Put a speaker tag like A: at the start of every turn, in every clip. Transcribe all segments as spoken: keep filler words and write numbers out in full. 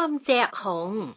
A: 三隻熊。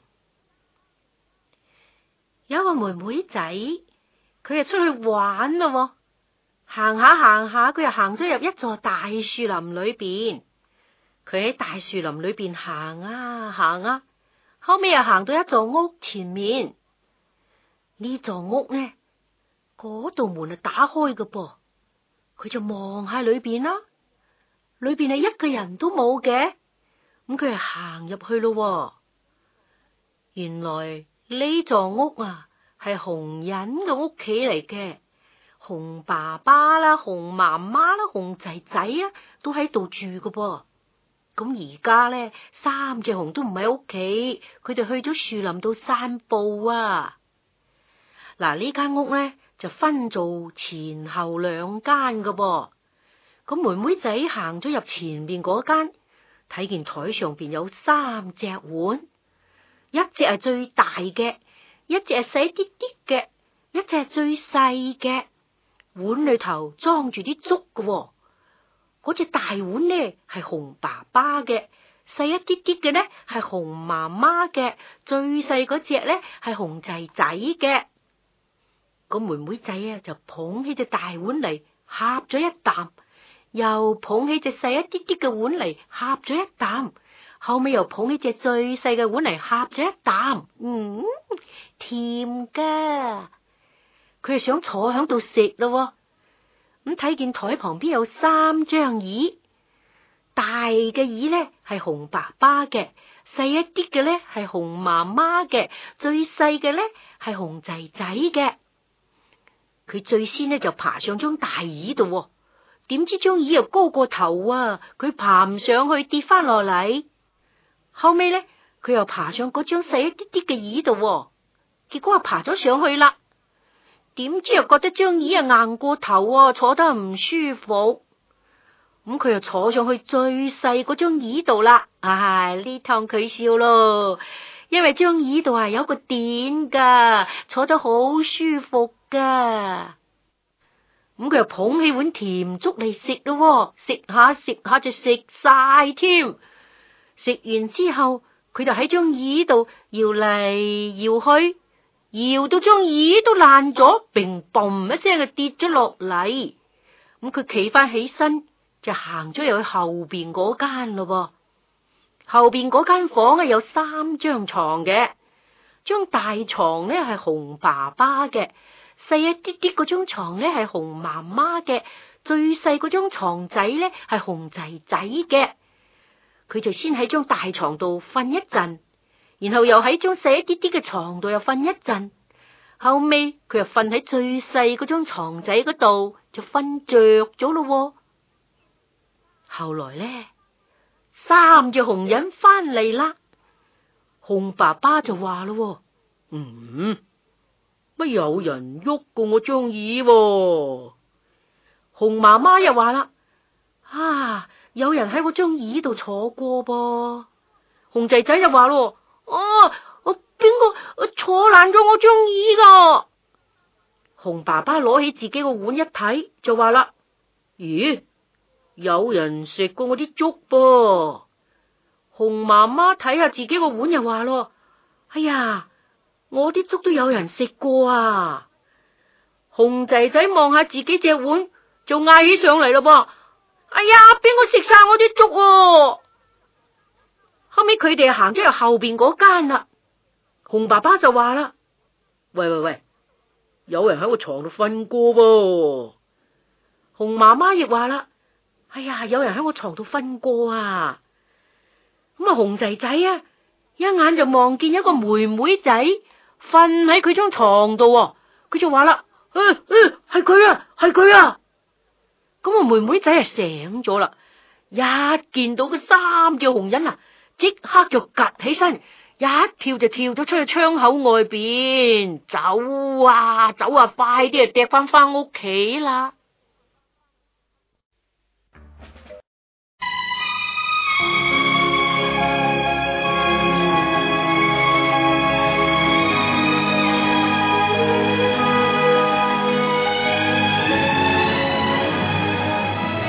A: 有個妹妹仔，佢就出去玩咯，行下行下，佢又行咗入一座大樹林裏邊。佢喺大樹林裏邊行啊行啊，後尾又行到一座屋前面。呢座屋呢，嗰道門係打開嘅噃，佢就望下裏邊啦，裏邊係一個人都冇嘅。咁佢係行入去咯。原來呢座屋啊係熊人嘅屋企嚟嘅，熊爸爸啦、熊媽媽啦、熊仔仔啊都喺度住嘅噃。咁而家咧，三隻熊都唔喺屋企，佢哋去咗樹林度散步啊。嗱，呢間屋咧就分做前後兩間嘅噃。咁妹妹仔行咗入前面嗰間，睇見台上邊有三隻碗，一隻係最大嘅，一隻係細啲啲嘅，一隻係最細嘅。碗裏頭裝住啲粥嘅。嗰隻大碗呢係熊爸爸嘅，細一啲啲嘅呢係熊媽媽嘅，最細嗰隻呢係熊仔仔嘅。個妹妹仔啊就捧起隻大碗嚟呷咗一啖，又捧起隻細一啲啲嘅碗嚟呷咗一啖，後尾又捧起隻最細嘅碗嚟呷咗一啖。嗯，甜噶。佢係想坐響度食咯。咁睇見台旁邊有三張椅，大嘅椅呢係熊爸爸嘅，細一啲嘅呢係熊媽媽嘅，最細嘅呢係熊仔仔嘅。佢最先呢就爬上張大椅度，點知張椅又高過頭啊，佢爬唔上去，跌翻落嚟。後尾呢，佢又爬上嗰張細一啲啲嘅椅度，結果又爬咗上去啦。點知又覺得張椅啊硬過頭啊，坐得唔舒服。咁佢又坐上去最細嗰張椅度啦。唉，呢趟佢笑咯，因為張椅度係有個墊噶，坐得好舒服噶。咁佢又捧起碗甜粥嚟食咯，食下食下就食晒添。食完之後，佢就喺張椅度搖嚟搖去。搖到張椅都爛咗，砰砰一聲就跌咗落嚟。咁佢企翻起身，就行咗入去後邊嗰間咯。後邊嗰間房啊有三張床嘅，張大床呢係熊爸爸嘅，細一啲啲嗰張床呢係熊媽媽嘅，最細嗰張床仔呢係熊仔仔嘅。佢就先喺張大床度瞓一陣。然後又喺張細一啲啲嘅床度又瞓一陣，後尾佢又瞓喺最細嗰張床仔嗰度就瞓着咗咯。後來呢，三隻熊人翻嚟啦，熊爸爸就話咯：嗯，乜有人喐過我張椅喎？熊媽媽又話啦：啊，有人喺我張椅度坐過噃。熊仔仔就話咯：哦，我邊個坐爛咗我張椅噶？熊爸爸攞起自己個碗一睇，就話啦：咦，有人食過我啲粥噃。熊媽媽睇下自己個碗又話咯：哎呀，我啲粥都有人食過啊！熊仔仔望下自己隻碗，就嗌起上嚟咯噃：哎呀，邊個食晒我啲粥啊？後尾佢哋行咗入後邊嗰間啦，熊爸爸就話啦：喂喂喂，有人喺個床度瞓過噃。熊媽媽亦話啦：哎呀，有人喺我床度瞓過啊！咁啊，熊仔仔啊，一眼就望見一個妹妹仔瞓喺佢張床度，佢就話啦：誒誒，係佢啊，係佢啊！咁啊，妹妹仔啊醒咗啦，一見到嗰三隻熊人啊，即刻就趷起身，一跳就跳咗出去窗口外邊，走啊走啊，快啲啊趯翻翻屋企啦！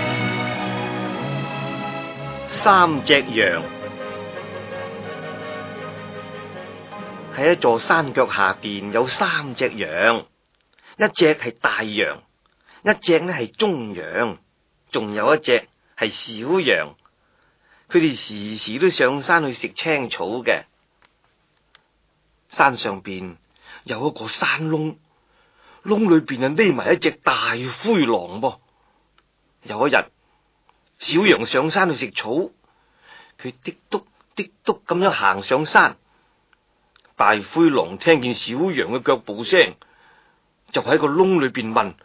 B: 三隻羊。 喺一座山腳下邊有三隻羊，一隻係大羊，一隻呢係中羊，仲有一隻係小羊。佢哋時時都上山去食青草嘅。山上邊有一個山窿，窿裏邊啊匿埋一隻大灰狼噃。有一日，小羊上山去食草，佢滴篤滴篤咁樣行上山。大灰狼聽見小羊嘅腳步聲，就喺個窿裏邊問：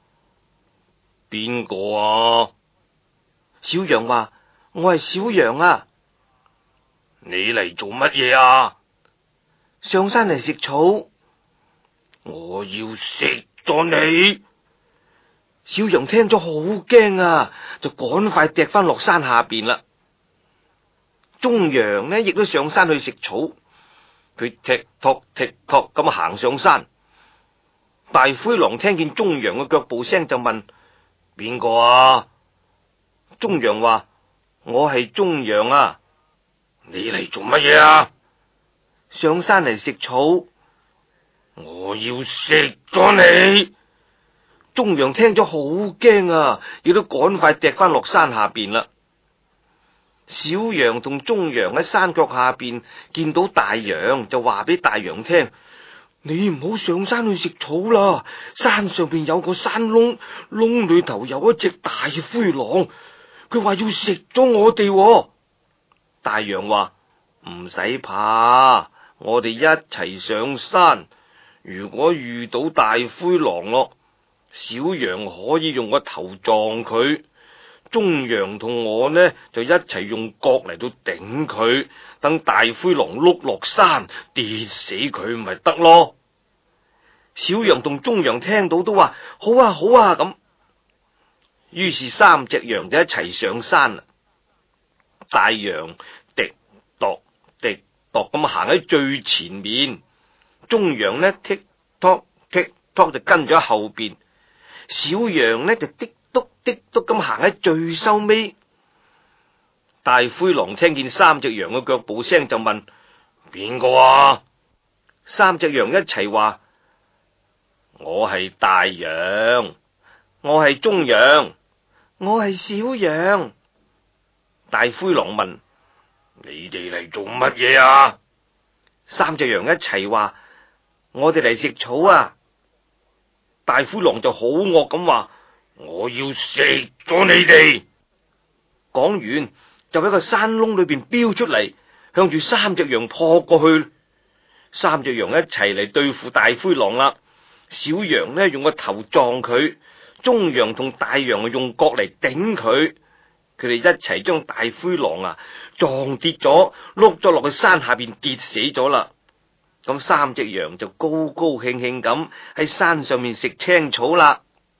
B: 邊個啊？小羊話：我係小羊啊。你嚟做乜嘢啊？上山嚟食草。我要食咗你。小羊聽咗好驚啊，就趕快趯翻落山下邊啦。中羊呢亦都上山去食草。佢踢托踢托咁行上山，大灰狼聽見中羊嘅腳步聲就問：邊個啊？中羊話：我係中羊啊。你嚟做乜嘢啊？上山嚟食草。我要食咗你。中羊聽咗好驚啊，亦都趕快趯翻落山下邊啦。小羊同中羊喺山腳下邊見到大羊，就話俾大羊聽：你唔好上山去食草啦，山上邊有個山窿，窿裏頭有一隻大灰狼，佢話要食咗我哋。大羊話：唔使怕，我哋一齊上山。如果遇到大灰狼咯，小羊可以用個頭撞佢，中羊同我呢就一齊用角嚟到頂佢，等大灰狼碌落山跌死佢咪得咯。小羊同中羊聽到都話：好啊好啊咁。於是三隻羊就一齊上山啦。大羊滴踱滴踱咁行喺最前面，中羊呢踢托踢托就跟咗喺後邊，小羊呢就滴篤滴篤咁行喺最收尾。大灰狼聽見三隻羊嘅腳步聲就問：邊個啊？三隻羊一齊話：我係大羊，我係中羊，我係小羊。大灰狼問：你哋嚟做乜嘢啊？三隻羊一齊話：我哋嚟食草啊。大灰狼就好惡咁話：我要食咗你哋。講完就喺個山窿裏邊飆出嚟，向住三隻羊撲過去。三隻羊一齊嚟對付大灰狼啦。小羊呢用個頭撞佢，中羊同大羊用角嚟頂佢。佢哋一齊將大灰狼啊撞跌咗，碌咗落去山下邊跌死咗啦。咁三隻羊就高高興興咁喺山上面食青草啦。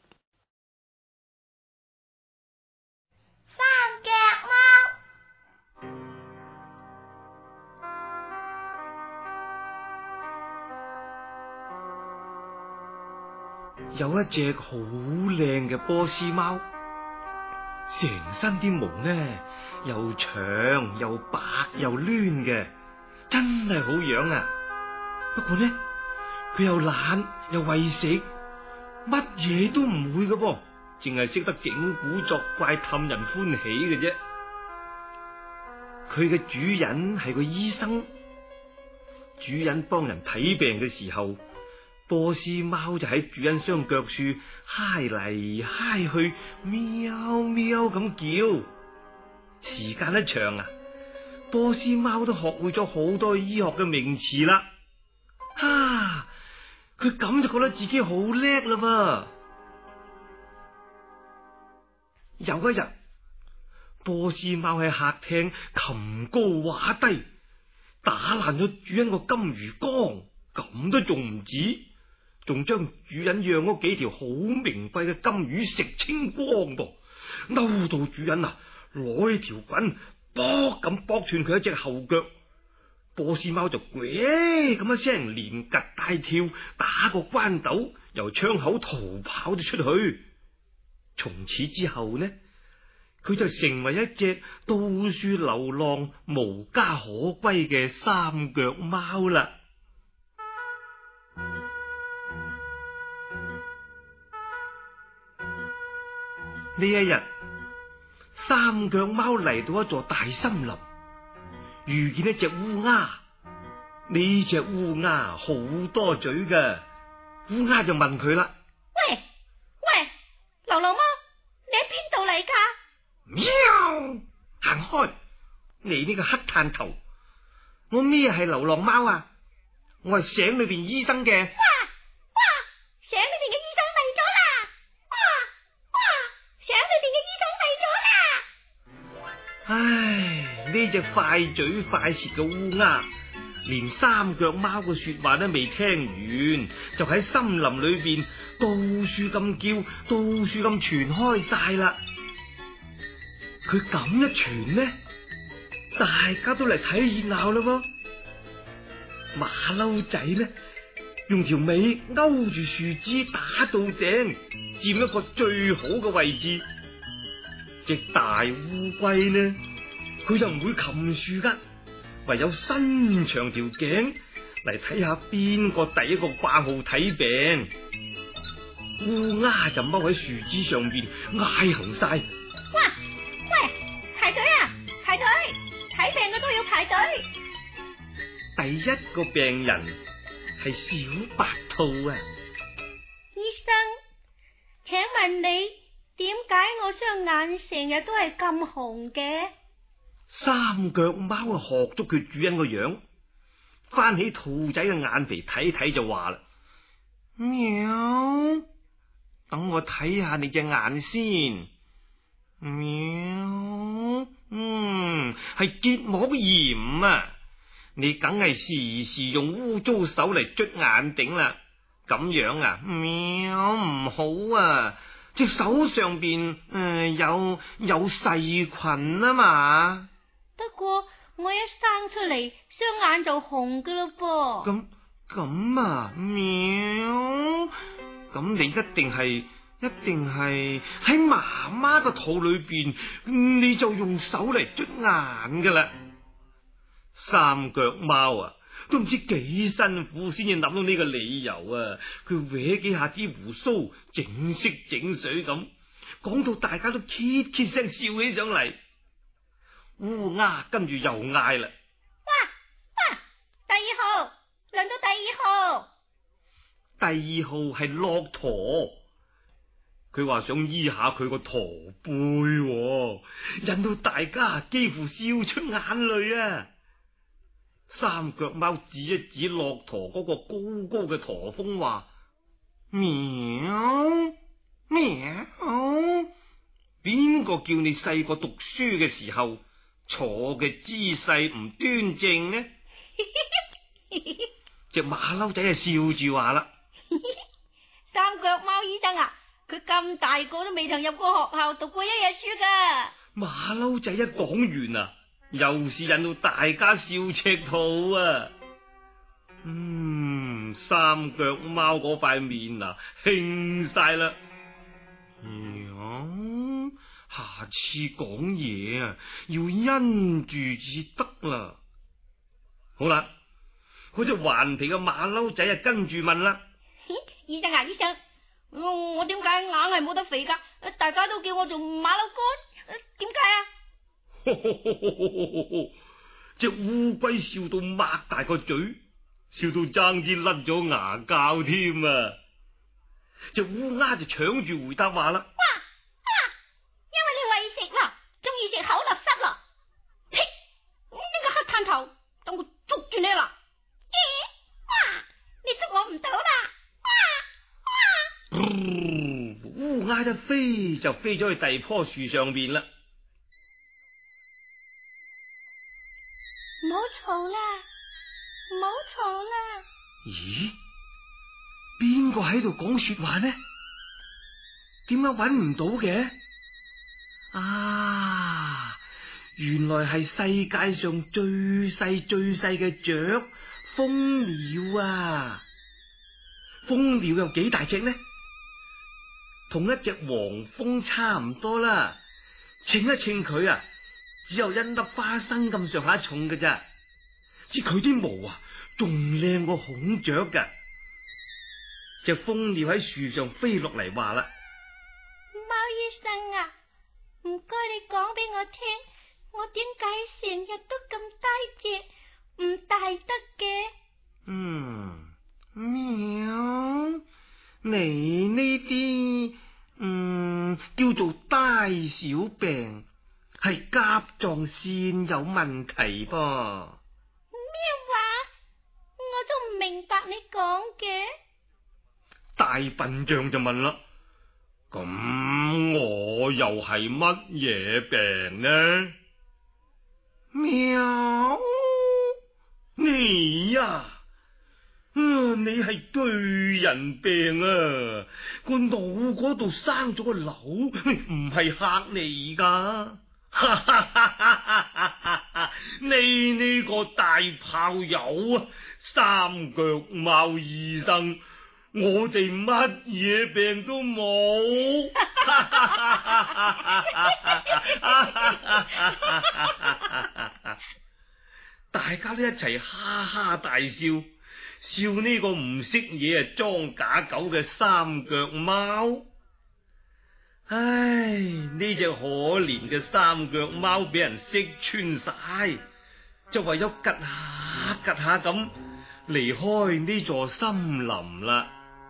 C: 三隻貓。
B: 有一隻好靚嘅波斯貓，成身啲毛呢又長又白又攣嘅，真係好樣啊！不過呢，佢又懶又為食，乜嘢都唔會嘅噃，淨係識得整蠱作怪氹人歡喜嘅啫。佢嘅主人係個醫生，主人幫人睇病嘅時候，波斯貓就喺主人雙腳處揩嚟揩去，喵喵咁叫。時間一長啊，波斯貓都學會咗好多醫學嘅名詞啦。啊！佢咁就覺得自己好叻啦噃。有一日，波斯貓喺客廳擒高畫低，打爛咗主人個金魚缸，咁都仲唔止，仲將主人養嗰幾條好名貴嘅金魚食清光噃。嬲到主人啊，攞起條棍，卜咁卜斷佢一隻後腳。波斯貓就呱咁一聲，連夾帶跳，打個關斗，由窗口逃跑咗出去。從此之後呢，佢就成為一隻到處流浪、無家可歸嘅三腳貓啦。
D: 呢一日，三腳貓嚟到一座大森林，遇見一隻烏鴉。呢隻烏鴉好多嘴㗎，烏鴉就問佢啦：
C: 喂喂，流浪貓，你喺邊度嚟噶？
D: 喵，行開！你呢個黑炭頭，我咩係流浪貓啊？我係省裏邊醫生嘅。
C: 哇哇，省裏邊嘅醫生嚟咗啦！哇哇，省裏邊嘅醫生嚟咗啦！
D: 唉，呢隻快嘴快舌嘅烏鴉，連三腳貓嘅說話都未聽完，就喺森林裏邊到處咁叫，到處咁傳開晒啦。佢咁一傳呢，大家都嚟睇熱鬧啦。馬騮仔呢，用條尾勾住樹枝打到頂，佔一個最好嘅位置。隻大烏龜呢，佢就唔會擒樹噶，唯有伸長條頸嚟睇下邊個第一個掛號睇病。烏鴉就踎喺樹枝上邊嗌行晒。
C: 哇喂，排隊啊，排隊，睇病嘅都要排隊。
D: 第一個病人係小白兔啊。
C: 醫生，請問你點解我雙眼成日都係咁紅嘅？
D: 三腳貓啊，學咗佢主人個樣，翻起兔仔嘅眼皮睇睇就話啦：喵，等我睇下你隻眼先。喵，嗯，係結膜炎啊！你梗係時時用污糟手嚟捽眼頂啦，咁樣啊，喵，唔好啊！隻手上邊誒、呃、有有細菌啊嘛。
C: 不過我一生出嚟雙眼就紅噶咯噃。
D: 咁咁啊，喵，咁你一定係一定係喺媽媽個肚裏邊，你就用手嚟捽眼噶啦。三腳貓啊，都唔知幾辛苦先至諗到呢個理由啊！佢搲幾下啲鬍鬚，整色整水咁，講到大家都揭揭聲笑起上嚟。烏鴉跟住又嗌啦：
C: 哇哇！第二號，輪到第二號。
D: 第二號係駱駝，佢話想醫下佢個駝背，引到大家幾乎笑出眼淚啊！三腳貓指一指駱駝嗰個高高嘅駝峰，話：喵喵，邊個叫你細個讀書嘅時候坐嘅姿勢唔端正呢？隻馬騮仔啊笑住話啦：
C: 三腳貓醫生啊，佢咁大個都未曾入過學校讀過一日書噶。
D: 馬騮仔一講完啊，又是引到大家笑赤肚啊！嗯，三腳貓嗰塊面啊，興晒啦。嗯，下次講嘢啊，要因住至得啦。好啦，嗰隻頑皮嘅馬騮仔啊，跟住問啦：
C: 醫生啊，醫生，我我點解硬係冇得肥噶？大家都叫我做馬騮乾，點解啊？
D: 隻烏龜笑到擘大個嘴，笑到爭啲甩咗牙膠添啊！隻烏鴉就搶住回答話啦：
C: 哇哇，因為你餵食啦，中意食口垃圾啦！呸！呢個黑炭頭，等我捉住你啦！咦，哇，你捉我唔到啦！哇哇！
D: 烏鴉一飛就飛咗去第二棵樹上邊啦。
C: 唔好嘈啦，唔好嘈啦！
D: 咦，邊個喺度講說話呢？點解搵唔到嘅？啊，原來係世界上最細最細嘅雀，蜂鳥啊！蜂鳥有幾大隻呢？同一隻黃蜂差唔多啦，稱一稱佢啊，只有一粒花生咁上下重嘅咋，知佢啲毛啊，仲靚過孔雀噶。隻蜂鳥喺樹上飛落嚟話啦：
C: 貓醫生啊， 唔該你講俾我聽，我點解成日都咁低隻，唔大得嘅？
D: 嗯，喵，你呢啲嗯叫做呆小病，係甲狀腺有問題噃。
C: 咩話？我都唔明白你講嘅。
D: 大笨象就問啦，咁我又係乜嘢病呢？喵，你呀、啊，嗯，你係巨人病啊，個腦嗰度生咗個瘤，唔係嚇你噶。哈哈哈哈哈哈！你呢個大炮友啊，三腳貓醫生，我哋乜嘢病都冇。大家都一齊哈哈大笑，笑呢個唔識嘢啊裝假狗嘅三腳貓。唉，呢隻可憐嘅三腳貓俾人識穿晒，就唯有趷下趷下咁離開呢座森林啦。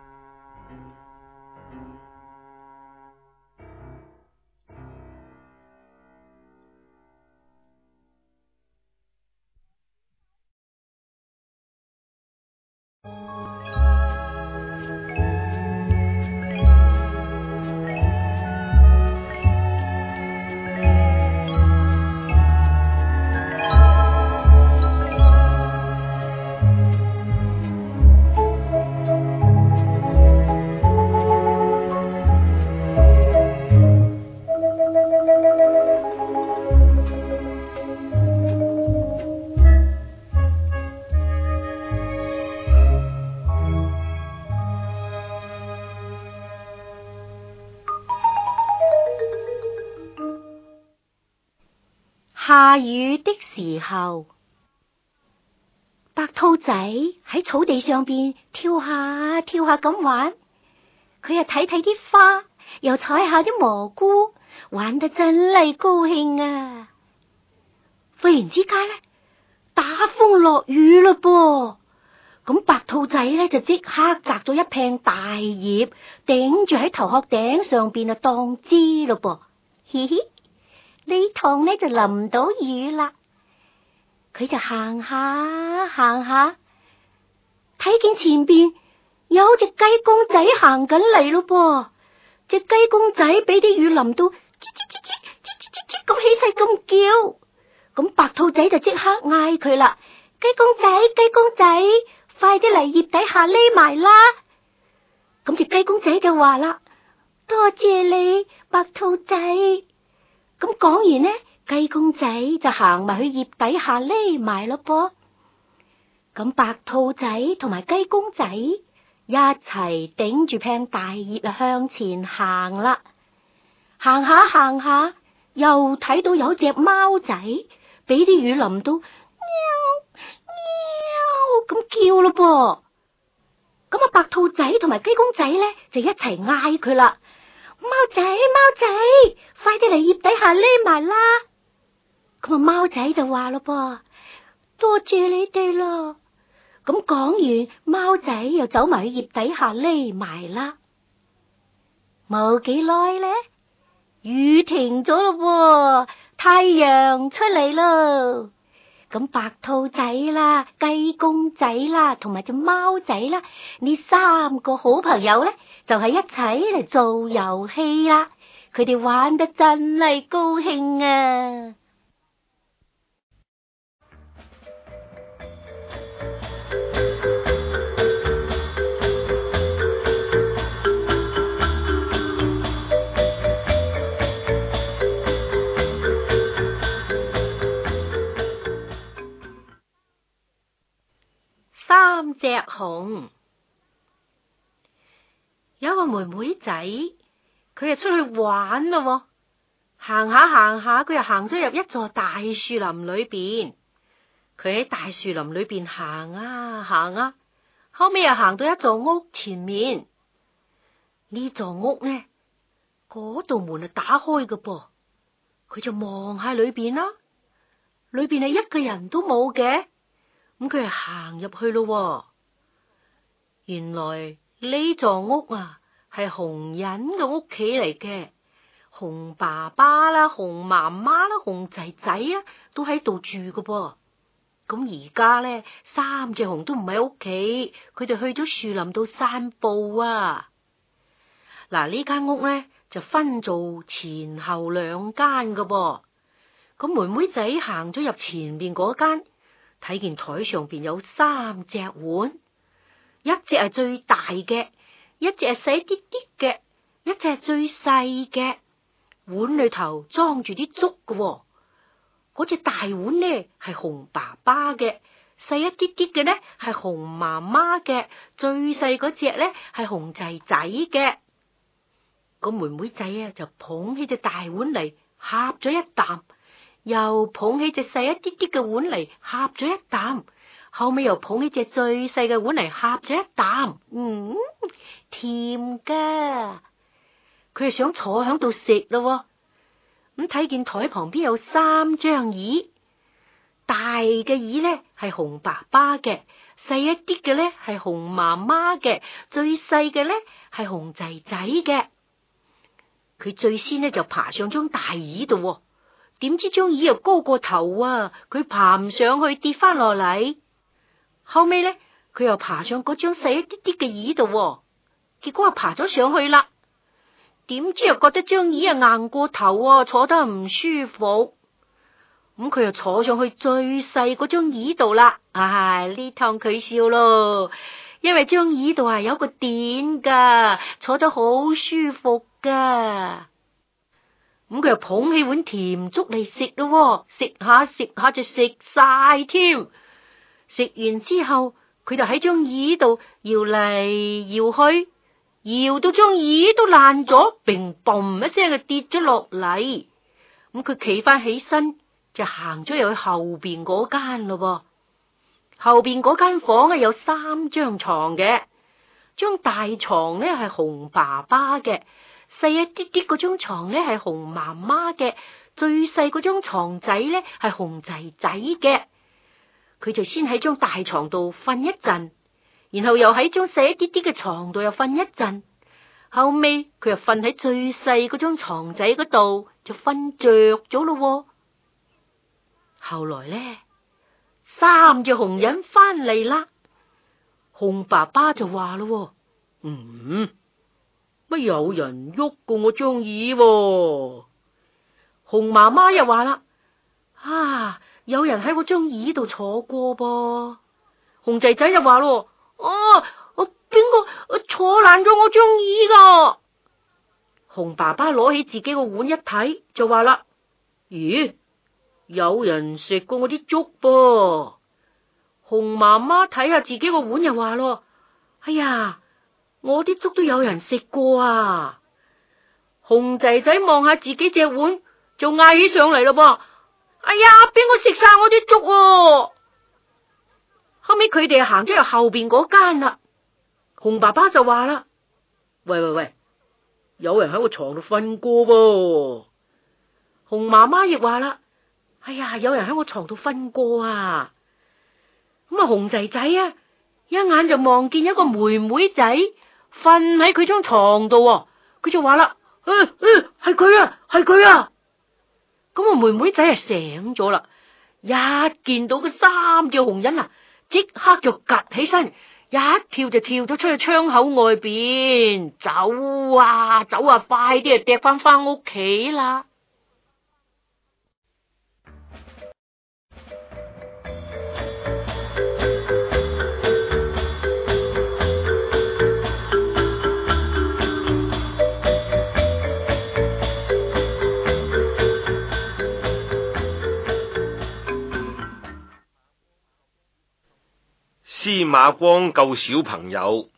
A: 下雨的時候，白兔仔喺草地上邊跳下跳下咁玩，佢又睇睇啲花，又採下啲蘑菇，玩得真係高興啊！忽然之間咧，打風落雨嘞噃，咁白兔仔咧就即刻摘咗一片大葉，頂住喺頭殼頂上邊啊當遮嘞噃，嘻嘻。呢趟呢就淋唔到雨啦，佢就行下行下，睇見前邊有隻雞公仔行緊嚟咯噃，隻雞公仔俾啲雨淋到，嘰嘰嘰嘰嘰嘰嘰咁起勢咁叫，咁白兔仔就即刻嗌佢啦：雞公仔，雞公仔，快啲嚟葉底下匿埋啦！咁隻雞公仔就話啦：多謝你，白兔仔。咁講完呢，雞公仔就行埋去葉底下匿埋咯噃。咁白兔仔同埋雞公仔一齊頂住片大葉啊向前行啦。行下行下，又睇到有隻貓仔俾啲雨淋到，喵喵咁叫咯噃。咁啊，白兔仔同埋雞公仔咧就一齊嗌佢啦。貓仔，貓仔，快啲嚟葉底下匿埋啦！咁啊，貓仔就話咯噃，多謝你哋啦。咁講完，貓仔又走埋去葉底下匿埋啦。冇幾耐咧，雨停咗咯，太陽出嚟咯。咁白兔仔啦、雞公仔啦，同埋隻貓仔啦，呢三個好朋友咧，就係一齊嚟做遊戲啦。佢哋玩得真係高興啊！三隻熊。有個妹妹仔，佢又出去玩咯，行下行下，佢又行咗入一座大樹林裏邊。佢喺大樹林裏邊行啊行啊，後尾又行到一座屋前面。呢座屋呢，嗰道門係打開嘅噃， 佢就望下裏邊啦，裏邊係一個人都冇嘅。咁佢係行入去咯。原來呢座屋啊係熊人嘅屋企嚟嘅，熊爸爸啦、熊媽媽啦、熊仔仔啊都喺度住㗎噃。咁而家咧，三隻熊都唔喺屋企，佢哋去咗樹林度散步啊。嗱，呢間屋咧就分做前後兩間㗎噃。咁妹妹仔行咗入前邊嗰間，睇見台上邊有三隻碗，一隻係最大嘅，一隻係細啲啲嘅，一隻係最細嘅。碗裏頭裝住啲粥㗎。嗰隻大碗呢係熊爸爸嘅，細一啲啲嘅呢係熊媽媽嘅，最細嗰隻呢係熊仔仔嘅。個妹妹仔啊就捧起隻大碗嚟呷咗一啖，又捧起隻細一啲啲嘅碗嚟呷咗一啖，後尾又捧起隻最細嘅碗嚟呷咗一啖。嗯，甜噶。佢係想坐響度食咯。咁睇見台旁邊有三張椅，大嘅椅呢係熊爸爸嘅，細一啲嘅呢係熊媽媽嘅，最細嘅呢係熊仔仔嘅。佢最先呢就爬上張大椅度，點知張椅又高過頭啊！佢爬唔上去，跌翻落嚟。後尾呢，佢又爬上嗰張細一啲啲嘅椅度，結果又爬咗上去啦。點知又覺得張椅啊硬過頭啊，坐得唔舒服。咁佢又坐上去最細嗰張椅度啦。唉，呢趟佢笑咯，因為張椅度係有個墊噶，坐得好舒服噶。咁佢又捧起碗甜粥嚟食咯，食下食下就食晒添。食完之後，佢就喺張椅度搖嚟搖去。搖到張椅都爛咗，乒乓一聲就跌咗落嚟。咁佢企翻起身，就行咗入去後邊嗰間咯。後邊嗰間房啊有三張床嘅，張大床呢係熊爸爸嘅，細一啲啲嗰張床呢係熊媽媽嘅，最細嗰張床仔呢係熊仔仔嘅。佢就先喺張大床度瞓一陣。然後又喺張細一啲啲嘅床度又瞓一陣，後尾佢又瞓喺最細嗰張床仔嗰度就瞓着咗咯。後來呢，三隻熊人翻嚟啦，熊爸爸就話咯：嗯，乜有人喐過我張椅喎？熊媽媽又話啦：啊，有人喺我張椅度坐過噃。熊仔仔就話咯：哦，我邊個坐爛咗我張椅噶？熊爸爸攞起自己個碗一睇，就話啦：咦，有人食過我啲粥噃。熊媽媽睇下自己個碗又話咯：哎呀，我啲粥都有人食過啊！熊仔仔望下自己隻碗，就嗌起上嚟咯噃：哎呀，邊個食晒我啲粥啊？後尾佢哋行咗入後邊嗰間啦，熊爸爸就話啦：喂喂喂，有人喺個床度瞓過噃。熊媽媽亦話啦：哎呀，有人喺我床度瞓過啊！咁啊，熊仔仔啊，一眼就望見一個妹妹仔瞓喺佢張床度，佢就話啦：誒誒，係佢啊，係佢啊！咁啊，妹妹仔啊醒咗啦，一見到嗰三隻熊人啊，即刻就趷起身，一跳就跳咗出去窗口外邊，走啊走啊，快啲啊趯翻翻屋企啦！
B: 司馬光救小朋友。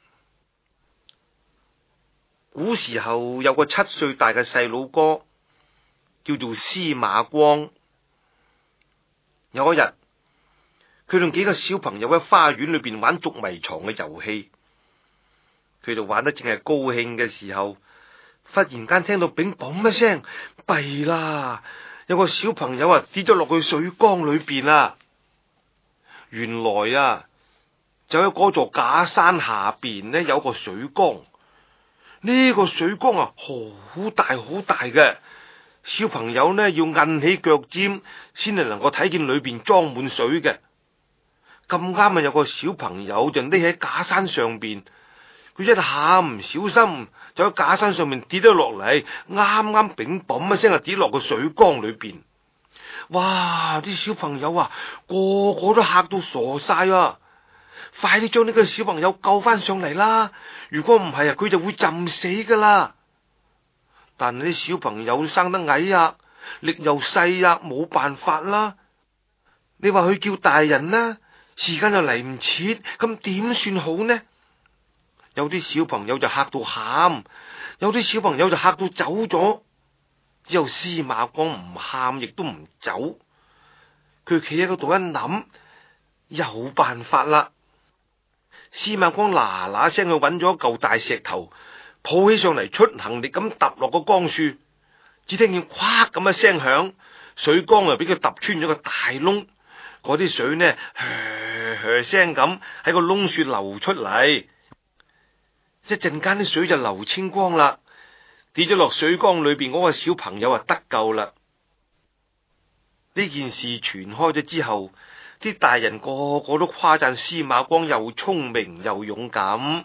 B: 古時候有個七歲大嘅細佬哥，叫做司馬光。有一日，佢同幾個小朋友喺花園裏邊玩捉迷藏嘅遊戲。佢哋玩得正係高興嘅時候，忽然間聽到乒乓一聲，弊啦！ 有個小朋友啊跌咗落去水缸裏邊啦。原來啊，就喺嗰座假山下邊呢，有個水缸。呢個水缸啊，好大好大嘅，小朋友呢要摁起腳尖先係能夠睇見裏邊裝滿水嘅。咁啱啊，有個小朋友就匿喺假山上邊，佢一下唔小心就喺假山上面跌咗落嚟，啱啱乒乓一聲啊跌落個水缸裏邊。哇！啲小朋友啊，個個都嚇到傻晒啊！快啲將呢個小朋友救翻上嚟啦！如果唔係啊，佢就會浸死噶啦。但係啲小朋友生得矮啊，力又細啊，冇辦法啦。你話佢叫大人啦，時間又嚟唔切，咁點算好呢？有啲小朋友就嚇到喊，有啲小朋友就嚇到走咗。只有司馬光唔喊，亦都唔走。佢企喺嗰度一諗，有辦法啦。司馬光嗱嗱聲去揾咗一嚿大石頭，抱起上嚟，出行力咁揼落個缸處，只聽見嘩咁一聲響，水缸啊俾佢揼穿咗個大窿，嗰啲水呢，噓噓聲咁喺個窿處流出嚟。一陣間啲水就流清光啦。跌咗落水缸裏邊嗰個小朋友啊得救啦！呢件事傳開咗之後，啲大人個個都誇讚司馬光又聰明又勇敢。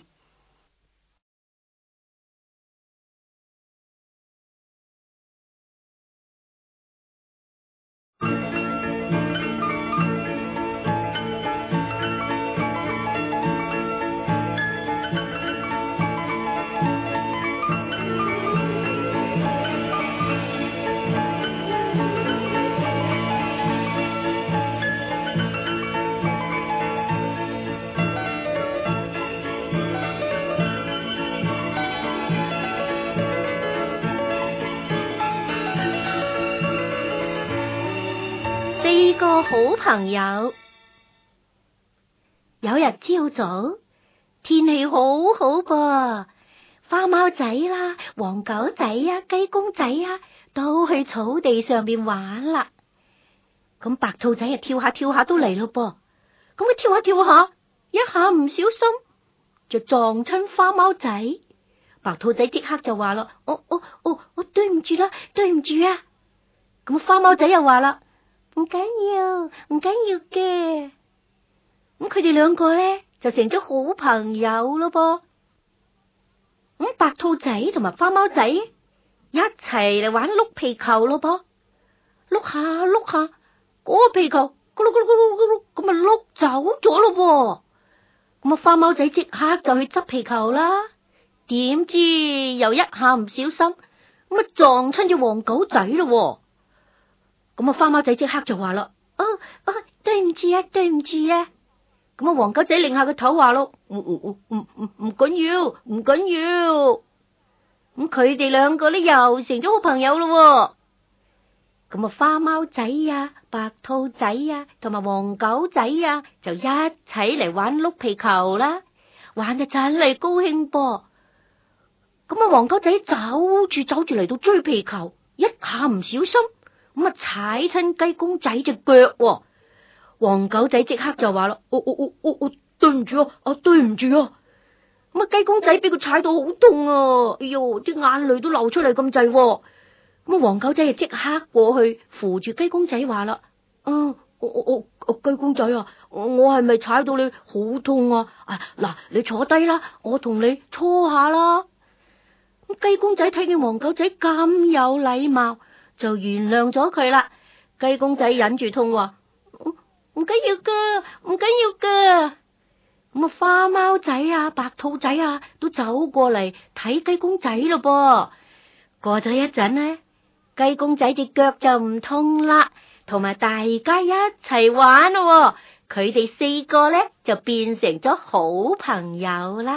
A: 四個好朋友。有日朝早，天氣好好噃，花貓仔啦、黃狗仔啊、雞公仔啊，都去草地上邊玩啦。咁白兔仔啊跳下跳下都嚟咯噃，咁佢跳下跳下，一下唔小心就撞親花貓仔。白兔仔即刻就話啦：哦哦哦，我對唔住啦，對唔住啊！咁花貓仔又話啦：唔緊要，唔緊要嘅。咁佢哋兩個咧就成咗好朋友咯噃。咁白兔仔同埋花貓仔一齊嚟玩碌皮球咯噃，碌下碌下，嗰個皮球咕嚕咕嚕咕嚕咕嚕咁啊碌走咗咯噃。咁啊花貓仔即刻就去執皮球啦，點知又一下唔小心咁啊撞親隻黃狗仔咯。咁啊花貓仔即刻就話啦：哦哦，對唔住啊，對唔住啊！咁啊黃狗仔擰下個頭話咯：唔唔唔唔唔唔緊要，唔緊要。咁佢哋兩個咧又成咗好朋友咯。咁啊花貓仔啊、白兔仔啊同埋黃狗仔啊就一齊嚟玩碌皮球啦，玩得真係高興噃。咁啊黃狗仔走住走住嚟到追皮球，一下唔小心咁啊踩親雞公仔隻腳。黃狗仔即刻就話啦：哦哦哦哦哦，對唔住啊，啊對唔住啊！咁啊雞公仔俾佢踩到好痛啊！哎喲，啲眼淚都流出嚟咁滯。咁啊黃狗仔就即刻過去扶住雞公仔話啦：嗯，我我我雞公仔啊，我係咪踩到你好痛啊？啊嗱，你坐低啦，我同你搓下啦。咁雞公仔睇見黃狗仔咁有禮貌，就原諒咗佢啦。雞公仔忍住痛話：唔緊要噶，唔緊要噶。咁啊花貓仔啊、白兔仔啊都走過嚟睇雞公仔咯噃。過咗一陣呢，雞公仔隻腳就唔痛啦，同埋大家一齊玩咯。佢哋四個咧就變成咗好朋友啦。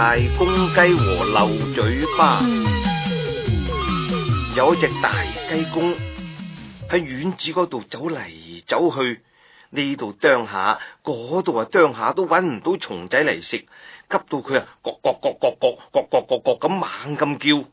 B: 大公雞和漏嘴巴。有一隻大雞公喺院子嗰度走嚟走去，呢度啄下，嗰度啊啄下，都搵唔到蟲仔嚟食，急到佢啊，咯咯咯咯咯咯咯咯咯咁猛咁叫。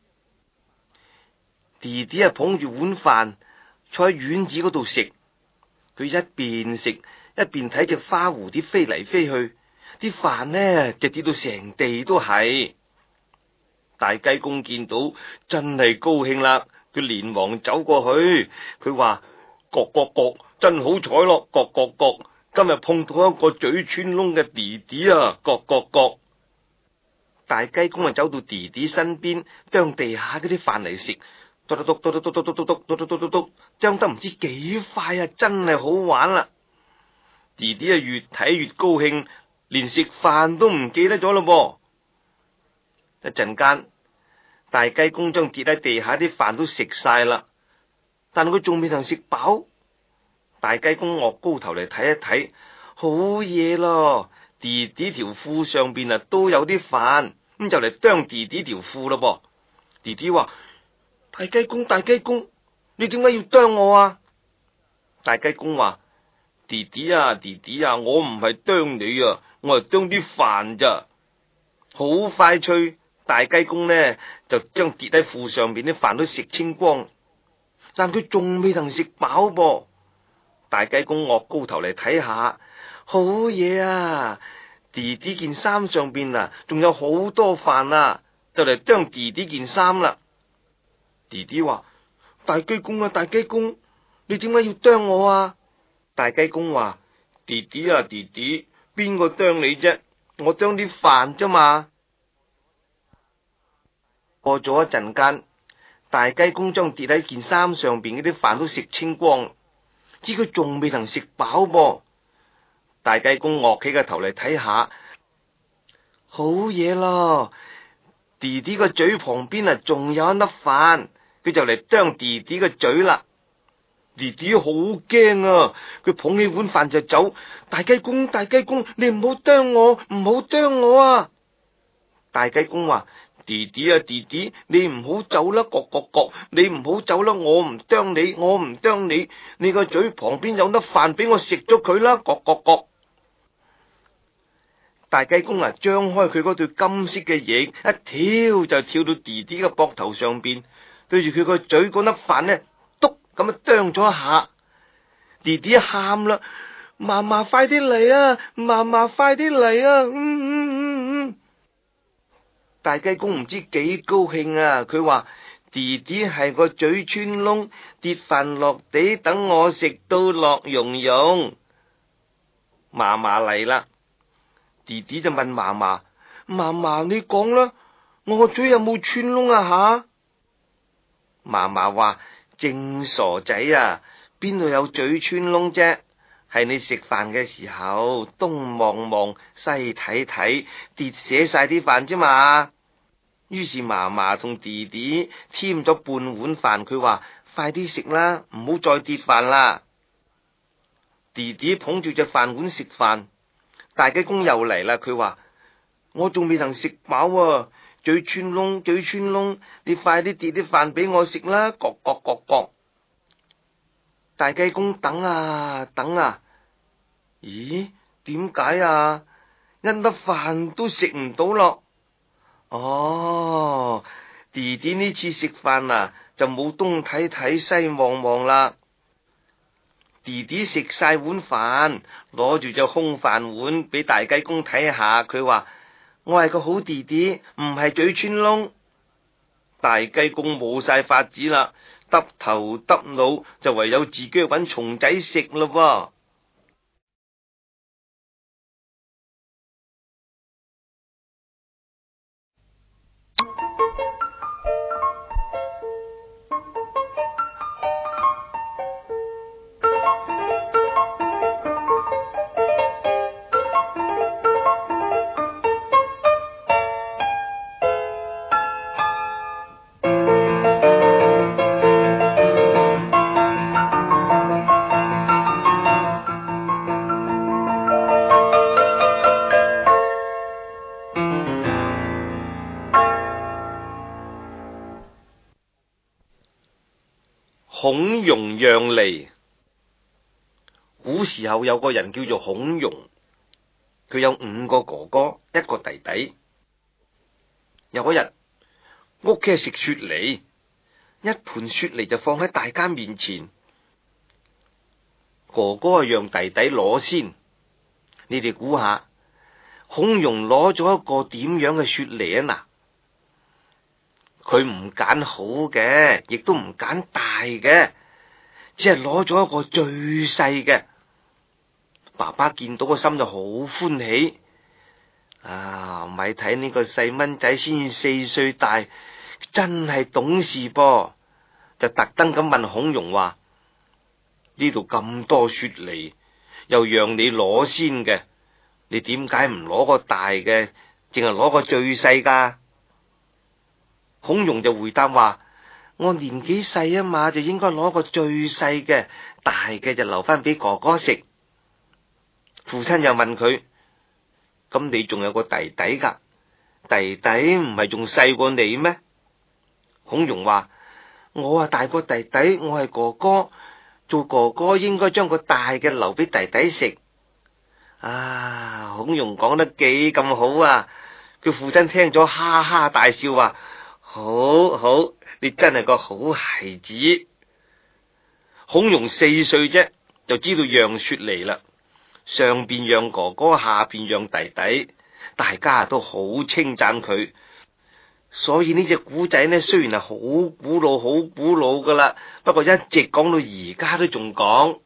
B: 弟弟啊捧住碗飯坐喺院子嗰度食，佢一邊食一邊睇隻花蝴蝶飛嚟飛去，啲飯呢就跌到成地都係。大雞公見到真係高興啦，佢連忙走過去，佢話：咯咯咯，真好彩咯，咯咯咯，今日碰到一個嘴穿窿嘅弟弟啊，咯咯咯。大雞公啊走到弟弟身邊，啄地下嗰啲飯嚟食，嘟嘟嘟嘟嘟嘟嘟嘟嘟嘟嘟嘟，啄得唔知幾快啊，真係好玩啦。弟弟啊越睇越高興，連食飯都唔記得咗咯噃。一陣間，大雞公將跌喺地下啲飯都食晒啦，但佢仲未能食飽。大雞公岳高頭嚟睇一睇，好嘢咯！弟弟條褲上邊啊都有啲飯，咁就嚟啄弟弟條褲咯噃。弟弟話：大雞公，大雞公，你點解要啄我啊？大雞公話：弟弟啊，弟弟啊，我唔係啄你啊，我係啄啲飯咋。好快脆，大雞公呢就將跌喺褲上邊啲飯都食清光，但佢仲未能食飽噃。大雞公岳高頭嚟睇下，好嘢啊！弟弟件衫上邊啊，仲有好多飯啊，就嚟啄弟弟件衫啦。弟弟話：大雞公啊，大雞公，你點解要啄我啊？大雞公話：弟弟啊，弟弟，邊個啄你啫？我啄啲飯啫嘛。過咗一陣間，大雞公將跌喺件衫上邊嗰啲飯都食清光，知佢仲未能食飽噃。大雞公岳起個頭嚟睇下，好嘢咯！弟弟個嘴旁邊啊，仲有一粒飯，佢就嚟啄弟弟個嘴啦。弟弟好驚啊，佢捧起碗飯就走。大雞公，大雞公，你唔好啄我，唔好啄我啊！大雞公話：弟弟啊，弟弟，你唔好走啦，咯咯咯，你唔好走啦，我唔啄你，我唔啄你，你個嘴旁邊有粒飯俾我食咗佢啦，咯咯咯。大雞公啊，張開佢嗰對金色嘅翼，一跳就跳到弟弟嘅膊頭上邊，對住佢個嘴嗰粒飯呢，篤咁啊啄咗一下。弟弟喊啦：嫲嫲快啲嚟啊！嫲嫲快啲嚟啊！嗯嗯嗯嗯。大雞公唔知幾高興啊！佢話：弟弟係個嘴穿窿，跌飯落地，等我食到樂融融。嫲嫲嚟啦！弟弟就問嫲嫲：嫲嫲你講啦，我個嘴有冇穿窿啊吓？嫲嫲話：正傻仔啊，邊度有嘴穿窿啫？係你食飯嘅時候東望望西睇睇，跌瀉晒啲飯啫嘛。於是嫲嫲同弟弟添咗半碗飯，佢話：快啲食啦，唔好再跌飯啦。弟弟捧住隻飯碗食飯。大雞公又嚟啦，佢話：我仲未能食飽啊，嘴穿窿，嘴穿窿，你快啲跌啲飯俾我食啦，咯咯咯咯。大雞公等啊等啊，咦？點解啊？一粒飯都食唔到咯。哦，弟弟呢次食飯啊，就冇東睇睇西望望啦。弟弟食晒碗飯，攞住隻空飯碗俾大雞公睇下，佢話：我係個好弟弟，唔係嘴穿窿。大雞公冇晒法子啦，耷頭耷腦，就唯有自己去搵蟲仔食咯。 孔融讓梨。古時候有個人叫做孔融，佢有五個哥哥，一個弟弟。有一日，屋企係食雪梨，一盤雪梨就放喺大家面前。哥哥啊，讓弟弟攞先。你哋估下，孔融攞咗一個點樣嘅雪梨啊？嗱，佢唔揀好嘅，亦都唔揀大嘅，只係攞咗一個最細嘅。爸爸見到個心就好歡喜。啊，咪睇呢個細蚊仔先四歲大，真係懂事噃。就特登咁問孔融話：呢度咁多雪梨，又讓你攞先嘅，你點解唔攞個大嘅，淨係攞個最細噶？孔融就回答話：我年紀細啊嘛，就應該攞個最細嘅，大嘅就留翻俾哥哥食。父親又問佢：咁你仲有個弟弟噶？弟弟唔係仲細過你咩？孔融話：我啊大過弟弟，我係哥哥，做哥哥應該將個大嘅留俾弟弟食。啊，孔融講得幾咁好啊！佢父親聽咗哈哈大笑，話：好好，你真係個好孩子。孔融四歲啫，就知道讓雪梨啦。上邊讓哥哥，下邊讓弟弟，大家都好稱讚佢。所以呢隻古仔呢，雖然係好古老、好古老噶啦，不過一直講到而家都仲講。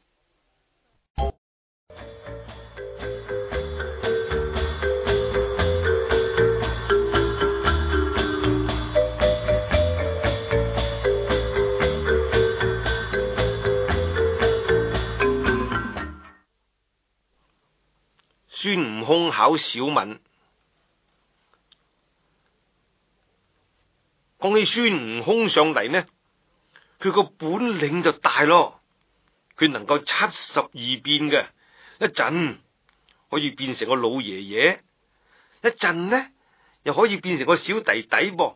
B: 孫悟空考小敏。講起孫悟空上嚟呢，佢個本領就大咯。佢能夠七十二變嘅，一陣可以變成個老爺爺，一陣呢又可以變成個小弟弟噃。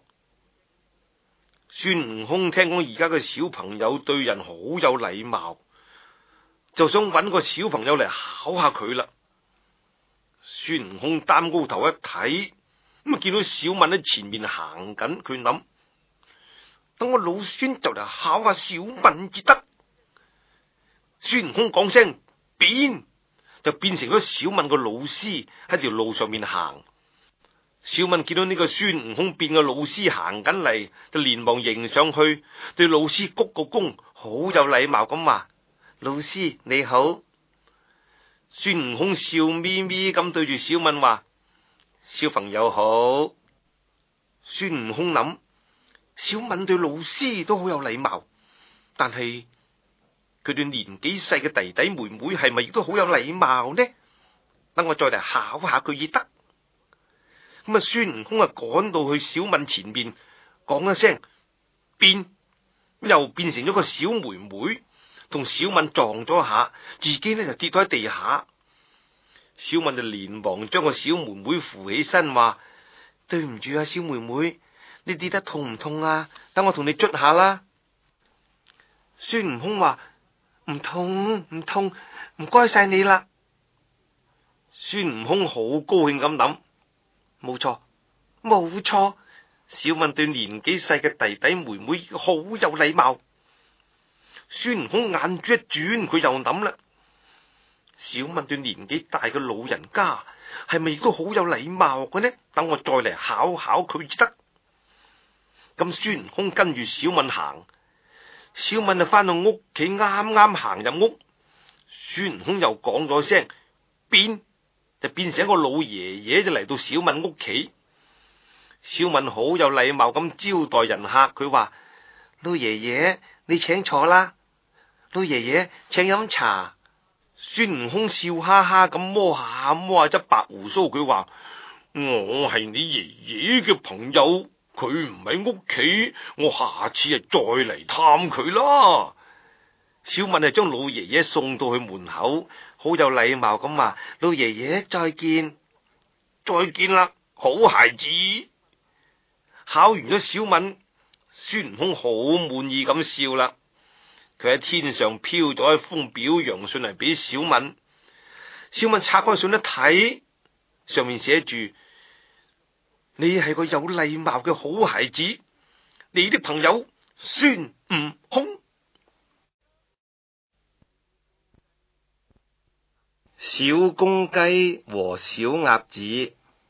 B: 孫悟空聽講而家嘅小朋友對人好有禮貌，就想揾個小朋友嚟考下佢啦。孫悟空擔高頭一睇，咁啊見到小敏喺前面行緊，佢諗：等我老孫就嚟考下小敏至得。孫悟空講聲變，就變成咗小敏個老師喺條路上面行。小敏見到呢個孫悟空變嘅老師行緊嚟，就連忙迎上去，對老師鞠個躬，好有禮貌咁話：老師你好。孫悟空笑眯眯咁對住小敏話：小朋友好。孫悟空諗，小敏對老師都好有禮貌，但係佢對年紀細嘅弟弟妹妹係咪亦都好有禮貌呢？等我再嚟考下佢亦得。咁啊，孫悟空啊趕到去小敏前面，講一聲變，又變成咗個小妹妹，同小敏撞咗下，自己呢就跌咗喺地下。小敏就連忙將個小妹妹扶起身，話：對唔住啊，小妹妹，你跌得痛唔痛啊？等我同你捽下啦。孫悟空話：唔痛唔痛，唔該晒你啦。孫悟空好高興咁諗，冇錯冇錯，小敏對年紀細嘅弟弟妹妹好有禮貌。孫悟空眼珠一轉，佢又諗啦：小敏對年紀大嘅老人家係咪亦都好有禮貌嘅呢？等我再嚟考考佢至得。咁孫悟空跟住小敏行，小敏就翻到屋企，啱啱行入屋，孫悟空又講咗聲變，就變成一個老爺爺，就嚟到小敏屋企。小敏好有禮貌咁招待人客，佢話：老爺爺你請坐啦，老爺爺請飲茶。孫悟空笑哈哈咁摸下摸下執白鬍鬚，佢話：我係你爺爺嘅朋友，佢唔喺屋企，我下次啊再嚟探佢啦。小敏係將老爺爺送到去門口，好有禮貌咁話：老爺爺再見，再見啦，好孩子。考完咗小敏，孫悟空好滿意咁笑啦。 佢喺天上飄咗一封表揚信嚟俾小敏。小敏拆開信一睇，上面寫住：你係個有禮貌嘅好孩子，你的朋友孫悟空。小公雞和小鴨子。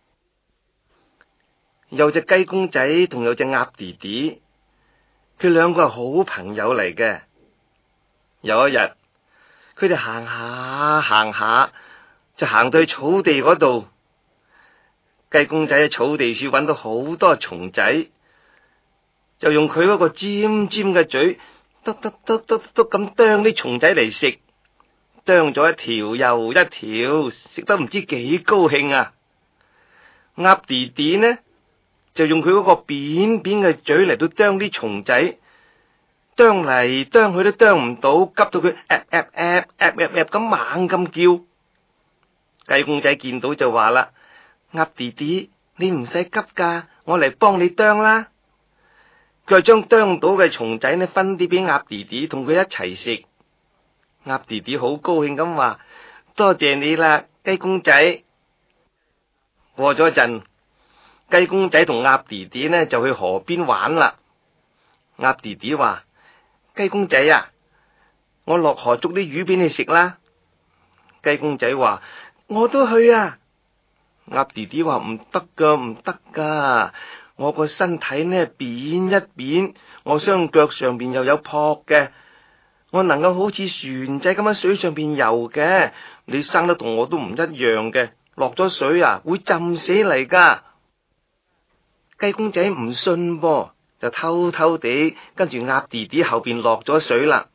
B: 有隻雞公仔同有隻鴨弟弟，佢兩個係好朋友嚟嘅。有一日，佢哋行下行下，就行到去草地嗰度。雞公仔喺草地處揾到好多蟲仔，就用佢嗰個尖尖嘅嘴，嘟嘟嘟嘟嘟咁啄啲蟲仔嚟食，啄咗一條又一條，食得唔知幾高興啊！鴨弟弟呢，就用佢嗰個扁扁嘅嘴嚟到啄啲蟲仔，啄嚟啄去都啄唔到，急到佢噏噏噏噏噏噏咁猛咁叫。雞公仔見到就話啦：鴨弟弟，你唔使急噶，我嚟幫你啄啦。佢就將啄到嘅蟲仔呢分啲俾鴨弟弟同佢一齊食。鴨弟弟好高興咁話：多謝你啦，雞公仔。過咗一陣，雞公仔同鴨弟弟呢就去河邊玩啦。鴨弟弟話：雞公仔啊，我落河捉啲魚俾你食啦。雞公仔話：我都去啊。鴨弟弟話：唔得噶，唔得噶，我個身體呢扁一扁，我雙腳上邊又有蹼嘅，我能夠好似船仔咁喺水上邊游嘅，你生得同我都唔一樣嘅，落咗水啊會浸死嚟噶。雞公仔唔信噃，就偷偷地跟住鴨弟弟後邊落咗水啦。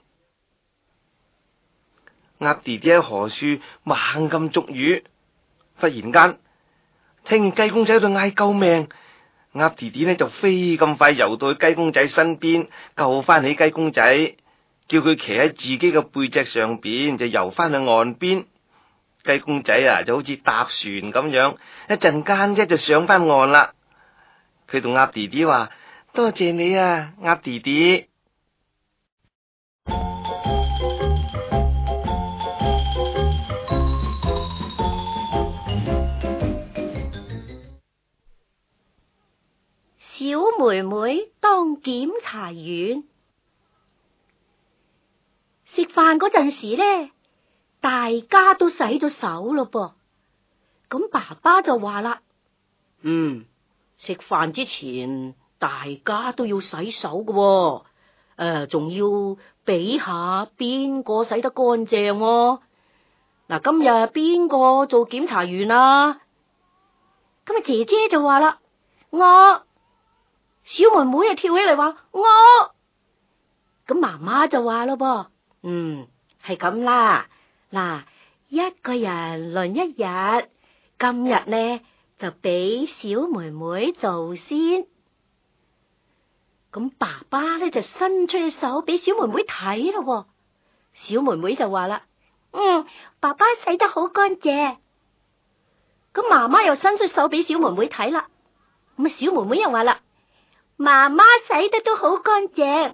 B: 鴨弟弟喺河處猛咁捉魚，忽然間聽見雞公仔喺度嗌救命，鴨弟弟呢就飛咁快游到去雞公仔身邊，救翻起雞公仔，叫佢騎喺自己嘅背脊上邊，就游翻去岸邊。雞公仔啊就好似搭船咁樣，一陣間一就上翻岸啦。佢同鴨弟弟話：多謝你啊，鴨弟弟。
A: 小妹妹當檢查員。食飯嗰陣時呢，大家都洗咗手咯噃。咁爸爸就話啦：嗯，食飯之前大家都要洗手㗎喎，誒、呃，仲要比下邊個洗得乾淨喎。嗱，今日邊個做檢查員啊？咁啊，姐姐就話啦：我。小妹妹啊跳起嚟話：我。咁媽媽就話咯噃：嗯，係咁啦，嗱，一個人輪一日，今日呢就俾小妹妹做先。咁爸爸呢就伸出隻手俾小妹妹睇咯。小妹妹就話啦：嗯，爸爸洗得好乾淨。咁媽媽又伸出手俾小妹妹睇啦。咁啊，小妹妹又話啦：媽媽洗得都好乾淨。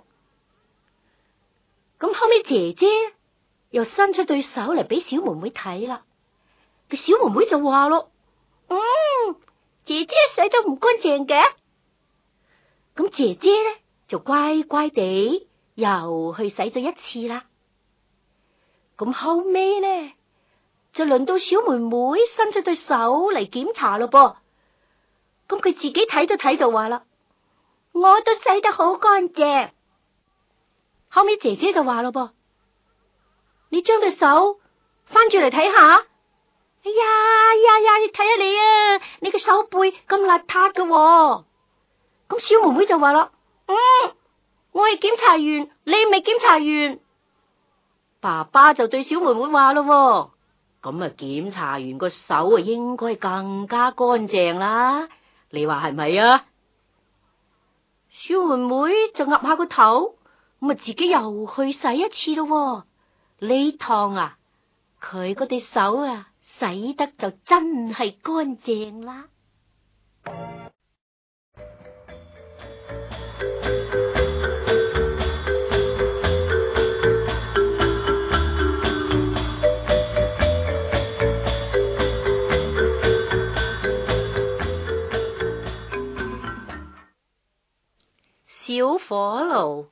A: 咁後尾姐姐又伸出對手嚟俾小妹妹睇啦。個小妹妹就話咯：嗯，姐姐洗得唔乾淨嘅。咁姐姐咧就乖乖地又去洗咗一次啦。咁後尾呢就輪到小妹妹伸出對手嚟檢查咯噃。咁佢自己睇咗睇就話啦：我都洗得好乾淨。後尾姐姐就話咯噃：你將對手翻轉嚟睇下。哎呀呀呀，你睇下你啊，你個手背咁邋遢噶。咁小妹妹就話啦：嗯，我係檢查員，你咪檢查員。爸爸就對小妹妹話咯：咁啊，檢查員個手啊應該更加乾淨啦，你話係咪啊？小妹妹就岌下個頭，咁啊自己又去洗一次咯。呢趟啊，佢嗰對手啊洗得就真係乾淨啦。 小火爐。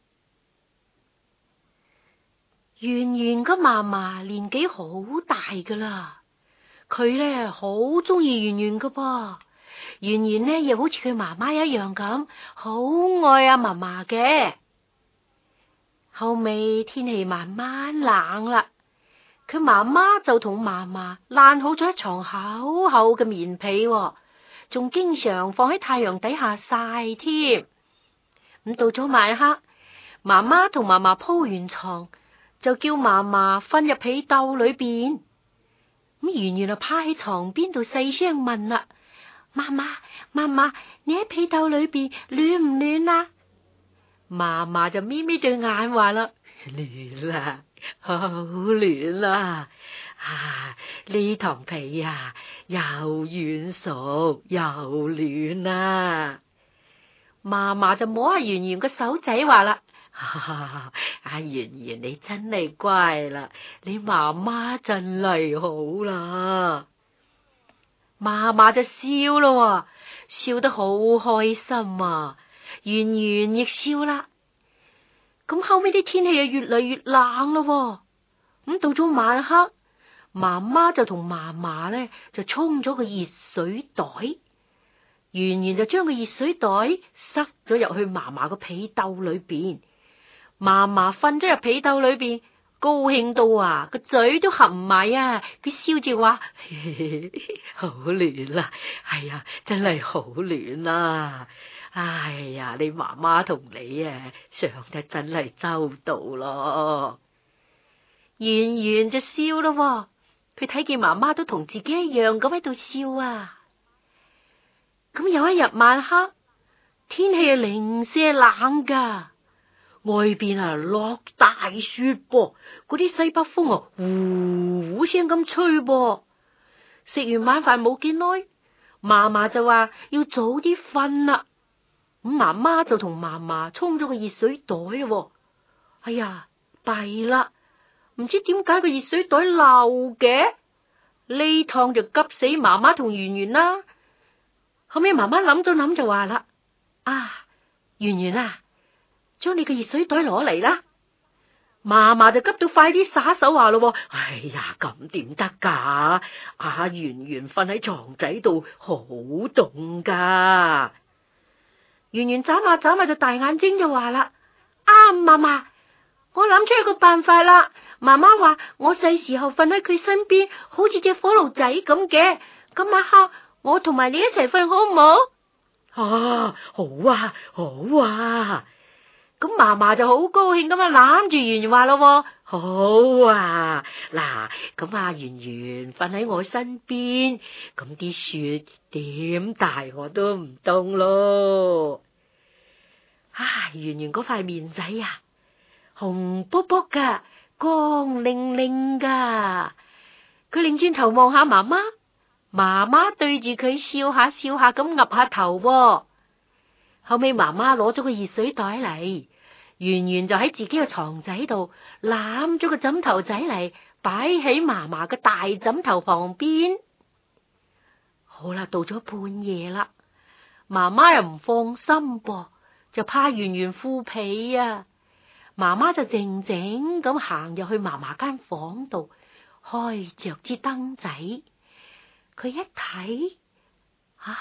A: 圓圓個嫲嫲年紀好大噶啦，佢咧好中意圓圓噶噃。圓圓呢又好似佢媽媽一樣咁，好愛阿嫲嫲嘅。後尾天氣慢慢冷啦，佢媽媽就同嫲嫲爛好咗一床厚厚嘅棉被，仲經常放喺太陽底下曬添。咁到咗晚黑，媽媽同嫲嫲鋪完床，就叫嫲嫲瞓入被竇裏邊。咁圓圓就趴喺床邊度細聲問啦：嫲嫲，嫲嫲，你喺被竇裏邊暖唔暖啊？嫲嫲就眯眯對眼話啦：暖啦，好暖啦！啊，呢床被啊，又軟熟又暖啊！嫲嫲就摸下圓圓個手仔話啦：阿圓圓你真係乖啦，你媽媽真係好啦。嫲嫲就笑咯，笑得好開心啊！圓圓亦笑啦。咁後尾啲天氣又越嚟越冷咯。咁到咗晚黑，媽媽就同嫲嫲咧就沖咗個熱水袋，圓圓就將個熱水袋塞咗入去嫲嫲個被竇裏邊。嫲嫲瞓咗入被竇裏邊，高興到啊個嘴都合唔埋啊！佢笑住話：好暖啦，係啊，真係好暖啦！哎呀，你媽媽同你啊想得真係周到咯。圓圓就笑咯，佢睇見媽媽都同自己一樣咁喺度笑啊。咁有一日晚黑，天氣係零舍冷噶，外邊啊落大雪噃，嗰啲西北風啊呼呼聲咁吹噃。食完晚飯冇幾耐，嫲嫲就話要早啲瞓啦。咁媽媽就同嫲嫲沖咗個熱水袋咯。哎呀，弊啦，唔知點解個熱水袋漏嘅，呢趟就急死嫲媽同圓圓啦。後尾媽媽諗咗諗就話啦：啊，圓圓啊，將你個熱水袋攞嚟啦。嫲嫲就急到快啲撒手話咯：哎呀，咁點得噶？阿圓圓瞓喺床仔度好凍噶。圓圓眨下眨下就大眼睛就話啦：啊，嫲嫲，我諗出一個辦法啦。媽媽話我細時候瞓喺佢身邊，好似隻火爐仔咁嘅。今晚黑我同埋你一齊瞓好唔好？啊，好啊，好啊。咁嫲嫲就好高興咁樣攬住圓圓話咯：好啊，嗱，咁阿圓圓瞓喺我身邊，咁啲雪點大我都唔凍咯。啊，圓圓嗰塊面仔啊，紅卜卜噶，光靈靈噶。佢擰轉頭望下媽媽，媽媽對住佢笑下笑下咁岌下頭喎。後尾媽媽攞咗個熱水袋嚟，圓圓就喺自己嘅床仔度攬咗個枕頭仔嚟，擺喺嫲嫲嘅大枕頭旁邊。好啦，到咗半夜啦，媽媽又唔放心噃，就怕圓圓敷被啊。媽媽就靜靜咁行入去嫲嫲間房度，開着支燈仔。佢一睇，啊，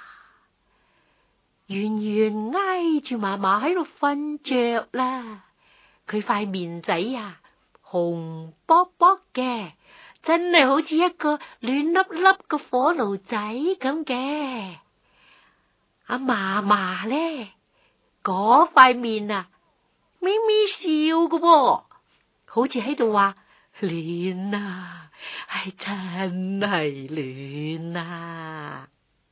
A: 圓圓挨住嫲嫲喺度瞓着啦。佢塊面仔啊，紅卜卜嘅，真係好似一個暖粒粒嘅火爐仔咁嘅。阿嫲嫲咧，嗰塊面啊，咪咪笑嘅噃，好似喺度話暖啊，係真係暖啊！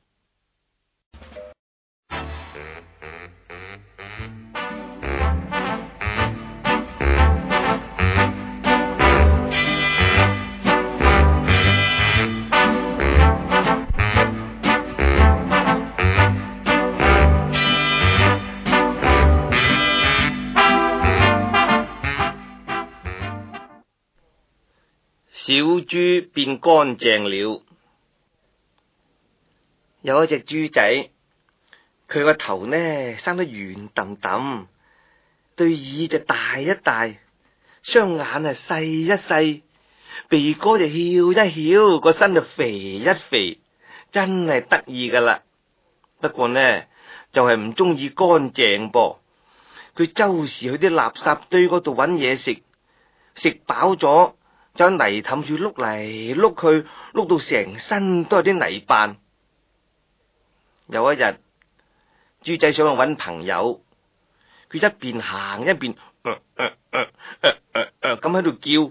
B: 小豬變乾淨了。有一隻豬仔， 佢個頭呢生得圓揼揼，對耳就大一大，雙眼啊細一細，鼻哥就翹一翹，個身就肥一肥，真係得意噶啦。不過呢就係唔中意乾淨噃，佢周時去啲垃圾堆嗰度揾嘢食，食飽咗就喺泥凼處碌嚟碌去，碌到成身都係啲泥斑。有一日，豬仔想去揾朋友，佢一邊行一邊咁喺度叫。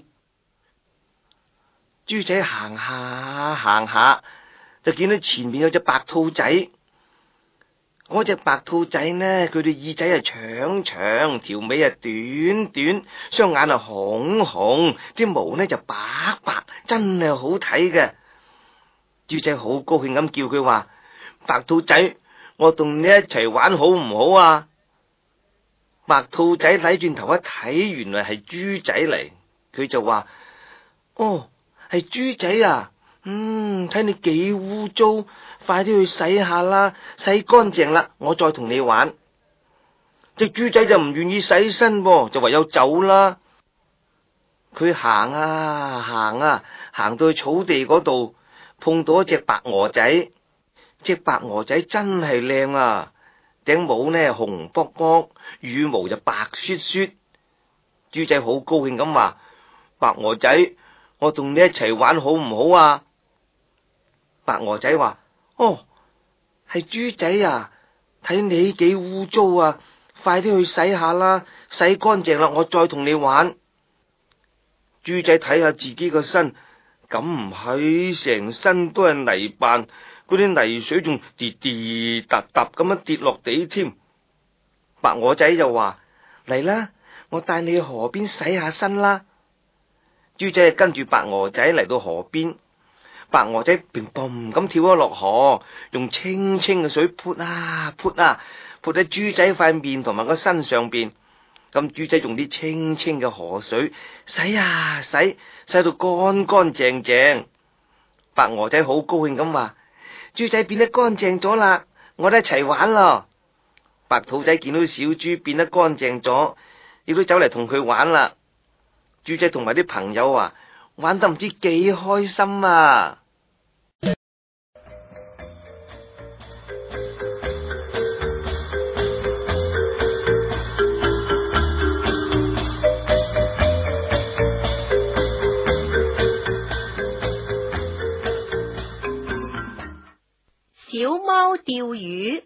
B: 豬仔行下行下，就見到前面有隻白兔仔。嗰隻白兔仔呢，佢對耳仔啊長長，條尾啊短短，雙眼啊紅紅，啲毛呢就白白，真係好睇嘅。豬仔好高興咁叫佢話：白兔仔，我同你一齊玩好唔好啊？白兔仔睇轉頭一睇，原來係豬仔嚟，佢就話：哦，係豬仔啊！嗯，睇你幾污糟，快啲去洗下啦，洗乾淨啦，我再同你玩。隻豬仔就唔願意洗身噃，就唯有走啦。佢行啊行啊，行到去草地嗰度，碰到一隻白鵝仔。隻白鵝仔真係靚啊，頂帽呢紅卜卜，羽毛就白雪雪。豬仔好高興咁話：白鵝仔，我同你一齊玩好唔好啊？白鵝仔話：哦，係豬仔啊，睇你幾污糟啊，快啲去洗下啦，洗乾淨啦，我再同你玩。豬仔睇下自己個身，咁唔係，成身都係泥斑，嗰啲泥水仲滴滴答答咁樣跌落地添。白鵝仔就話：嚟啦，我帶你去河邊洗下身啦。豬仔跟住白鵝仔嚟到河邊。白鵝仔砰砰咁跳咗落河，用清清嘅水潑啊潑啊潑喺豬仔塊面同埋個身上邊。咁豬仔用啲清清嘅河水洗啊洗，洗到乾乾淨淨。白鵝仔好高興咁話：豬仔變得乾淨咗啦，我哋一齊玩咯。白兔仔見到小豬變得乾淨咗，亦都走嚟同佢玩啦。豬仔同埋啲朋友啊，玩得唔知幾開心啊！
A: 小貓釣魚。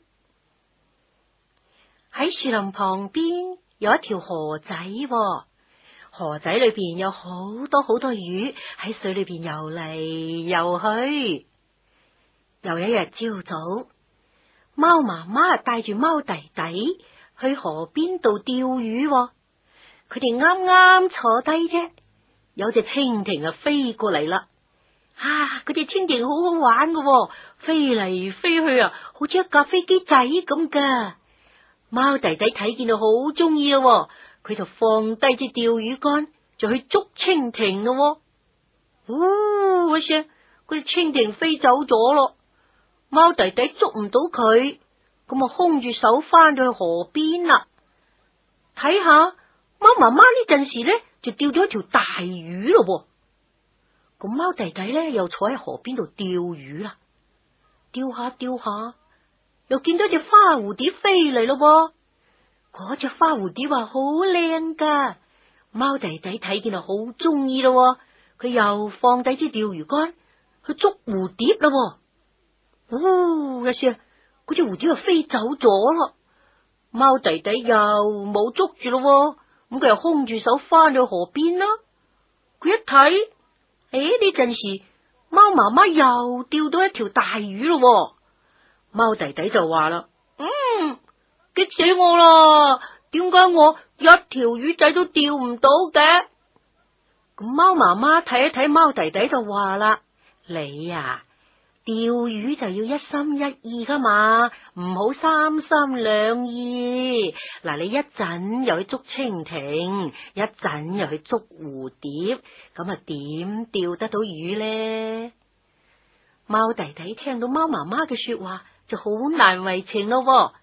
A: 喺樹林旁邊有一條河仔，河仔裏邊有好多好多魚喺水裏邊游嚟游去。有一日朝早，貓媽媽帶住貓弟弟去河邊度釣魚，佢哋啱啱坐低啫，有隻蜻蜓啊飛過嚟啦。啊！嗰隻蜻蜓好好玩㗎，飛嚟飛去啊，好似一架飛機仔咁噶。貓弟弟睇見到好中意咯，佢就放低支釣魚竿，就去捉蜻蜓咯。嗚一聲，嗰隻蜻蜓飛走咗咯。貓弟弟捉唔到佢，咁啊空住手翻到去河邊啦。睇下，貓媽媽呢陣時咧就釣咗一條大魚咯。咁貓弟弟咧又坐喺河邊度釣魚啦，釣下釣下，又見到隻花蝴蝶飛嚟咯。嗰隻花蝴蝶話好靚噶，貓弟弟睇見就好中意咯，佢又放低支釣魚竿去捉蝴蝶啦。嗚一聲，嗰隻蝴蝶就飛走咗咯。貓弟弟又冇捉住咯，咁佢又空住手翻到河邊啦。佢一睇，誒，呢陣時貓媽媽又釣到一條大魚咯。貓弟弟就話啦：嗯，激死我啦！點解我一條魚仔都釣唔到嘅？咁貓媽媽睇一睇貓弟弟就話啦：你呀，釣魚就要一心一意噶嘛，唔好三心兩意。嗱，你一陣又去捉蜻蜓，一陣又去捉蝴蝶，咁啊點釣得到魚呢？貓弟弟聽到貓媽媽嘅說話就好難為情咯，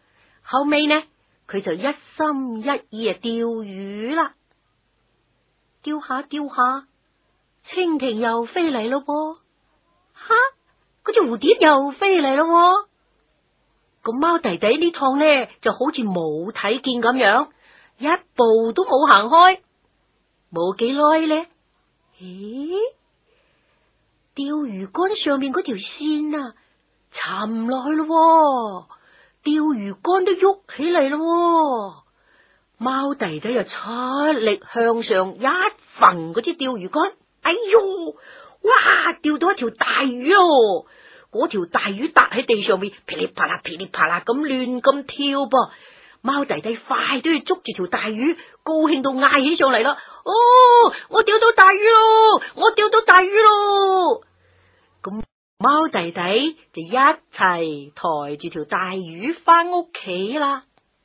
A: 後尾呢，佢就一心一意啊釣魚啦。釣下釣下，蜻蜓又飛嚟咯噃，哈！嗰隻蝴蝶又飛嚟咯。咁貓弟弟呢趟呢就好似冇睇見咁樣，一步都冇行開。冇幾耐呢，咦？釣魚竿上面嗰條線啊，沉落去咯，釣魚竿都喐起嚟咯。貓弟弟又出力向上一揈嗰支釣魚竿，哎喲，哇！釣到一條大魚咯！嗰條大魚笪喺地上面，噼里啪啦噼里啪啦咁亂咁跳噃。貓弟弟快都要捉住條大魚，高興到嗌起上嚟啦！哦，我釣到大魚咯！我釣到大魚咯！咁貓弟弟就一齊抬住條大魚翻屋企啦。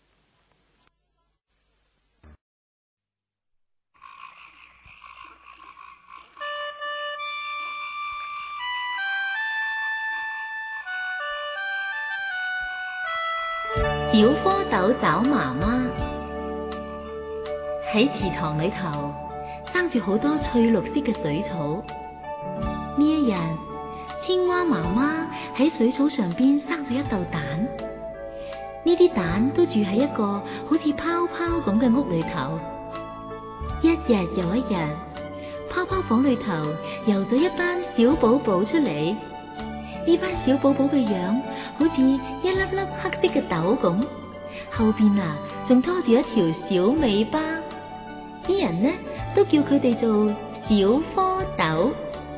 E: 小蝌蚪找媽媽。喺池塘裏頭生住好多翠綠色嘅水草。呢一日，青蛙媽媽喺水草上邊生咗一竇蛋。呢啲蛋都住喺一個好似泡泡咁嘅屋裏頭。一日又一日，泡泡房裏頭游咗一班小寶寶出嚟。呢班小寶寶嘅樣好似一粒粒黑色嘅豆咁，後邊啊仲拖住一條小尾巴。啲人呢都叫佢哋做小蝌蚪。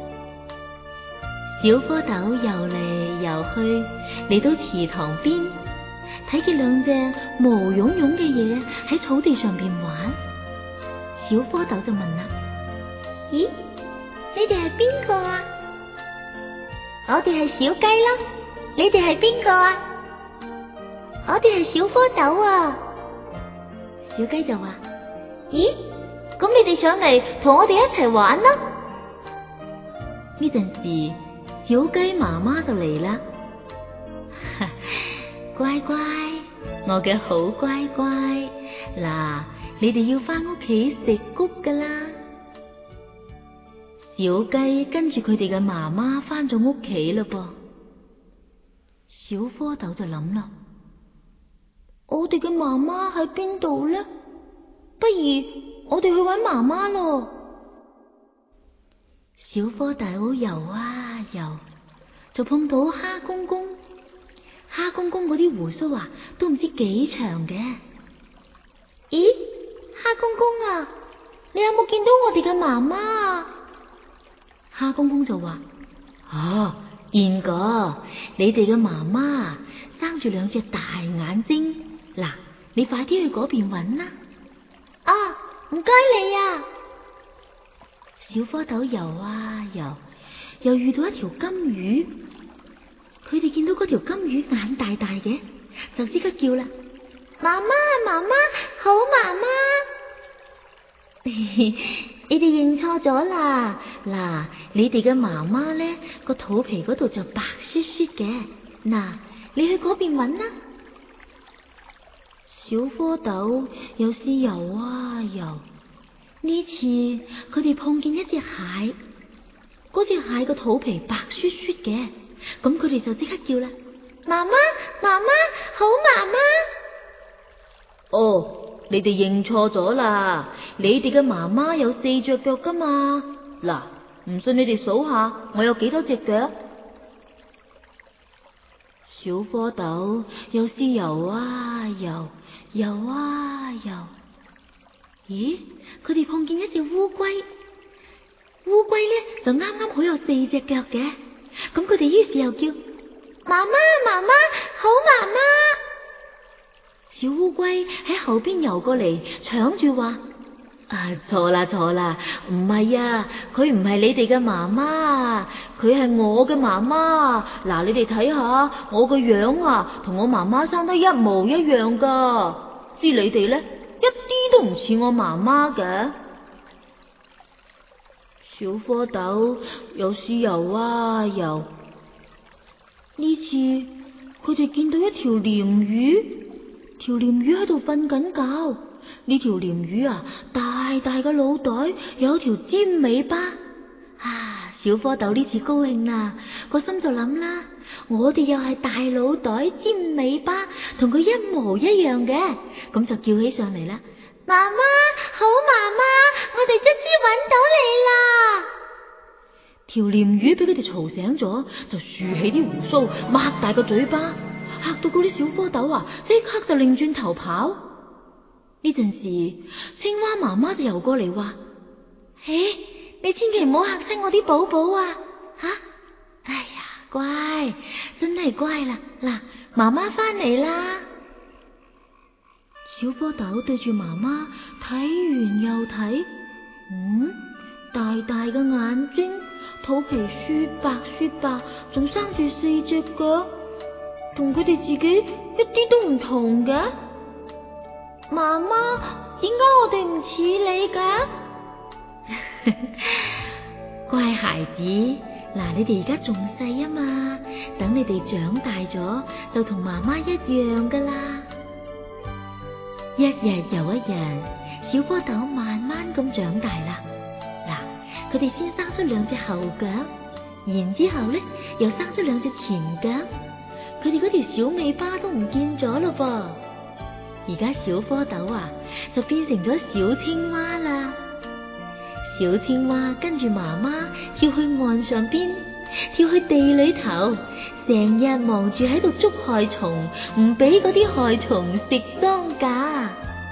E: 小蝌蚪游嚟游去，嚟到池塘邊，睇見兩隻毛茸茸嘅嘢喺草地上邊玩。小蝌蚪就問啦：咦，你哋係邊個啊？我哋係小雞啦，你哋係邊個啊？我哋係小蝌蚪啊。小雞就話：咦，咁你哋上嚟同我哋一齊玩啦。呢陣時，小雞媽媽就嚟啦。乖乖，我嘅好乖乖，嗱，你哋要翻屋企食穀噶啦。小雞跟住佢哋嘅媽媽翻咗屋企嘞噃。小蝌蚪就諗啦：我哋嘅媽媽喺邊度呢？不如我哋去搵媽媽咯。小蝌蚪游啊游，就碰到蝦公公。蝦公公嗰啲鬍鬚啊，都唔知幾長嘅。咦，蝦公公啊，你有冇見到我哋嘅媽媽啊？蝦公公就話：哦，見過，你哋嘅媽媽生住兩隻大眼睛。嗱，你快啲去嗰邊搵啦。啊，唔該你啊。小蝌蚪游啊游，又遇到一條金魚。佢哋見到嗰條金魚眼大大嘅，就即刻叫啦：媽媽，媽媽，好媽媽。你哋認錯咗啦！嗱，你哋嘅媽媽咧個肚皮嗰度就白雪雪嘅。嗱，你去嗰邊搵啦。小蝌蚪又試游啊游，呢次佢哋碰見一隻蟹，嗰隻蟹個肚皮白雪雪嘅，咁佢哋就即刻叫啦：媽媽，媽媽，好媽媽。哦。你哋認錯咗啦！你哋嘅媽媽有四隻腳噶嘛？嗱，唔信你哋數下，我有幾多隻腳？小蝌蚪又試游啊游，游啊游。咦？佢哋碰見一隻烏龜，烏龜咧就啱啱好有四隻腳嘅，咁佢哋於是又叫：媽媽，媽媽，好媽媽。小烏龜喺後邊游過嚟，搶住話：啊，錯啦錯啦，唔係啊，佢唔係你哋嘅媽媽，佢係我嘅媽媽。嗱，你哋睇下我個樣啊，同我媽媽生得一模一樣噶。知你哋咧，一啲都唔似我媽媽嘅。小蝌蚪又試游啊游，呢次佢哋見到一條鯰魚。 條鯰魚喺度瞓緊覺。呢條鯰魚啊，大大嘅腦袋，有條尖尾巴。啊，小蝌蚪呢次高興啦，個心就諗啦，我哋又係大腦袋、尖尾巴，同佢一模一樣嘅，咁就叫起上嚟啦。媽媽，好媽媽，我哋卒之搵到你啦！條鯰魚俾佢哋嘈醒咗，就豎起啲鬍鬚，擘大個嘴巴，嚇到嗰啲小蝌蚪啊，即刻就擰轉頭跑。呢陣時，青蛙媽媽就游過嚟話：誒，你千祈唔好嚇親我啲寶寶啊！吓，哎呀，乖，真係乖啦！嗱，媽媽翻嚟啦。小蝌蚪對住媽媽睇完又睇，嗯，大大嘅眼睛，肚皮雪白雪白，仲生住四隻腳，同佢哋自己一啲都唔同嘅。媽媽，點解我哋唔似你噶？乖孩子，嗱，你哋而家仲細啊嘛，等你哋長大咗，就同媽媽一樣噶啦。一日又一日，小蝌蚪慢慢咁長大啦。嗱，佢哋先生出兩隻後腳，然之後咧又生出兩隻前腳，佢哋嗰條小尾巴都唔見咗咯噃。而家小蝌蚪啊，就變成咗小青蛙啦。小青蛙跟住媽媽跳去岸上邊，跳去地裏頭，成日忙住喺度捉害蟲，唔俾嗰啲害蟲食莊稼。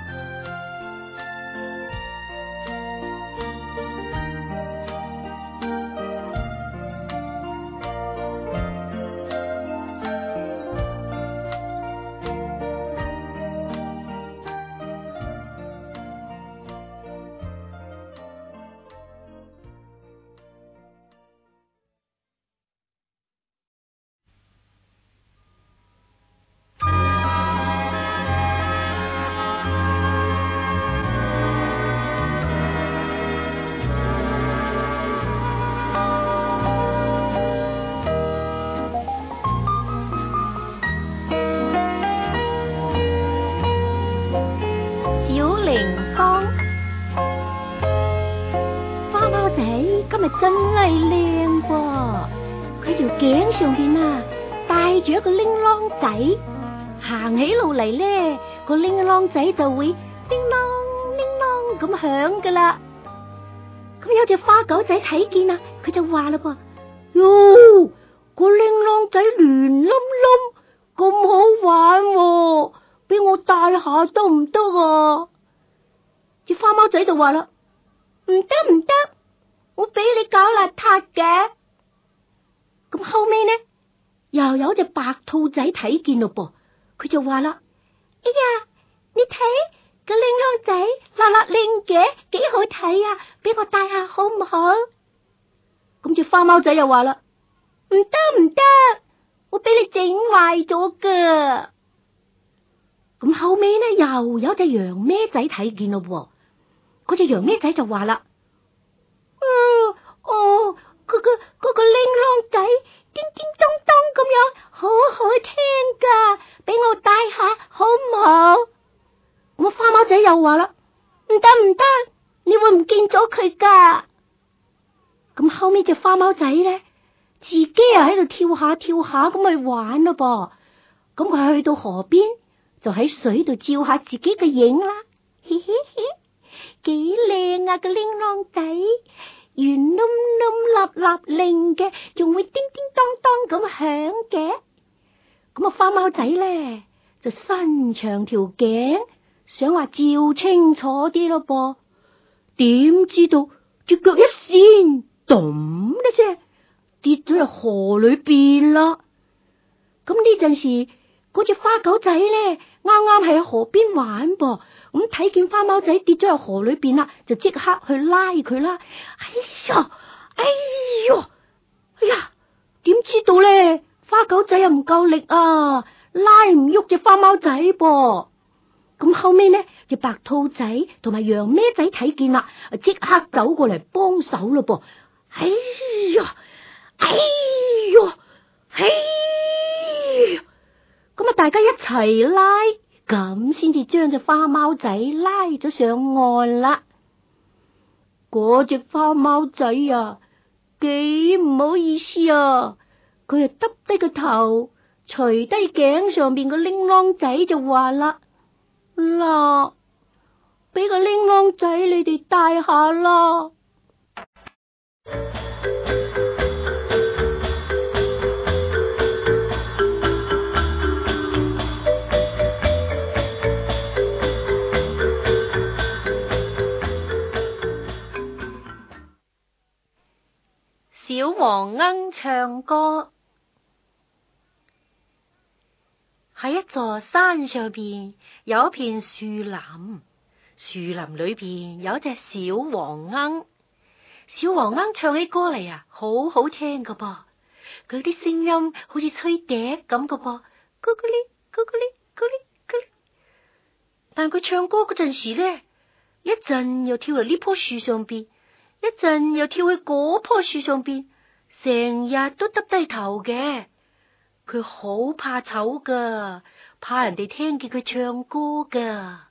C: 真係靚噃！佢條頸上邊啊帶住一個鈴啷仔，行起路嚟咧，個鈴啷仔就會叮啷叮啷咁響噶啦。咁有隻花狗仔睇見啊，佢就話啦噃：喲，個鈴啷仔圓冧冧，咁好玩喎，俾我帶下得唔得啊？隻花貓仔就話啦：唔得唔得。我俾你搞邋遢嘅。咁後尾呢，又有隻白兔仔睇見咯噃，佢就話啦：哎呀，你睇個鈴啷仔辣辣靚嘅，幾好睇啊，俾我戴下好唔好？咁隻花貓仔又話啦：唔得唔得，我俾你整壞咗噶。咁後尾呢，又有隻羊咩仔睇見咯噃，嗰隻羊咩仔就話啦：哦哦，嗰個嗰個鈴啷仔叮叮當當咁樣，好好聽噶，俾我戴下好唔好？咁花貓仔又話啦：唔得唔得，你會唔見咗佢噶。咁後尾隻花貓仔咧，自己又喺度跳下跳下咁去玩咯噃。咁佢去到河邊，就喺水度照下自己嘅影啦，嘻嘻嘻，幾靚啊個鈴啷仔！圓冧冧立立令嘅，仲會叮叮當當咁響嘅。咁啊，花貓仔咧就伸長條頸，想話照清楚啲咯噃。點知道隻腳一跣，咚一聲跌咗入河裏邊啦。咁呢陣時，嗰隻花狗仔咧啱啱喺河邊玩噃。咁睇見花貓仔跌咗入河裏邊啦，就即刻去拉佢啦。哎呀，哎喲，哎呀，點知道咧？花狗仔又唔夠力啊，拉唔喐隻花貓仔噃。咁後尾呢，隻白兔仔同埋羊咩仔睇見啦，即刻走過嚟幫手咯噃。哎呀，哎喲，哎呀，咁啊，大家一齊拉。
A: 咁先至將隻花貓仔拉咗上岸啦。嗰隻花貓仔啊，幾唔好意思啊！佢啊耷低個頭，除低頸上邊個鈴啷仔就話啦：嗱，俾個鈴啷仔你哋戴下啦。小黃鶯唱歌。喺一座山上邊有一片樹林，樹林裏邊有一隻小黃鶯。小黃鶯唱起歌嚟啊，好好聽噶噃，佢啲聲音好似吹笛咁噶噃，咕咕哩咕咕哩咕哩咕哩。但佢唱歌嗰陣時咧，一陣又跳嚟呢棵樹上邊，一陣又跳去嗰棵樹上邊，成日都耷低頭嘅。佢好怕醜噶，怕人哋聽見佢唱歌噶。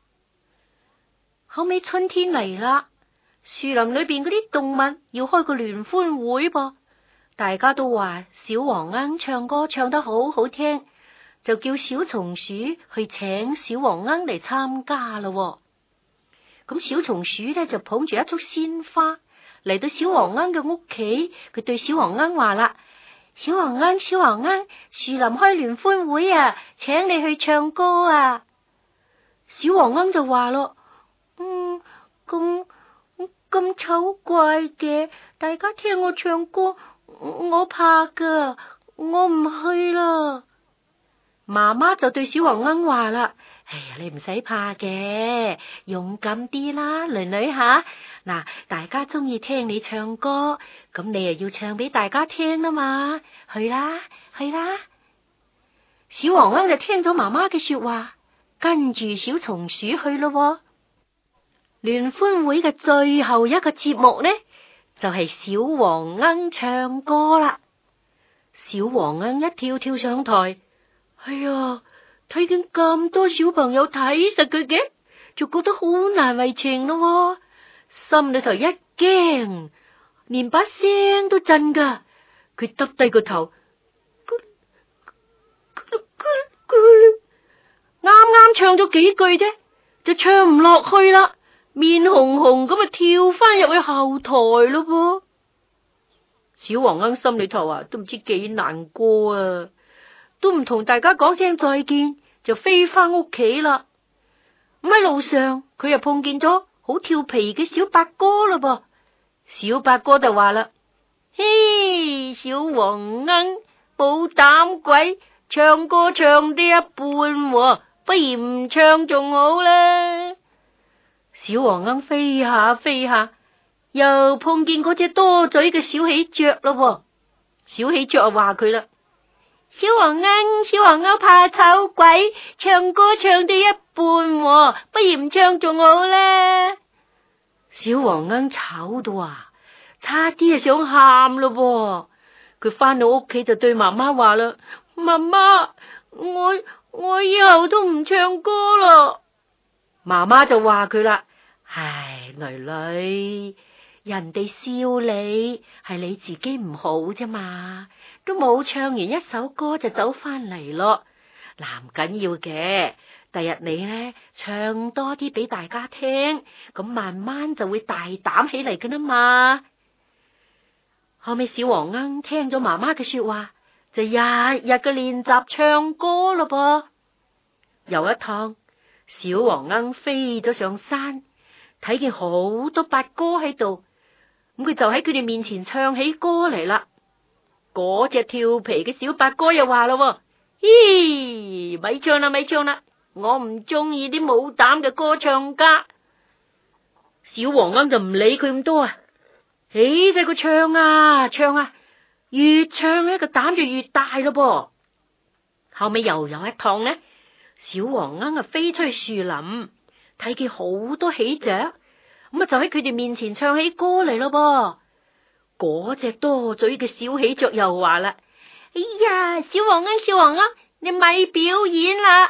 A: 後尾春天嚟啦，樹林裏邊嗰啲動物要開個聯歡會噃，大家都話小黃鶯唱歌唱得好好聽，就叫小松鼠去請小黃鶯嚟參加咯。咁小松鼠咧就捧住一束鮮花嚟到小黃鶯嘅屋企，佢對小黃鶯話啦：小黃鶯，小黃鶯，樹林開聯歡會啊，請你去唱歌啊！小黃鶯就話咯：嗯，咁咁醜怪嘅，大家聽我唱歌，我怕噶，我唔去啦。媽媽就對小黃鶯話啦：哎呀，你唔使怕嘅，勇敢啲啦，囡囡吓。嗱，大家中意聽你唱歌，咁你又要唱俾大家聽啦嘛，去啦，去啦。小黃鶯就聽咗媽媽嘅說話，跟住小松鼠去咯。聯歡會嘅最後一個節目呢，就係小黃鶯唱歌啦。小黃鶯一跳跳上台，哎呀，睇見咁多小朋友睇實佢嘅，就覺得好難為情咯，心裏頭一驚，連把聲都震噶。佢耷低個頭，啱啱唱咗幾句啫，就唱唔落去啦，面紅紅咁啊跳翻入去後台咯噃。小黃鶯心裏頭啊，都唔知幾難過啊，都唔同大家講聲再見，就飛翻屋企啦。咁喺路上，佢又碰見咗好調皮嘅小八哥啦噃。小八哥就話啦：嘿，小黃鶯，冇膽鬼，唱歌唱得一半，不如唔唱仲好啦。小黃鶯飛下飛下，又碰見嗰隻多嘴嘅小喜鵲咯。小喜鵲就話佢啦：小黃鶯，小黃鶯怕醜鬼，唱歌唱得一半，不如唔唱仲好啦。小黃鶯醜到啊，差啲啊想喊咯。佢翻到屋企就對媽媽話啦：媽媽，我我以後都唔唱歌啦。媽媽就話佢啦：唉，女女，人哋笑你係你自己唔好啫嘛，都冇唱完一首歌就走翻嚟咯。嗱，唔緊要嘅，第日你呢唱多啲俾大家聽，咁慢慢就會大膽起嚟噶啦嘛。後尾小黃鶯聽咗媽媽嘅說話，就日日嘅練習唱歌咯噃。有一趟，小黃鶯飛咗上山，睇見好多八哥喺度，咁佢就喺佢哋面前唱起歌嚟啦。嗰隻調皮嘅小八哥又話咯：咦，咪唱啦咪唱啦，我唔中意啲冇膽嘅歌唱家。小黃鶯就唔理佢咁多啊，起仔佢唱啊唱啊，越唱呢個膽就越大咯噃。後尾又有一趟呢，小黃鶯啊飛出去樹林，睇見好多喜鵲，咁啊就喺佢哋面前唱起歌嚟咯噃。嗰隻多嘴嘅小喜鵲又話啦：哎呀，小黃鶯小黃鶯，你咪表演啦，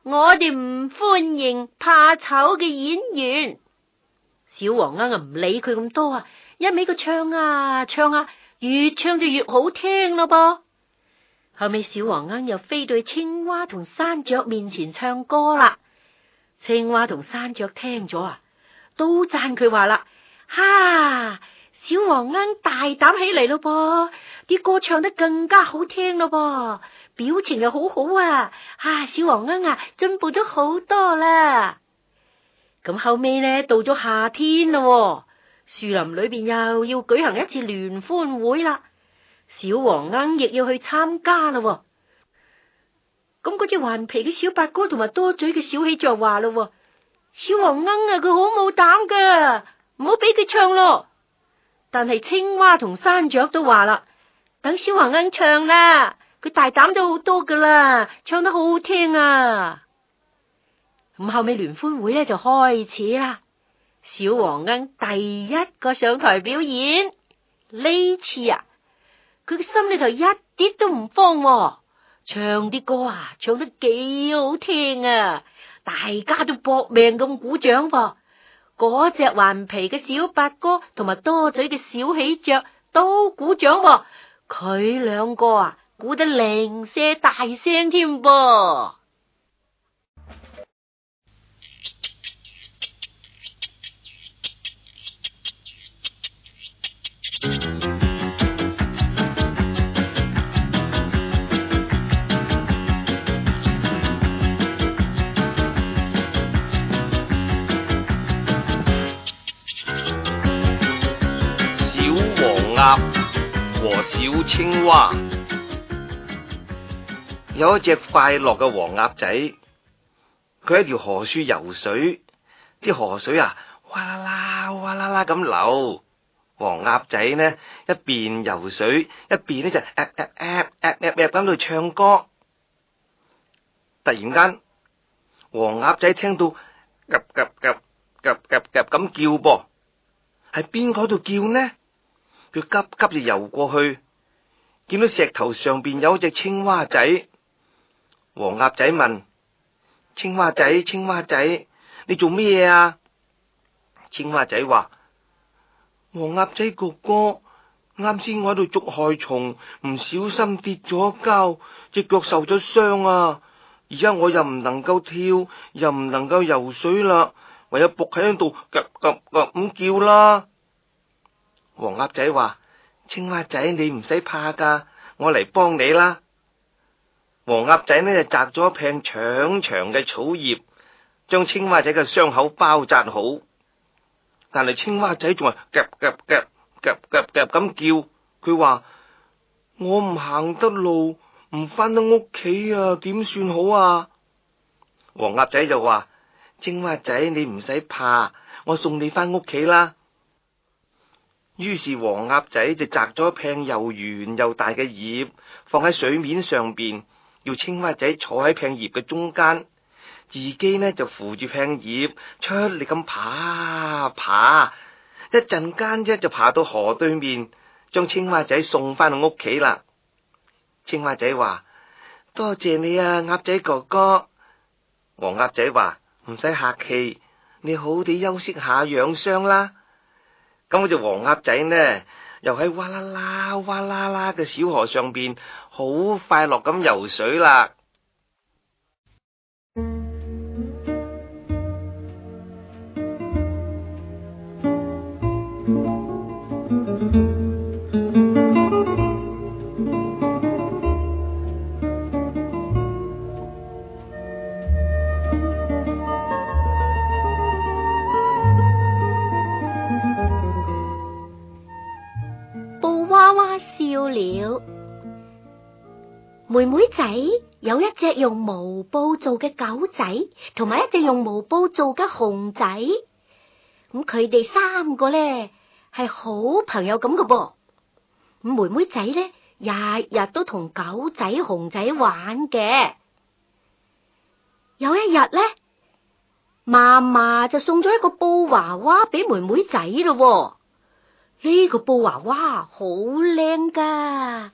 A: 我哋唔歡迎怕醜嘅演員。小黃鶯啊唔理佢咁多啊，一味個唱啊唱啊，越唱就越好聽咯噃。後尾小黃鶯又飛到去青蛙同山雀面前唱歌啦。青蛙同山雀聽咗啊，都讚佢話啦：哈！小黃鶯大膽起嚟咯噃，啲歌唱得更加好聽咯噃，表情又好好啊！啊，小黃鶯啊，進步咗好多啦。咁後尾呢，到咗夏天咯，樹林裏邊又要舉行一次聯歡會啦。小黃鶯亦要去參加咯。咁嗰隻頑皮嘅小八哥同埋多嘴嘅小喜鵲話咯：小黃鶯啊，佢好冇膽噶，唔好俾佢唱咯。但係青蛙同山雀都話啦，等小黃鶯唱啦，佢大膽咗好多噶啦，唱得好好聽啊。咁後尾聯歡會咧就開始啦，小黃鶯第一個上台表演。呢次啊，佢嘅心裏頭一啲都唔慌，唱啲歌啊唱得幾好聽啊，大家都搏命咁鼓掌噃。嗰隻頑皮嘅小八哥同埋多嘴嘅小喜鵲都鼓掌喎，佢兩個啊鼓得零舍大聲添噃。
B: 和小青蛙。有一隻快樂嘅黃鴨仔，佢喺條河處游水，啲河水啊嘩啦啦嘩啦啦咁流。黃鴨仔呢一邊游水一邊呢就誒誒誒誒誒誒咁度唱歌。突然間，黃鴨仔聽到夾夾夾夾夾夾咁叫噃，係邊個度叫呢？佢急急就游過去，見到石頭上邊有一隻青蛙仔。黃鴨仔問：青蛙仔，青蛙仔，你做咩啊？青蛙仔話：黃鴨仔哥哥，啱先我喺度捉害蟲，唔小心跌咗一跤，隻腳受咗傷啊！而家我又唔能夠跳，又唔能夠游水啦，唯有伏喺度夾夾夾咁叫啦。黃鴨仔話：青蛙仔，你唔使怕噶，我嚟幫你啦。黃鴨仔呢就摘咗一片長長嘅草葉，將青蛙仔嘅傷口包紮好。但係青蛙仔仲係夾夾夾夾夾夾咁叫，佢話：我唔行得路，唔翻得屋企啊，點算好啊？黃鴨仔就話：青蛙仔，你唔使怕，我送你翻屋企啦。於是黃鴨仔就摘咗一片又圓又大嘅葉，放喺水面上邊，要青蛙仔坐喺片葉嘅中間，自己呢就扶住片葉，出力咁爬爬，一陣間啫就爬到河對面，將青蛙仔送翻去屋企啦。青蛙仔話：多謝你啊，鴨仔哥哥。黃鴨仔話：唔使客氣，你好地休息下養傷啦。咁嗰隻黃鴨仔呢，又喺嘩啦啦嘩啦啦嘅小河上邊，好快樂咁游水啦。
E: 妹妹仔有一隻用毛布做嘅狗仔，同埋一隻用毛布做嘅熊仔。咁佢哋三個咧係好朋友咁嘅噃。咁妹妹仔咧日日都同狗仔、熊仔玩嘅。有一日咧，嫲嫲就送咗一個布娃娃俾妹妹仔咯。呢個布娃娃好靚噶。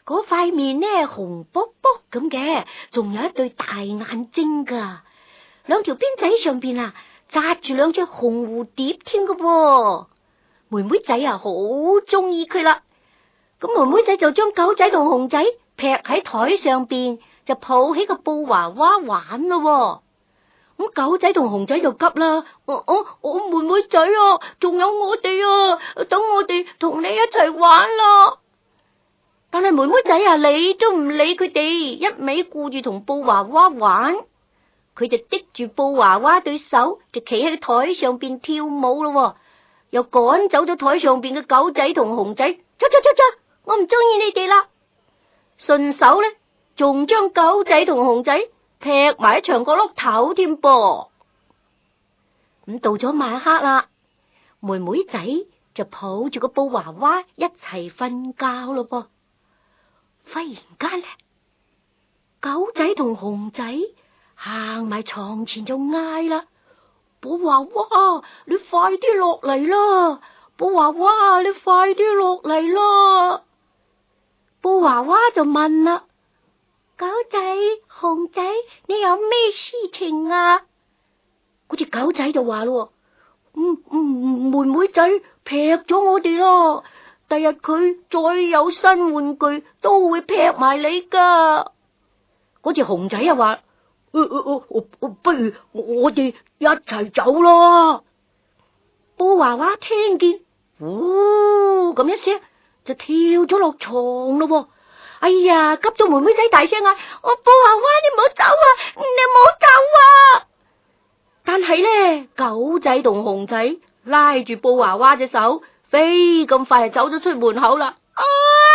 A: 嗰塊面呢紅卜卜咁嘅，仲有一對大眼睛噶，兩條辮仔上邊啊紮住兩隻紅蝴蝶添噶噃。妹妹仔啊好中意佢啦，咁妹妹仔就將狗仔同熊仔劈喺台上邊，就抱起個布娃娃玩咯。咁狗仔同熊仔就急啦，我我我妹妹仔啊，仲有我哋啊，等我哋同你一齊玩啦。但係妹妹仔啊，理都唔理佢哋，一味顧住同布娃娃玩。佢就拎住布娃娃對手，就企喺台上邊跳舞咯，又趕走咗台上邊嘅狗仔同熊仔，走走走走，我唔中意你哋啦。順手咧，仲將狗仔同熊仔劈埋喺牆角落頭添噃。咁到咗晚黑啦，妹妹仔就抱住個布娃娃一齊瞓覺咯噃。忽然間咧，狗仔同熊仔行埋床前就嗌啦：布娃娃，你快啲落嚟啦！布娃娃，你快啲落嚟啦！布娃娃就問啦：狗仔、熊仔，你有咩事情啊？嗰隻狗仔就話咯：嗯嗯，妹妹仔劈咗我哋咯，第日佢再有新玩具都會劈埋你噶。嗰隻熊仔又話：呃呃呃、不如我哋一齊走咯。布娃娃聽見，呼咁一聲就跳咗落床咯。哎呀，急到妹妹仔大聲嗌：我布娃娃，你唔好走啊，你唔好走啊！但係咧，狗仔同熊仔拉住布娃娃隻手，飛咁快就走咗出門口啦。啊！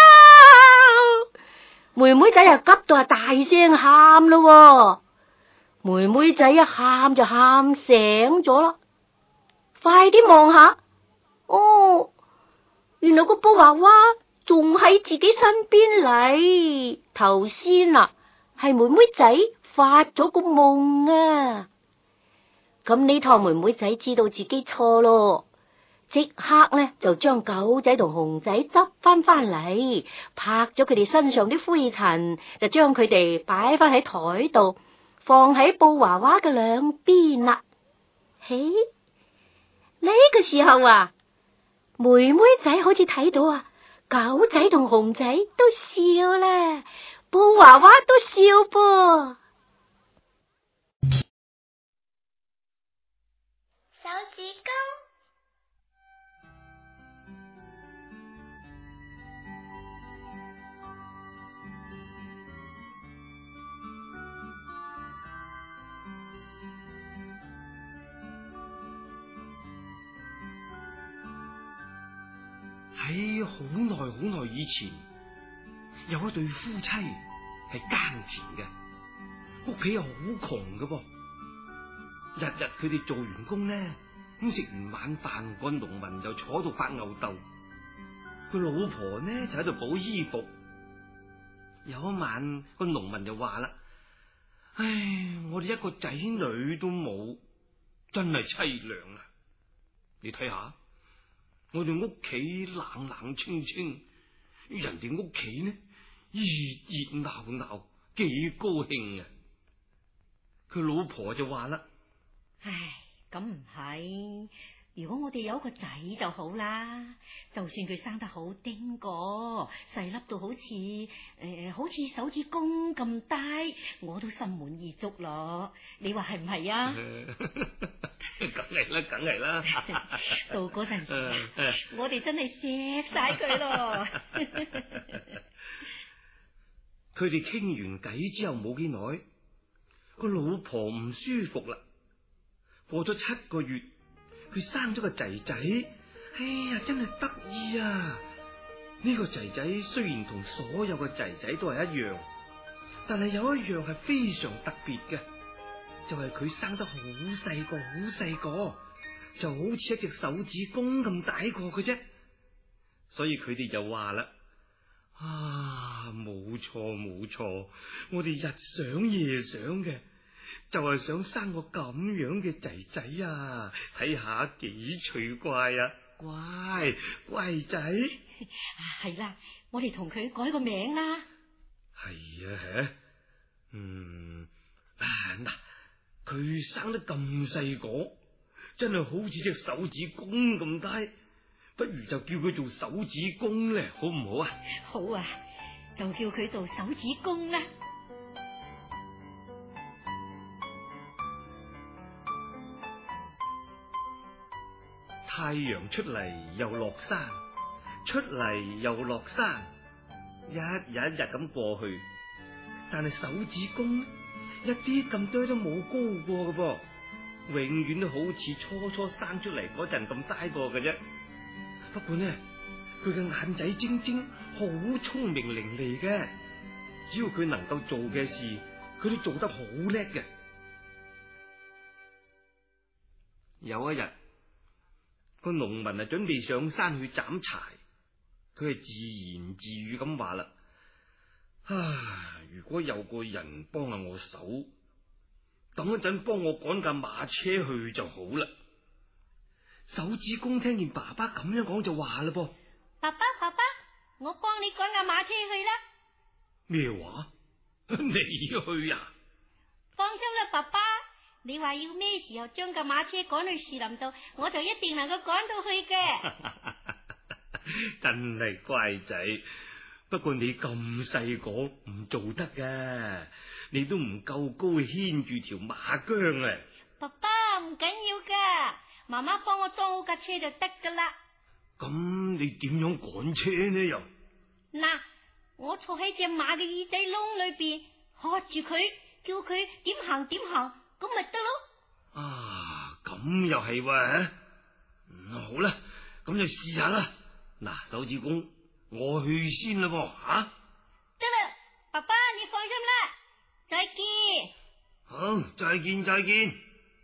A: 妹妹仔啊急到啊大聲喊咯。妹妹仔一喊就喊醒咗啦，快啲望下，哦，原來個布娃娃仲喺自己身邊嚟。頭先啊，係妹妹仔發咗個夢啊。咁呢趟妹妹仔知道自己錯咯，即刻咧就將狗仔同熊仔執翻翻嚟，拍咗佢哋身上啲灰塵，就將佢哋擺翻喺台度，放喺布娃娃嘅兩邊啦。嘿，呢個時候啊，妹妹仔好似睇到啊，狗仔同熊仔都笑啦，布娃娃都笑噃。
C: 手指公。
D: 喺好耐好耐以前，有一對夫妻係耕田嘅，屋企又好窮嘅噃。日日佢哋做完工呢，咁食完晚飯，個農民就坐喺度發吽哣，佢老婆呢就喺度補衣服。有一晚，個農民就話啦：唉，我哋一個仔女都冇，真係淒涼啊！你睇下，我哋屋企冷冷清清，人哋屋企呢熱熱鬧鬧，幾高興啊！佢老婆就話啦：
C: 唉，咁唔係，如果我哋有一個仔就好啦，就算佢生得好丁個，細粒到好似誒、呃，好似手指公咁大，我都心滿意足咯。你話係唔係啊？
D: 梗係啦，梗係啦。
C: 到嗰陣時，我哋真係錫晒佢咯。
D: 佢哋傾完偈之後冇幾耐，個老婆唔舒服啦。過咗七個月，佢生咗個仔仔。哎呀，真係得意啊！呢個仔仔雖然同所有嘅仔仔都係一樣，但係有一樣係非常特別嘅，就係佢生得好細個，好細個，就好似一隻手指公咁大個嘅啫。所以佢哋就話啦：啊，冇錯冇錯，我哋日想夜想嘅就係想生個咁樣嘅仔仔啊，睇下幾趣怪啊！乖乖仔，
C: 係啦， 我哋同佢改個名啦。
D: 係啊，吓，嗯，啊嗱，佢生得咁細個，真係好似隻手指公咁大，不如就叫佢做手指公咧，好唔好啊？
C: 好啊，就叫佢做手指公啦。
D: 太陽出嚟又落山，出嚟又落山，一日一日咁過去，但係手指公一啲咁多都冇高過嘅噃，永遠都好似初初生出嚟嗰陣咁大個嘅啫。不過呢，佢嘅眼仔晶晶，好聰明伶俐嘅，只要佢能夠做嘅事，佢都做得好叻嘅。有一日，個農民啊準備上山去斬柴，佢係自言自語咁話啦：啊，如果有個人幫下我手，等一陣幫我趕架馬車去就好啦。手指公聽見爸爸咁樣講就話啦噃：
C: 爸爸爸爸，我幫你趕架馬車去啦。
D: 咩話？你去啊？
C: 放心啦，爸爸，你話要咩時候將架馬車趕去樹林度，我就一定能夠趕到去嘅。
D: 真係乖仔，不過你咁細個唔做得噶，你都唔夠高牽住條馬韁啊！
C: 爸爸，唔緊要噶，媽媽幫我裝好架車就得噶啦。
D: 咁你點樣趕車呢？又
C: 嗱，我坐喺隻馬嘅耳仔窿裏邊，喝住佢，叫佢點行點行，咁咪得咯。
D: 啊，咁又係喎，嗯，好啦，咁就試下啦。嗱，手指公，我去先啦噃，吓。
C: 得啦，爸爸你放心啦，再見。
D: 好，再見再見。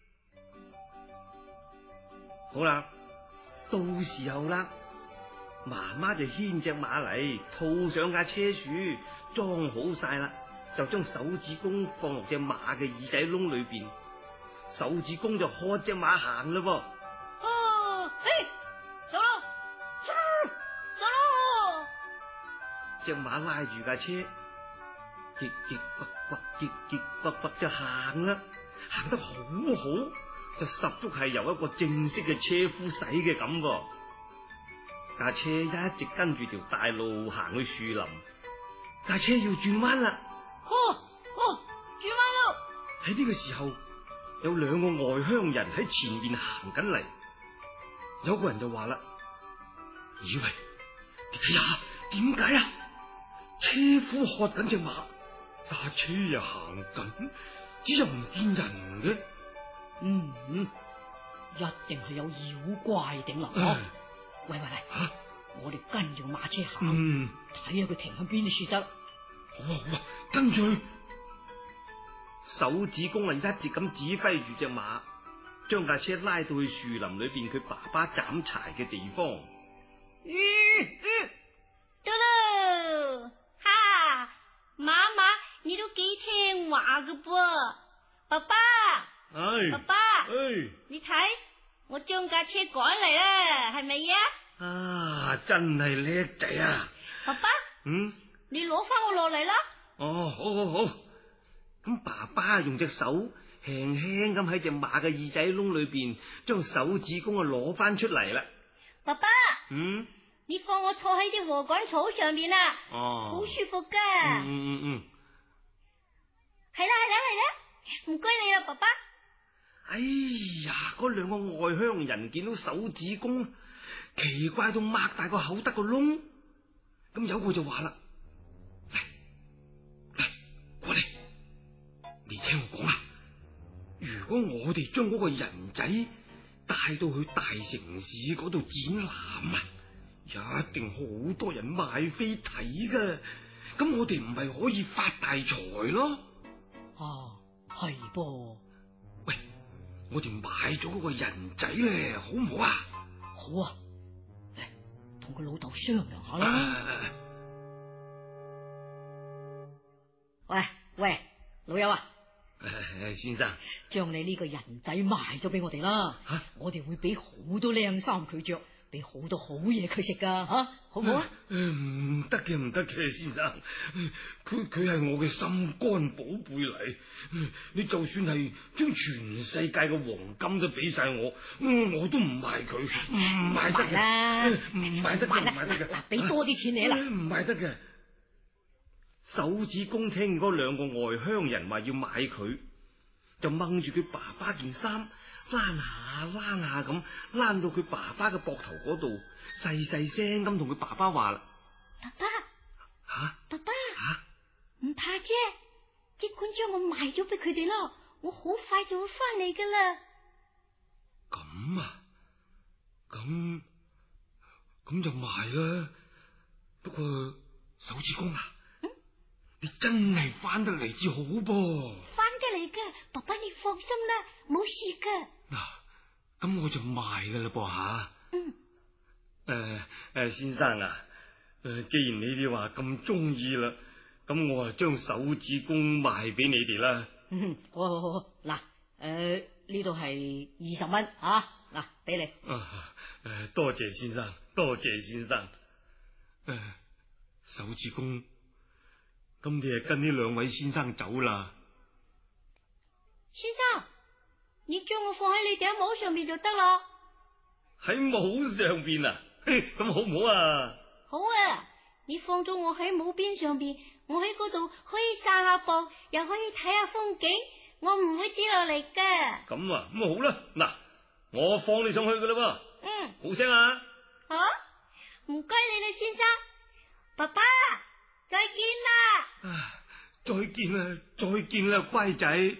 D: 好啦，到時候啦，媽媽就牽隻馬嚟，套上架車樹，裝好晒啦，就將手指公放落隻馬嘅耳仔窿裏邊，手指公就喝隻馬行啦噃。
C: 哦，嘿，走咯，走咯。
D: 隻馬拉住架車，結結卜卜，結結卜卜就行啦，行得好好，就十足係由一個正式嘅車夫使嘅咁噃。架車一直跟住條大路行去樹林，架車要轉彎啦。
C: 哦哦，轉彎咯！
D: 喺呢個時候，有兩個外鄉人喺前面行緊嚟，有個人就話啦：以為你睇下點解啊？車夫喝緊隻馬，架車又行緊，只又唔見人嘅。
F: 嗯嗯，一定係有妖怪頂樓。
D: 嗯
F: 喂喂喂，
D: 吓，
F: 我哋跟住個馬車行，
D: 嗯，
F: 睇下佢停喺邊度先得。
D: 好啊好啊，跟住去。手指公啊，一直咁指揮住隻馬，將架車拉到去樹林裏邊佢爸爸斬柴嘅地方。
C: 嗯嗯，得啦，哈，媽媽你都幾聽話噶噃，爸爸，
D: 唉，
C: 爸爸，
D: 唉，
C: 你睇我將架車趕嚟啦，係咪呀？
D: 啊，真係叻仔啊！
C: 爸爸，
D: 嗯，
C: 你攞翻我落嚟啦。
D: 哦，好好好。咁爸爸用隻手輕輕咁喺隻馬嘅耳仔窿裏邊，將手指公啊攞翻出嚟啦。
C: 爸爸，
D: 嗯，
C: 你放我坐喺啲禾稈草上邊啊，
D: 哦，
C: 好舒服噶。
D: 嗯嗯嗯，
C: 係啦係啦係啦，唔該你啦，爸爸。
D: 哎呀，嗰兩個外鄉人見到手指公，奇怪到擘大個口得個窿，咁有個就話啦：嚟嚟，過嚟，你聽我講啊！如果我哋將嗰個人仔帶到去大城市嗰度展覽啊，一定好多人買飛睇噶，咁我哋唔係可以發大財咯？
F: 啊，係噃。
D: 喂，我哋買咗嗰個人仔咧，好唔好啊？
F: 好啊，嚟同佢老豆商量下啦。
D: 啊
F: 喂喂，老友啊！
D: 先生，
F: 將你呢個人仔賣咗俾我哋啦，
D: 啊、
F: 我哋會俾好多靚衫佢着， 俾好多好嘢佢食噶吓，好唔好啊？
D: 唔得嘅，唔得嘅，先生，佢佢係我嘅心肝寶貝嚟，你就算係將全世界嘅黃金都俾晒我，我都唔賣佢，唔賣得嘅，唔賣得嘅，唔賣得嘅。
F: 嗱，俾多啲錢你啦，
D: 唔賣得嘅。手指公聽嗰兩個外鄉人話要買佢，就掹住佢爸爸件衫，拉下拉下咁，拉到佢爸爸嘅膊頭嗰度，細細聲咁同佢爸爸話啦：
C: 爸爸，
D: 吓、啊，
C: 爸爸，
D: 吓，
C: 唔怕啫，即管將我賣咗俾佢哋咯，我好快就會翻嚟噶啦。
D: 咁啊，咁咁就賣啦。不過手指公啊，
C: 嗯，
D: 你真係翻得嚟至好噃。
C: 翻得嚟噶，爸爸你放心啦，冇事噶。
D: 嗱、啊，咁我就賣噶啦噃吓。
C: 嗯。
D: 誒誒、呃，先生啊，誒、呃，既然你哋話咁中意啦，咁我啊將手指公賣俾你哋啦。
F: 嗯，好好好好，嗱，誒呢度係二十蚊啊，嗱，俾你。
D: 啊，誒、呃，多謝先生，多謝先生。誒、呃，手指公，咁你係跟呢兩位先生走啦。
C: 先生，你將我放喺你頂帽上面就得啦。
D: 喺帽上邊啊？咁好唔好啊？
C: 好啊，你放咗我喺帽邊上邊，我喺嗰度可以散下步，又可以睇下風景，我唔會跌落嚟噶。
D: 咁啊，咁好啦，嗱，我放你上去噶啦噃。
C: 嗯，
D: 好聲啊！
C: 好，唔該你啦，先生，爸爸，再見啦！
D: 啊，再見啦，再見啦，乖仔。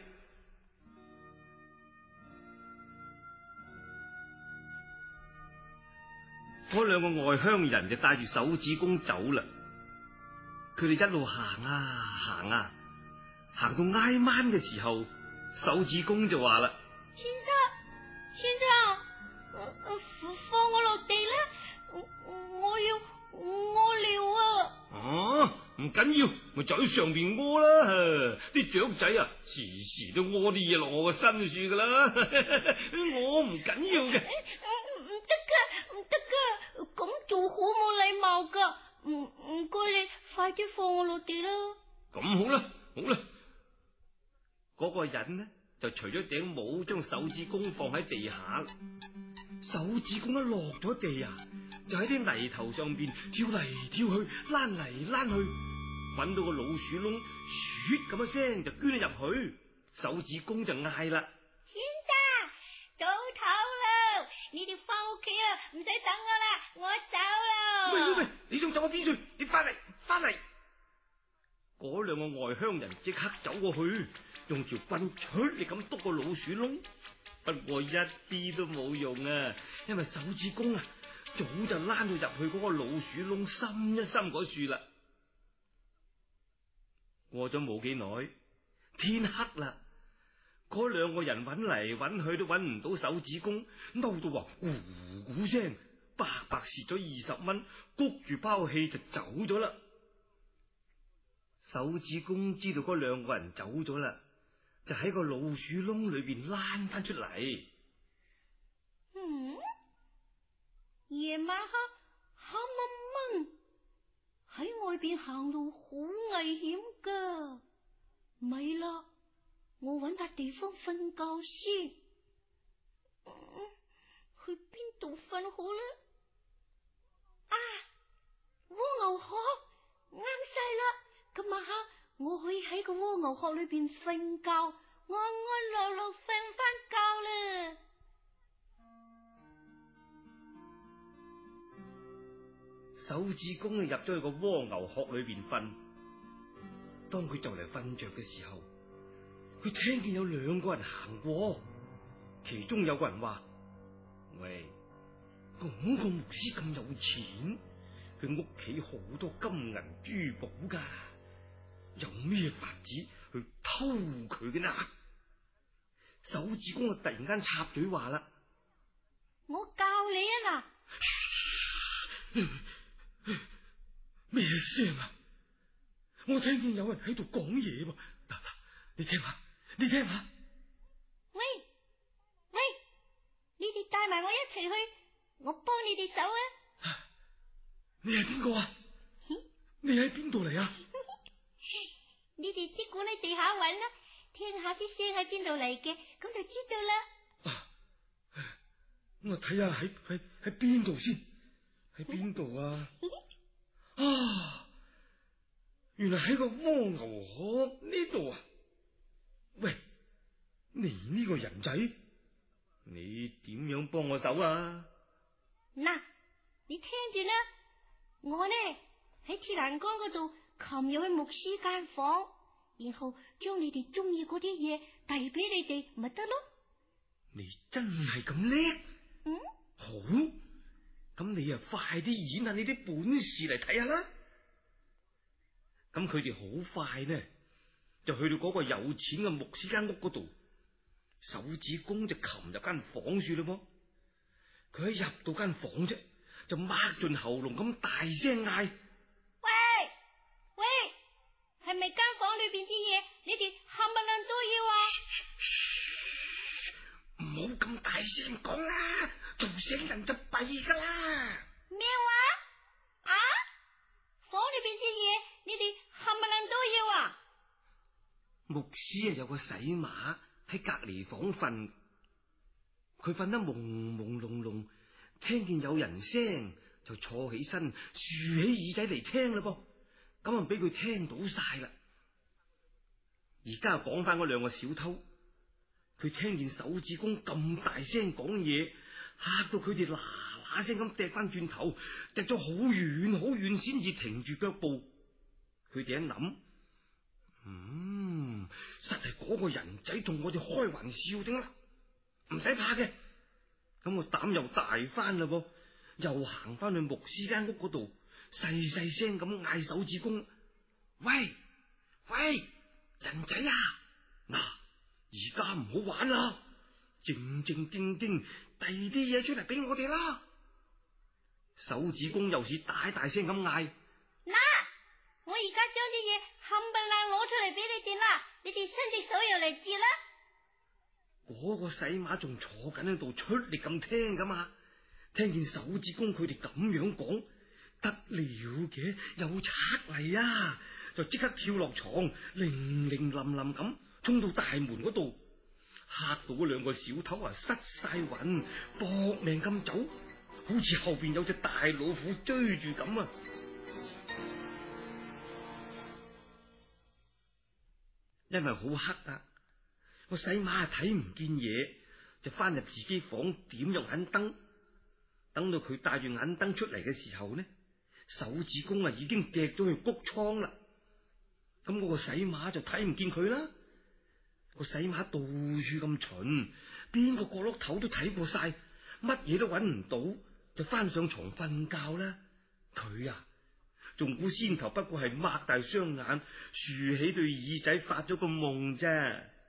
D: 嗰兩個外鄉人就帶住手指公走啦。佢哋一路行啊行啊，行到挨晚嘅時候，手指公就話啦：
C: 先生，先生，呃、放我落地啦，我我要屙尿啊！
D: 哦，唔緊要，咪就喺上邊屙啦。啲雀仔啊，時時都屙啲嘢落我個身處噶啦，我唔緊要嘅。
C: 唔得噶，唔得噶，咁做好冇禮貌噶。唔唔該你，快啲放我落地啦。
D: 咁好啦，好啦。嗰個人呢就除咗頂帽，將手指公放喺地下。手指公一落咗地啊，就喺啲泥頭上邊跳嚟跳去，躝嚟躝去，搵到個老鼠窿，噓咁一聲就捐咗入去。手指公就嗌啦：
C: 先生，到頭啦，你哋翻屋企啊，唔使等我啦，我走啦。
D: 喂喂喂，你仲走我邊去？你翻嚟，翻嚟！嗰兩個外鄉人即刻走過去，用條棍出力咁篤個老鼠窿。不過一啲都冇用啊，因為手指公啊早就躝到入去嗰個老鼠窿深一深嗰處啦。過咗冇幾耐，天黑啦，嗰兩個人揾嚟揾去都揾唔到手指公，嬲到話咕咕聲，白白蝕咗二十蚊，谷住拋氣就走咗啦。手指公知道嗰兩個人走咗啦，就喺個老鼠窿裏邊躝翻出嚟。
C: 嗯，夜晚黑黑掹掹喺外邊行路好危險噶，咪啦，我搵笪地方瞓覺先。嗯，去邊度瞓好呢？啊，蝸牛殼啱晒啦！今晚黑我可以喺個蝸牛殼裏邊瞓覺，安安樂樂瞓翻覺啦。
D: 手指公就入咗去個蝸牛殼裏邊瞓。當佢就嚟瞓着嘅時候，佢聽見有兩個人行過，其中有個人話：喂，嗰個牧師咁有錢，佢屋企好多金銀珠寶噶，有咩法子去偷佢嘅呢？手指公啊突然間插嘴話啦：
C: 我教你啊嗱！
D: 咩聲啊？我聽見有人喺度講嘢喎，嗱嗱，你聽下，你聽下。
C: 喂喂，你哋帶埋我一齊去， 我幫你哋手啊！
D: 你係邊個啊？你喺邊度嚟啊？
C: 你哋即管喺地下揾啦，聽下啲聲喺邊度嚟嘅，咁就知道啦。
D: 啊，我睇下喺喺喺邊度先，喺邊度啊？啊，原來喺個蝸牛河呢度啊！喂，你呢個人仔，你點樣幫我手啊？
C: 嗱，你聽住啦，我呢喺鐵欄杆嗰度擒入去牧師間房，然後將你哋中意嗰啲嘢遞俾你哋，咪得咯。
D: 你真係咁叻？
C: 嗯，
D: 好，咁你啊快啲演下你啲本事嚟睇下啦。咁佢哋好快呢，就去到嗰個有錢嘅牧師間屋嗰度，手指公就擒入間房住咯噃。佢一入到間房啫，就擘盡喉嚨咁大聲嗌：
C: 喂喂，係咪間房裏邊啲嘢你哋冚唪唥都要啊？
D: 唔好咁大聲講啦，做醒人就弊噶啦。
C: 咩話？啊？房裏邊啲嘢你哋冚唪唥都要啊？
D: 牧師啊有個洗馬喺隔籬房瞓，佢瞓得朦朦朧朧，聽見有人聲就坐起身，豎起耳仔嚟聽啦噃，咁啊俾佢聽到晒啦。而家又講翻嗰兩個小偷，佢聽見手指公咁大聲講嘢，嚇到佢哋嗱嗱聲咁趯翻轉頭，趯咗好遠好遠先至停住腳步。佢哋一諗，嗯，實係嗰個人仔同我哋開玩笑定啦，唔使怕嘅。咁我膽又大翻啦噃，又行翻去牧師間屋嗰度，細細聲咁嗌手指公：喂喂，人仔啊，嗱，而家唔好玩啦，靜靜經經遞啲嘢出嚟俾我哋啦。手指公又是大大聲咁嗌：
C: 嗱，我而家將啲嘢冚唪唥攞出嚟俾你哋啦，你哋伸隻手入嚟接啦。
D: 嗰個洗馬仲坐緊喺度出力咁聽噶嘛，聽見手指公佢哋咁樣講，得了嘅，有賊嚟啊，就即刻跳落床，零零冧冧咁衝到大門嗰度，嚇到嗰兩個小偷啊失晒魂，搏命咁走，好似後邊有隻大老虎追住咁啊！因為好黑啊，個洗馬睇唔見嘢，就翻入自己房點入眼燈。等到佢帶住眼燈出嚟嘅時候呢，手指公啊已經夾咗去谷倉啦。咁嗰個洗馬就睇唔見佢啦。個洗馬到處咁巡，邊個角落頭都睇過晒，乜嘢都揾唔到，就翻上床瞓覺啦。佢啊仲估先頭不過係擘大雙眼，豎起對耳仔發咗個夢啫。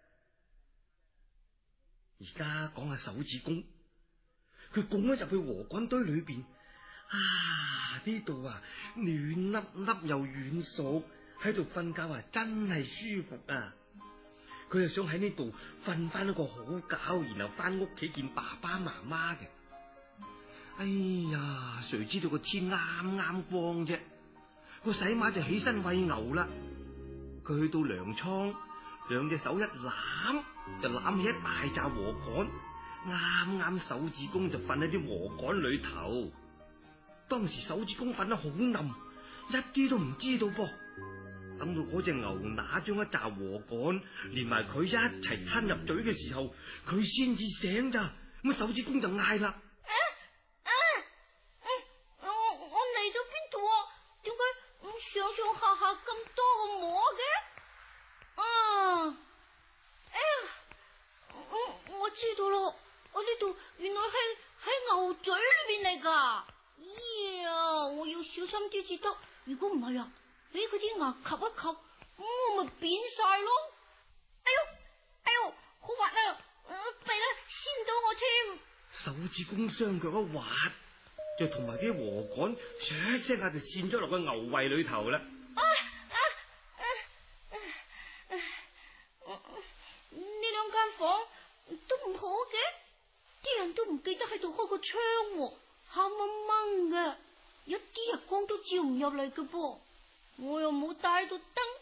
D: 而家講下手指公，佢拱咗入去禾稈堆裏邊，啊呢度啊暖粒粒又軟熟，喺度瞓覺啊真係舒服啊！佢又想喺呢度瞓翻一個好覺，然後翻屋企見爸爸媽媽嘅。哎呀，誰知道個天啱啱光啫，個洗馬就起身餵牛啦。佢去到糧倉，兩隻手一攬就攬起一大紮禾稈，啱啱手指公就瞓喺啲禾稈裏頭。當時手指公瞓得好冧，一啲都唔知道噃。等到嗰隻牛乸將一紮禾稈連埋佢一齊吞入嘴嘅時候，佢先至醒咋。咁手指公就嗌啦：
C: 啊啊啊！我我嚟到邊度啊？點解上上下下咁多個磨嘅？啊！哎呀，我我知道咯，我呢度原來係喺牛嘴裏邊嚟噶。咦呀，我要小心啲至得，如果唔係啊，俾佢啲牙吸一吸，咁我咪扁晒咯。哎喲哎喲，好滑啊！弊啦，跣到我添。
D: 手指公雙腳一滑，就同埋啲禾稈唰一聲下就跣咗落個牛胃裏頭啦。
C: 啊啊啊啊啊！呢兩間房都唔好嘅，啲人都唔記得喺度開個窗， 黑掹掹嘅，一啲日光都照唔入嚟嘅噃。我又冇帶到燈，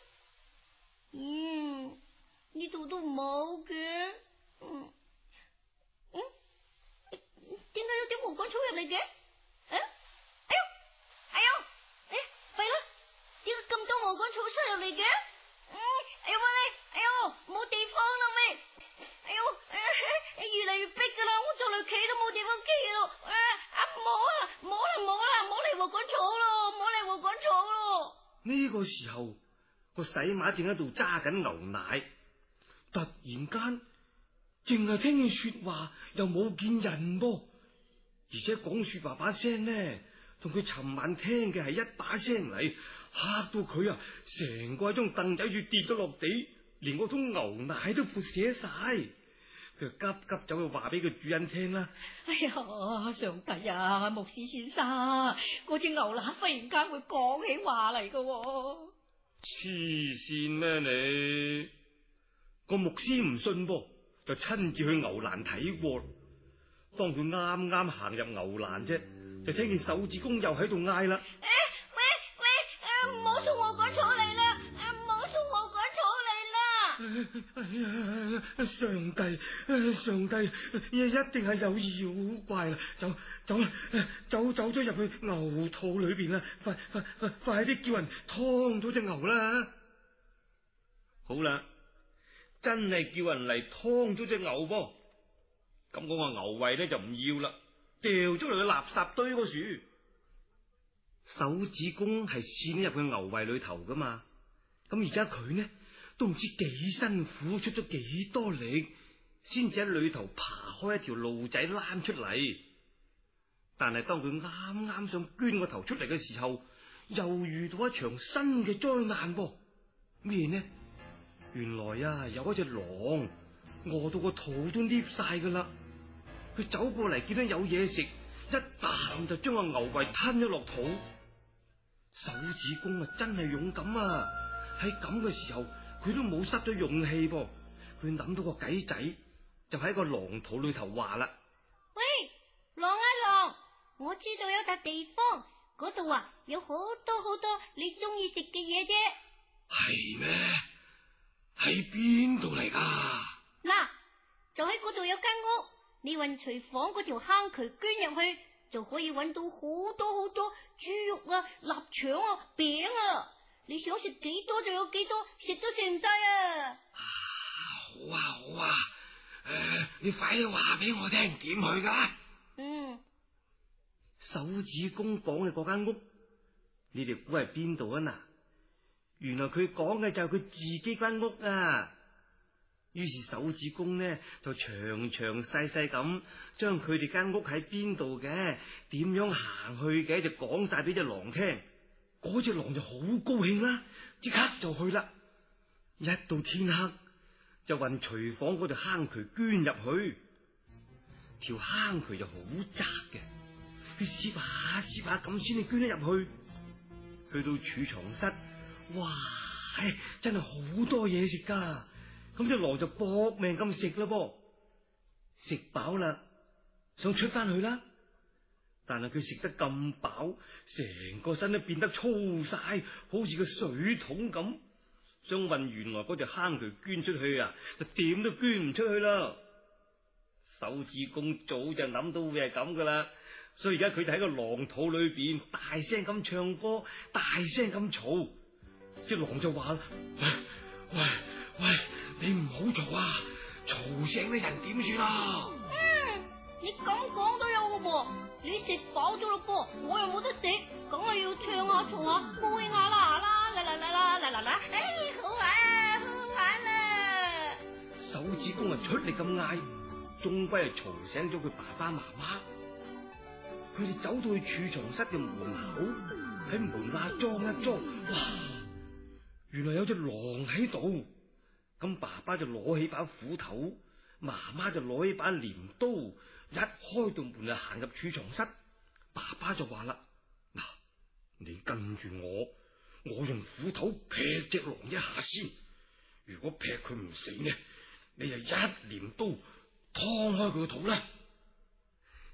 C: 嗯，呢度都冇嘅，嗯嗯，點解有啲毛杆草入嚟嘅？啊，哎喲，哎喲，哎，弊啦，點解咁多毛杆草塞入嚟嘅？嗯，哎喲喂，哎喲，冇地方啦喂，哎喲，哎，越嚟越逼噶啦，我就嚟企都冇地方企咯，啊啊冇啊，冇啦冇啦，冇嚟毛杆草咯，冇嚟毛杆草咯。
D: 呢個時候，個洗馬正喺度揸緊牛奶，突然間淨係聽見說話，又冇見人噃，而且講說話把聲呢，同佢尋晚聽嘅係一把聲嚟，嚇到佢啊，成個喺張凳仔處跌咗落地，連嗰桶牛奶都潑瀉晒。佢急急走去話俾個主人聽啦。
F: 哎呀，上帝啊，牧師先生，嗰隻牛乸忽然間會講起話嚟噶。
D: 黐線咩你？個牧師唔信噃，就親自去牛欄睇過。當佢啱啱行入牛欄啫，就聽見手指公又喺度嗌啦。
C: 誒，喂喂，誒，唔好送我趕草嚟啦！誒，唔好送我趕草嚟啦！
D: 哎呀，上帝，上帝，一定係有妖怪啦！走走啦，走走咗入去牛肚裏邊啦！快快快快啲叫人劏咗隻牛啦！好啦，真係叫人嚟劏咗隻牛噃。咁嗰個牛胃咧就唔要啦，掉咗落去垃圾堆嗰處。手指公係跣入去牛胃裏頭噶嘛，咁而家佢呢都唔知幾辛苦，出咗幾多力，先至喺裏頭爬開一條路仔躝出嚟。但係當佢啱啱想捐個頭出嚟嘅時候，又遇到一場新嘅災難噃。咩呢？原來啊，有一隻狼餓到個肚都捏晒噶啦。佢走過嚟見到有嘢食，一啖就將個牛胃吞咗落肚。手指公啊，真係勇敢啊！喺咁嘅時候，佢都冇失咗勇氣噃。佢諗到個計仔，就喺個狼肚裏頭話啦：
C: 喂，狼啊狼，我知道有笪地方，嗰度啊有好多好多你中意食嘅嘢啫。
D: 係咩？喺邊度嚟噶？
C: 嗱，就喺嗰度有間屋，你運廚房嗰條坑渠捐入去，就可以揾到好多好多豬肉啊、臘腸啊、餅啊，你想食幾多就有幾多，食都食唔晒啊！
D: 啊，好啊好啊，誒、呃，你快啲話俾我聽點去噶？
C: 嗯，
D: 手指公講嘅嗰間屋，你哋估係邊度啊？嗱，原來佢講嘅就係佢自己間屋啊！於是手指公呢就詳詳細細咁將佢哋間屋喺邊度嘅，點樣行去嘅就講晒俾隻狼聽。嗰隻狼就好高興啦，即刻就去啦。一到天黑就運廚房嗰條坑渠捐入去，條坑渠就好窄嘅，佢攝下攝下咁先至捐得入去。去到儲藏室，哇，真係好多嘢食噶。咁隻狼就搏命咁食啦噃，食飽啦，想出翻去啦，但係佢食得咁飽，成個身都變得粗晒，好似個水桶咁。想運原來嗰隻坑渠捐出去啊，就點都捐唔出去啦。手指公早就諗到會係咁噶啦，所以而家佢就喺個狼肚裏邊大聲咁唱歌，大聲咁嘈。隻狼就話啦：喂喂喂！你唔好嘈啊，嘈醒啲人點算啊？
C: 嗯，你咁講都有嘅噃，你食飽咗咯噃，我又冇得食，梗係要唱下嘈下，高興下啦啦啦啦啦啦啦啦，哎，好玩啊，好玩啊！
D: 手指公啊出力咁嗌，終歸係嘈醒咗佢爸爸媽媽。佢哋走到去儲藏室嘅門口，喺門罅裝一裝，哇！原來有隻狼喺度。咁爸爸就攞起把斧頭，媽媽就攞起把鐮刀，一開道門就行入儲藏室。爸爸就話啦：嗱，你跟住我，我用斧頭劈隻狼一下先。如果劈佢唔死呢，你就一鐮刀劏開佢個肚啦。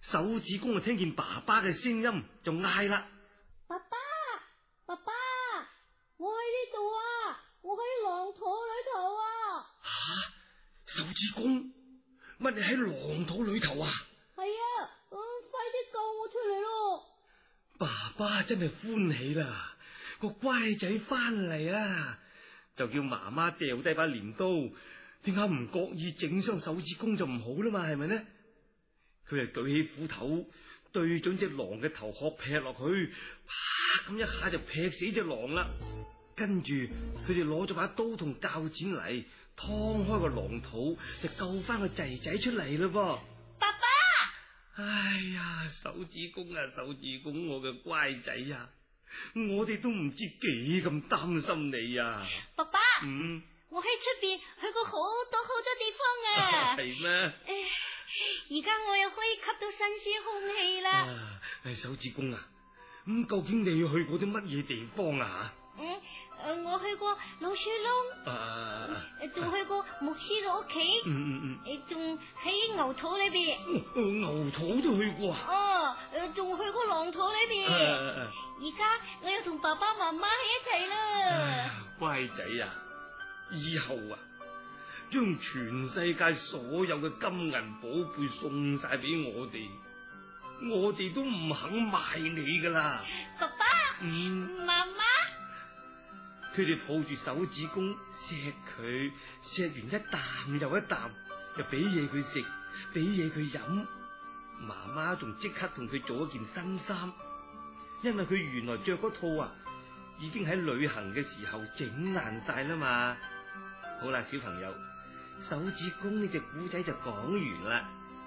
D: 手指公就聽見爸爸嘅聲音，就嗌啦：
C: 爸爸，爸爸，我喺呢度啊，我喺狼肚裏頭啊！
D: 吓，手指公，乜你喺狼肚裏頭啊？
C: 係啊，嗯，快啲救我出嚟咯！
D: 爸爸真係歡喜啦，個乖仔翻嚟啦，就叫媽媽掉低把鐮刀，點解唔覺意整傷手指公就唔好啦嘛？係咪呢？佢就舉起斧頭，對準隻狼嘅頭殼劈落去，啪咁一下就劈死隻狼啦。跟住佢哋攞咗把刀同鉸剪嚟，劏開個狼肚，就救翻個仔仔出嚟嘞噃。
C: 爸爸，
D: 哎呀，手指公啊，手指公，我嘅乖仔啊，我哋都唔知幾咁擔心你啊。
C: 爸爸，
D: 嗯，
C: 我喺出邊去過好多好多地方啊。
D: 係咩？
C: 而家我又可以吸到新鮮空氣啦。
D: 啊，手指公啊，咁、嗯、究竟你去過啲乜嘢地方啊？
C: 嗯，誒、呃，我去過老鼠窿，
D: 啊，
C: 仲、呃、去過牧師嘅屋企，
D: 嗯嗯嗯，
C: 誒，仲喺牛肚裏邊、
D: 哦，牛肚都去過啊？
C: 哦，誒，仲去過狼肚裏邊。而家、啊、我又同爸爸媽媽喺一齊啦。
D: 乖仔啊，以後啊，將全世界所有嘅金銀寶貝送晒俾我哋，我哋都唔肯賣你噶啦。
C: 爸爸，
D: 嗯，
C: 媽媽，
D: 佢哋抱住手指公，錫佢，錫完一啖又一啖，又俾嘢佢食，俾嘢佢飲。媽媽仲即刻同佢做一件新衫，因為佢原來着嗰套啊，已經喺旅行嘅時候整爛晒啦嘛。好啦，小朋友，手指公呢隻古仔就講完啦。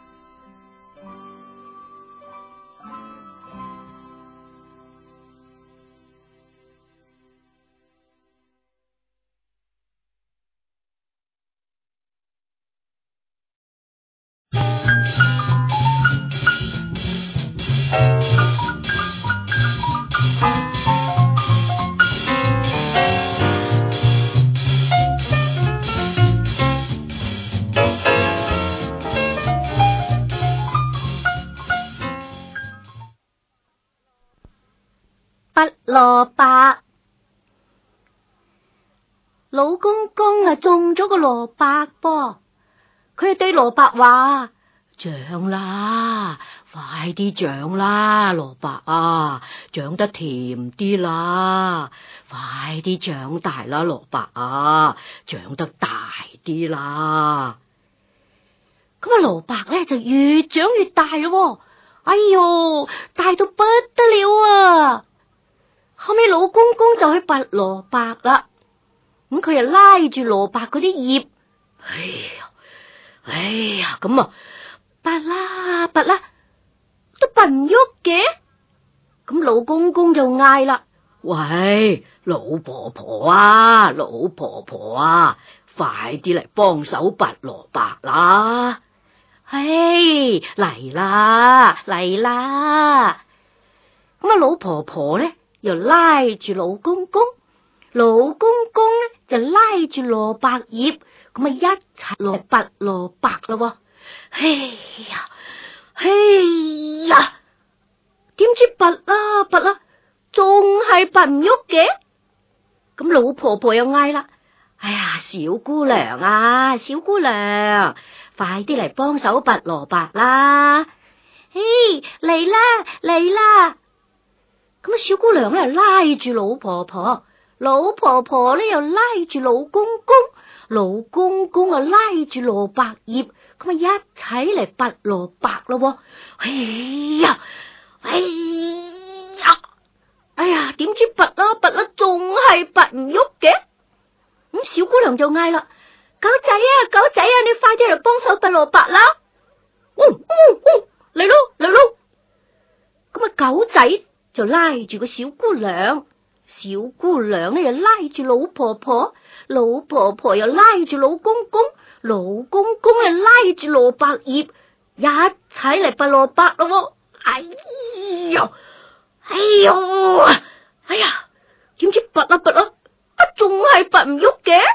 A: 拔蘿蔔，老公公啊種咗個蘿蔔噃，佢係對蘿蔔話：長啦，快啲長啦，蘿蔔啊，長得甜啲啦，快啲長大啦，蘿蔔啊，長得大啲啦。咁啊，蘿蔔咧就越長越大咯，哎喲，大到不得了啊！後尾老公公就去拔蘿蔔啦，咁佢又拉住蘿蔔嗰啲葉，哎呀，哎呀，咁啊，拔啦拔啦，都拔唔喐嘅。咁老公公就嗌啦：喂，老婆婆啊，老婆婆啊，快啲嚟幫手拔蘿蔔啦！唉，嚟啦嚟啦！咁啊，老婆婆咧又拉住老公公，老公公咧就拉住蘿蔔葉，咁啊一齊落拔蘿蔔咯。哎呀，哎呀，點知拔啦拔啦，仲係拔唔喐嘅。咁老婆婆又嗌啦：哎呀，小姑娘啊，小姑娘，快啲嚟幫手拔蘿蔔啦！嘿，嚟啦嚟啦！咁啊，小姑娘咧拉住老婆婆，老婆婆咧又拉住老公公，老公公啊拉住蘿蔔葉，咁啊一齊嚟拔蘿蔔咯。哎呀，哎呀，哎呀，點知拔啦拔啦，仲係拔唔喐嘅。咁小姑娘就嗌啦：狗仔啊，狗仔啊，你快啲嚟幫手拔蘿蔔啦！哦哦哦，嚟咯嚟咯！咁啊，狗仔就拉住個小姑娘，小姑娘咧又拉住老婆婆，老婆婆又拉住老公公，老公公又拉住蘿蔔葉，一齊嚟拔蘿蔔咯。哎呀，哎喲，哎呀，點知拔啊拔啊，啊仲係拔唔喐嘅。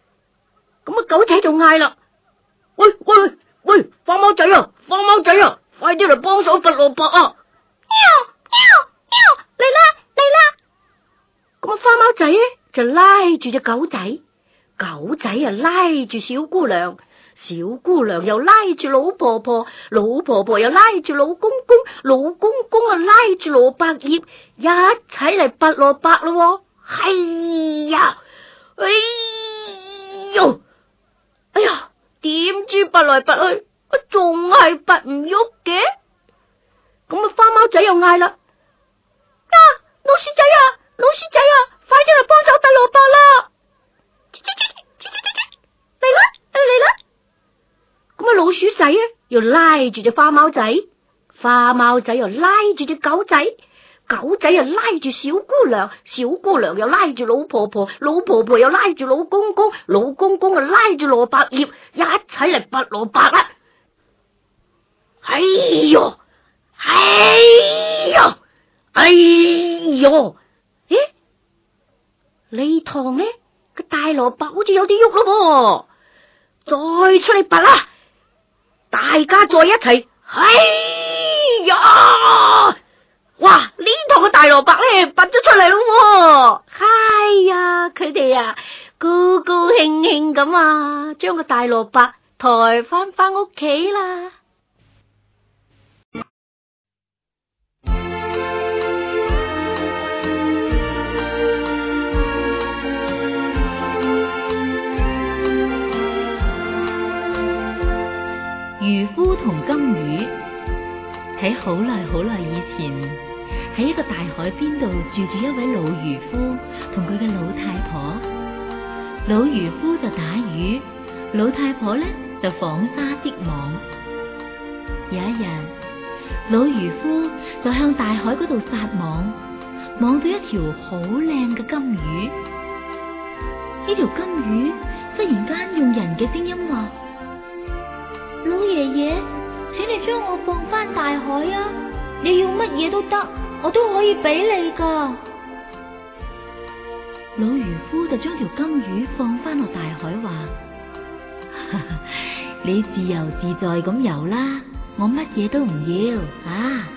A: 咁啊，狗仔就嗌啦：喂喂喂，花貓仔啊，花貓仔啊， 快啲嚟幫手拔蘿蔔啊！
E: 喵喵喵，嚟啦嚟啦！
A: 咁啊，花貓仔咧就拉住隻狗仔，狗仔啊拉住小姑娘，小姑娘又拉住老婆婆，老婆婆又拉住老公公，老公公啊拉住蘿蔔葉，一齊嚟拔蘿蔔咯！係呀，哎喲，哎呀，點知拔來拔去，仲係拔唔喐嘅。咁啊，花貓仔又嗌啦：啊，老鼠仔啊，老鼠仔啊，快啲嚟幫手拔蘿蔔啦！嚟啦，嚟啦！咁啊，老鼠仔啊，又拉住隻花貓仔，花貓仔又拉住隻狗仔，狗仔又拉住小姑娘，小姑娘又拉住老婆婆，老婆婆又拉住老公公，老公公又拉住蘿蔔葉，一齊嚟拔蘿蔔啦！哎喲，哎喲，哎喲！咦，呢趟呢個大蘿蔔好似有啲喐咯噃，再出嚟拔啦！大家再一齊，哎呀！哇！呢趟嘅大蘿蔔咧拔咗出嚟咯，嗨呀！佢哋啊高高興興咁啊，將個大蘿蔔抬翻翻屋企啦。
E: 漁夫同金魚。喺好耐好耐以前，喺一個大海邊度住住一位老漁夫同佢嘅老太婆。老漁夫就打魚，老太婆咧就紡紗織網。有一日，老漁夫就向大海嗰度撒網，網到一條好靚嘅金魚。呢條金魚忽然間用人嘅聲音話：老爺爺，請你將我放翻大海啊！你要乜嘢都得，我都可以俾你噶。老漁夫就將條金魚放翻落大海，話：你自由自在咁游啦，我乜嘢都唔要啊！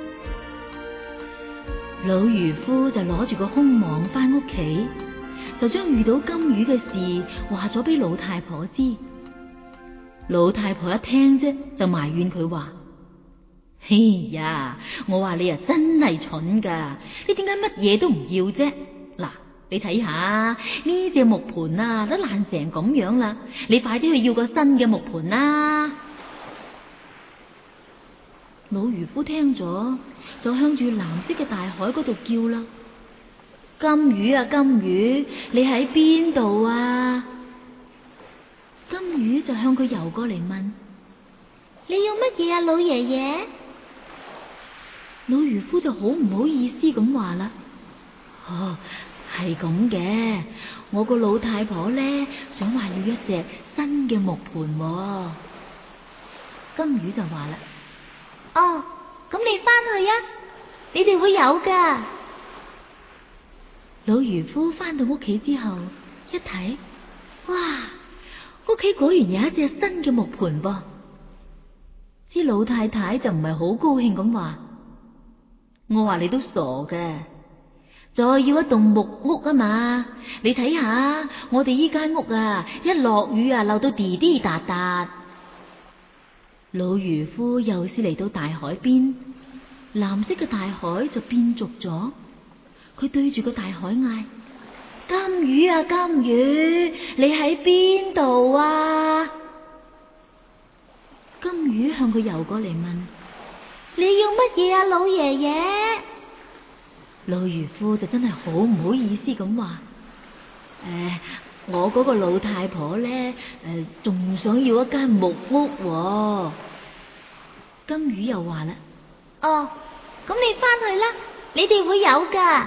E: 老漁夫就攞住個空網翻屋企，就將遇到金魚嘅事話咗俾老太婆知。老太婆一聽啫，就埋怨佢話：哎呀，我話你啊真係蠢噶，你點解乜嘢都唔要啫？嗱，你睇下呢隻木盤啊，都爛成咁樣啦，你快啲去要個新嘅木盤啦！老漁夫聽咗，就向住藍色嘅大海嗰度叫啦：金魚啊，金魚，你喺邊度啊？金魚就向佢游過嚟問：你要乜嘢啊，老爺爺？老漁夫就好唔好意思咁話啦：哦，係咁嘅，我個老太婆咧想話要一隻新嘅木盤喎。金魚就話啦：哦，咁你翻去啊，你哋會有噶。老漁夫翻到屋企之後一睇，哇！屋企果然有一隻新嘅木盤噃。知老太太就唔係好高興咁話：我話你都傻嘅，再要一棟木屋啊嘛！你睇下我哋依間屋啊，一落雨啊漏到滴滴答答。老漁夫又是嚟到大海邊，藍色嘅大海就變濁咗。佢對住個大海嗌：金魚啊，金魚，你喺邊度啊？金魚向佢游過嚟問：你要乜嘢啊，老爺爺？老漁夫就真係好唔好意思咁話：誒、呃，我嗰個老太婆咧，誒、呃，仲想要一間木屋喎。金魚又話啦：哦，咁你翻去啦，你哋會有噶。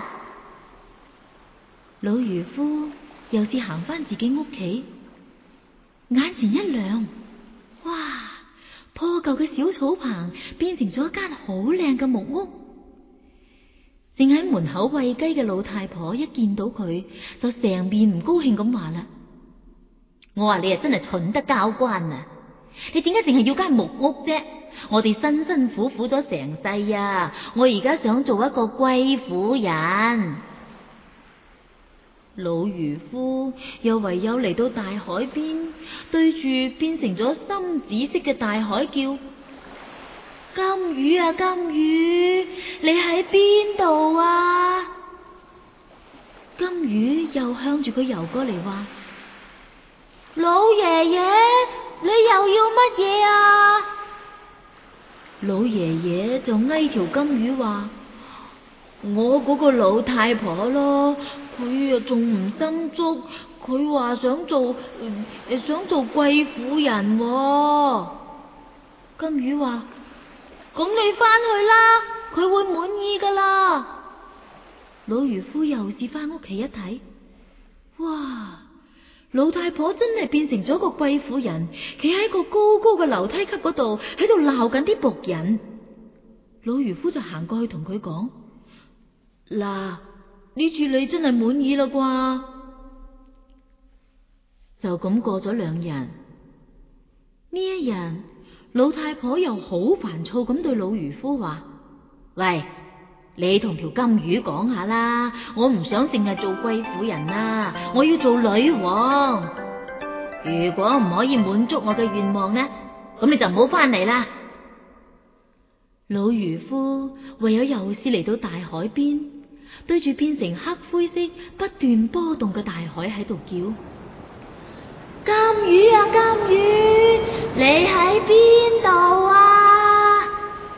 E: 老漁夫又是行翻自己屋企，眼前一亮，哇！破舊嘅小草棚變成咗一間好靚嘅木屋。正喺門口餵雞嘅老太婆一見到佢，就成面唔高興咁話啦：我話你啊真係蠢得交關啊！你點解淨係要間木屋啫？ 我哋辛辛苦苦咗成世啊，我而家想做一個貴婦人。老漁夫又唯有嚟到大海邊，對住變成咗深紫色嘅大海叫：金魚啊金魚，你喺邊度啊？金魚又向住佢游過嚟話：老爺爺，你又要乜嘢啊？老爺爺就嗌條金魚話：我嗰個老太婆咯，佢啊仲唔生足，佢話想做誒、呃、想做貴婦人喎。金魚話：咁你翻去啦，佢會滿意噶啦。老漁夫又是翻屋企一睇，哇！老太婆真係變成咗個貴婦人，企喺個高高嘅樓梯級嗰度，喺度鬧緊啲僕人。老漁夫就行過去同佢講：嗱，呢次你真係滿意啦啩？就咁過咗兩日，呢一日，老太婆又好煩躁咁對老漁夫話：喂，你同條金魚講下啦，我唔想淨係做貴婦人啊，我要做女王。如果唔可以滿足我嘅願望呢，咁你就唔好翻嚟啦。老漁夫唯有又是嚟到大海邊，對住變成黑灰色不斷波動嘅大海喺度叫：金魚啊金魚，你喺邊度啊？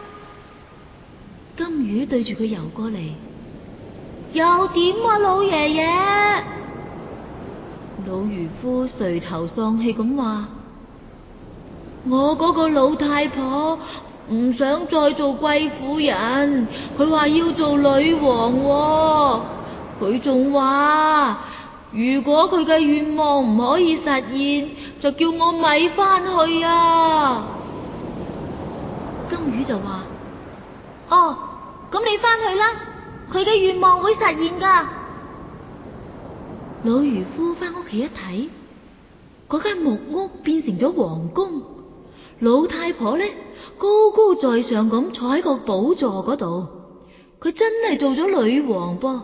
E: 金魚對住佢游過嚟，又點啊老爺爺？老漁夫垂頭喪氣咁話：我嗰個老太婆唔想再做貴婦人，佢話要做女王喎。佢仲話如果佢嘅願望唔可以實現，就叫我咪翻去啊。金魚就話：哦，咁你翻去啦，佢嘅願望會實現噶。老漁夫翻屋企一睇，嗰間木屋變成咗皇宮，老太婆呢，高高在上咁坐喺個寶座嗰度，佢真係做咗女王噃。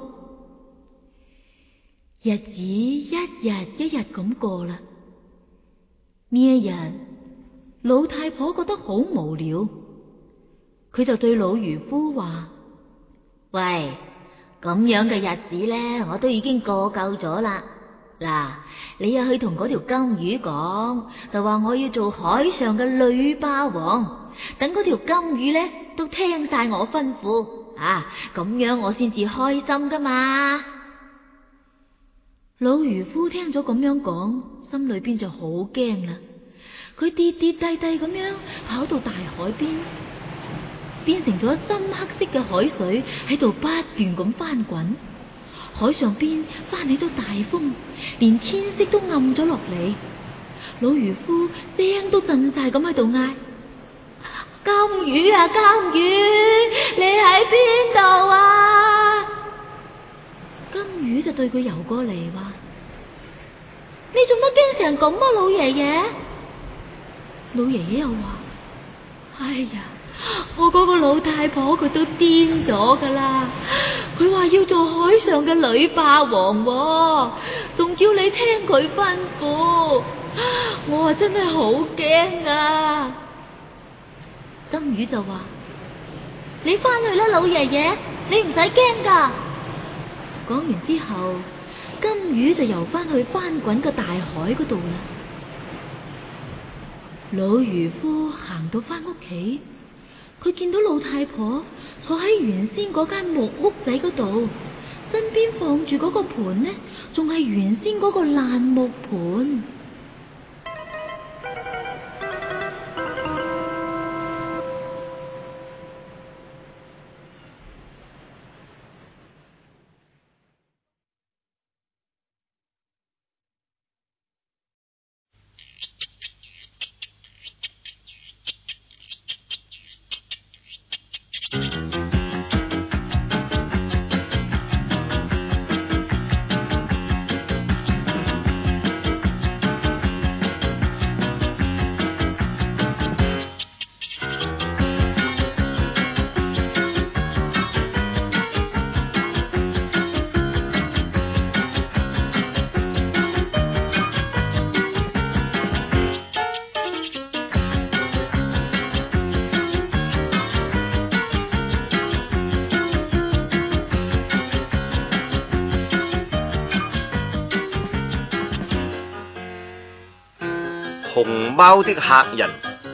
E: 日子一日一日咁過啦。呢一日，老太婆覺得好無聊，佢就對老漁夫話：喂，咁樣嘅日子呢，我都已經過夠咗啦。嗱，你又去同嗰條金魚講，就話我要做海上嘅女霸王，等嗰條金魚呢都聽晒我吩咐啊，咁樣我先至開心噶嘛。老漁夫聽咗咁樣講，心裏邊就好驚啦。佢跌跌低低咁樣跑到大海邊，變成咗深黑色嘅海水喺度不斷咁翻滾。海上邊翻起咗大風，連天色都暗咗落嚟。老漁夫聲都震晒咁喺度嗌：金魚啊金魚，你喺邊度啊？金魚就對佢游過嚟話：你做乜驚成咁啊，老爺爺？老爺爺又話：哎呀，我嗰個老太婆佢都癲咗噶啦，佢話要做海上嘅女霸王喎，仲叫你聽佢吩咐，我啊真係好驚啊！金魚就話：你翻去啦，老爺爺，你唔使驚噶。講完之後，金魚就游翻去翻滾嘅大海嗰度啦。老漁夫行到翻屋企，佢見到老太婆坐喺原先嗰間木屋仔嗰度，身邊放住嗰個盤呢，仲係原先嗰個爛木盤。
B: 熊貓的客人。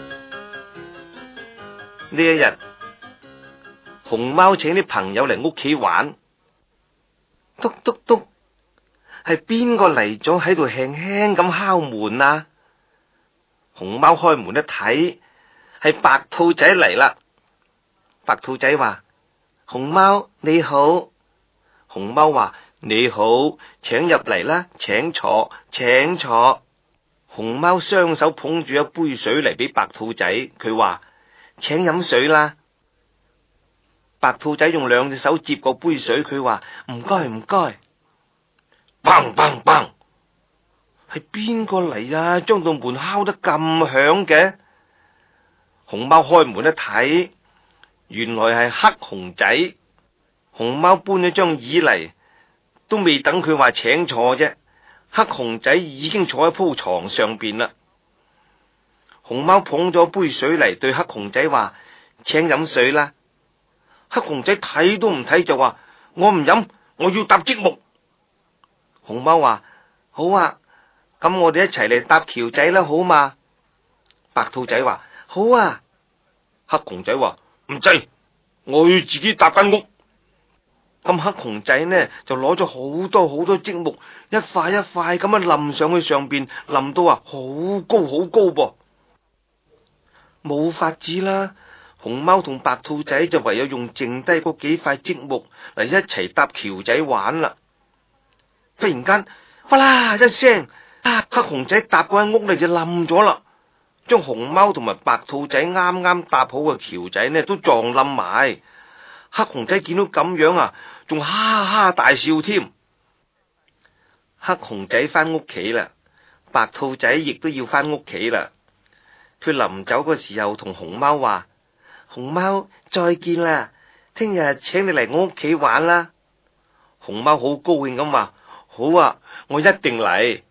B: 呢一日，熊貓請啲朋友嚟屋企玩，篤篤篤，係邊個嚟咗喺度輕輕咁敲門啊？熊貓開門一睇，係白兔仔嚟啦。白兔仔話：熊貓你好。熊貓話：你好，請入嚟啦，請坐，請坐。熊貓雙手捧住一杯水嚟俾白兔仔，佢話：請飲水啦。白兔仔用兩隻手接過杯水，佢話：唔該唔該。砰砰砰，係邊個嚟啊？將道門敲得咁響嘅？熊貓開門一睇，原來係黑熊仔。熊貓搬咗張椅嚟，都未等佢話請坐啫，黑熊仔已經坐喺鋪床上邊啦。熊貓捧咗杯水嚟，對黑熊仔話：請飲水啦。黑熊仔睇都唔睇就話：我唔飲，我要搭積木。熊貓話：好啊，咁我哋一齊嚟搭橋仔啦，好嘛？白兔仔話：好啊。黑熊仔話：唔制，我要自己搭間屋。咁黑熊仔呢就攞咗好多好多積木，一塊一塊咁樣冧上去上邊，冧到啊好高好高噃。冇法子啦，熊貓同白兔仔就唯有用剩低嗰幾塊積木嚟一齊搭橋仔玩啦。忽然間，嘩啦一聲，啊，黑熊仔搭嗰間屋嚟就冧咗啦，將熊貓同埋白兔仔啱啱搭好嘅橋仔呢都撞冧埋。黑熊仔見到咁樣啊，仲哈哈大笑添。黑熊仔翻屋企啦，白兔仔亦都要翻屋企啦。佢臨走嘅時候同熊貓話：熊貓再見啦，聽日請你嚟我屋企玩啦。熊貓好高興咁話：好啊，我一定嚟。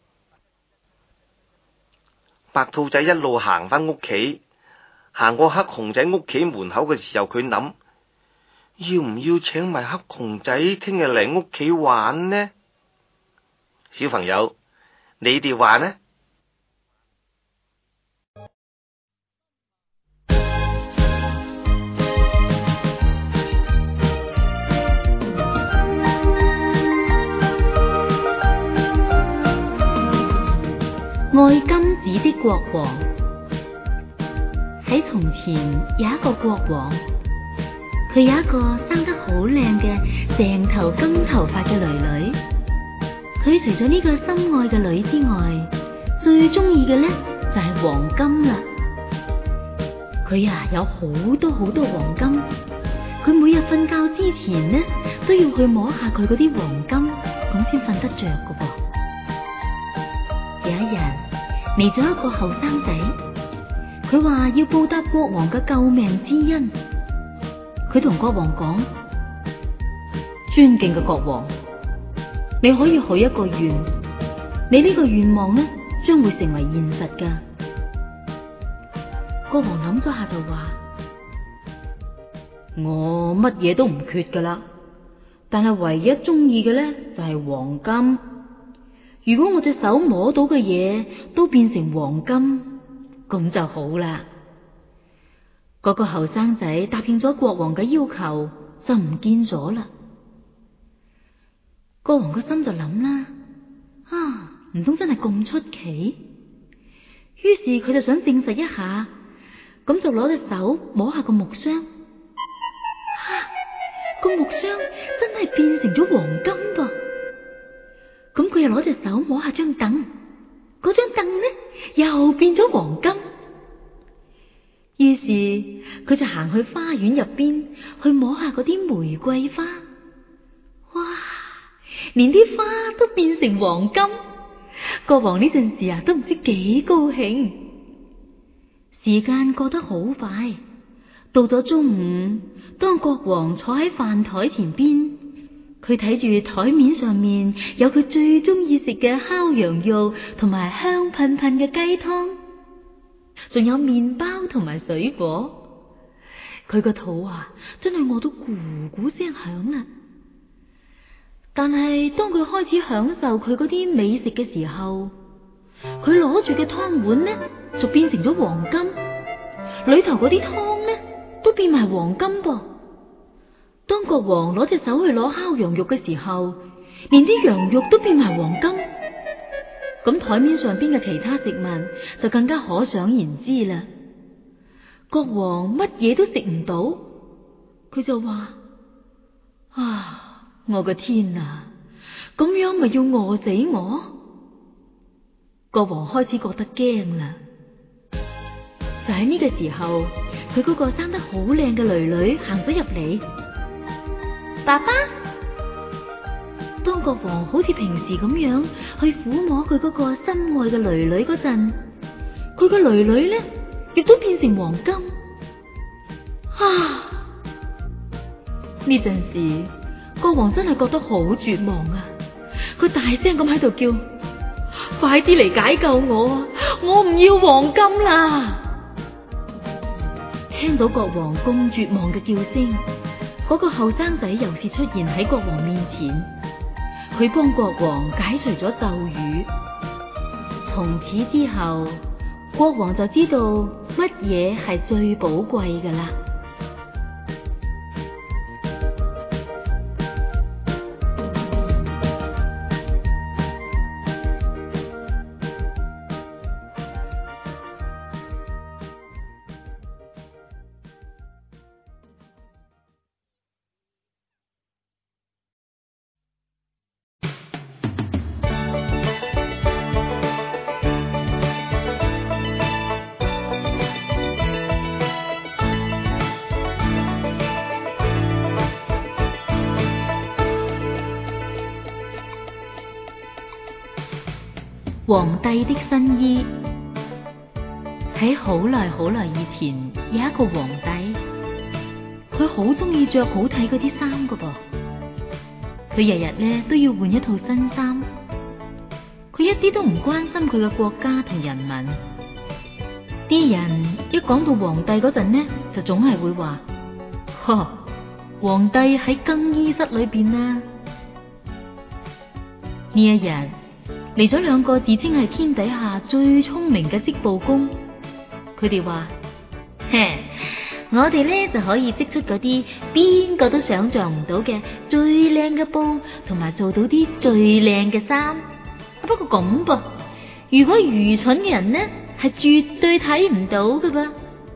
B: 白兔仔一路行翻屋企，行過黑熊仔屋企門口嘅時候，佢諗：要唔要請埋黑熊仔聽日嚟屋企玩呢？小朋友，你哋話呢？
E: 愛金子的國王。喺從前有一個國王，佢有一個生得好靚嘅成頭金頭髮嘅女女。佢除咗呢個心愛嘅女之外，最中意嘅呢就係黃金啦。佢啊有好多好多黃金，佢每日瞓覺之前呢都要去摸下佢嗰啲黃金，咁先瞓得着㗎噃。有一日嚟咗一個後生仔，佢話要報答國王嘅救命之恩。佢同國王講：尊敬嘅國王，你可以許一個願，你呢個願望呢將會成為現實噶。國王諗咗下就話：我乜嘢都唔缺噶啦，但係唯一中意嘅呢就係黃金。如果我隻手摸到嘅嘢都變成黃金，咁就好啦。嗰個後生仔答應咗國王嘅要求，就唔見咗啦。國王個心就諗啦：啊，唔通真係咁出奇？於是佢就想證實一下，咁就攞隻手摸下個木箱，啊，個木箱真係變成咗黃金噃。咁佢又攞隻手摸下張凳，嗰張凳呢又變咗黃金。於是佢就行去花園入邊去摸下嗰啲玫瑰花，哇，連啲花都變成黃金。國王呢陣時啊都唔知幾高興。時間過得好快，到咗中午，當國王坐喺飯台前邊，佢睇住台面上面有佢最中意食嘅烤羊肉同埋香噴噴嘅雞湯，仲有麵包同埋水果。佢個肚啊真係餓到咕咕聲響啦。但係當佢開始享受佢嗰啲美食嘅時候，佢攞住嘅湯碗呢就變成咗黃金，裏頭嗰啲湯呢都變埋黃金噃。當國王攞隻手去攞烤羊肉嘅時候，連啲羊肉都變埋黃金。咁台面上邊嘅其他食物就更加可想而知啦。國王乜嘢都食唔到，佢就話：啊，我嘅天啊，咁樣咪要餓死我？國王開始覺得驚啦。就喺呢個時候，佢嗰個生得好靚嘅囡囡行咗入嚟。爸爸，當國王好似平時咁樣去撫摸佢嗰個心愛嘅囡囡嗰陣，佢個囡囡呢亦都變成黃金。啊！呢陣時，國王真係覺得好絕望啊！佢大聲咁喺度叫：快啲嚟解救我啊！我唔要黃金啦！聽到國王咁絕望嘅叫聲，嗰個後生仔又是出現喺國王面前，佢幫國王解除咗咒語。從此之後，國王就知道乜嘢係最寶貴㗎啦。皇帝的新衣。喺好耐好耐以前，有一個皇帝，佢好中意着好睇嗰啲衫噶噃。佢日日咧都要換一套新衫，佢一啲都唔關心佢嘅國家同人民。啲人一講到皇帝嗰陣呢，就總係會話：呵，皇帝喺更衣室裏邊啦。呢一日嚟咗兩個自稱係天底下最聰明嘅織布工，佢哋話：嘿，我哋咧就可以織出嗰啲邊個都想象唔到嘅最靚嘅布，同埋做到啲最靚嘅衫。不過咁噃，如果愚蠢嘅人呢，係絕對睇唔到㗎噃。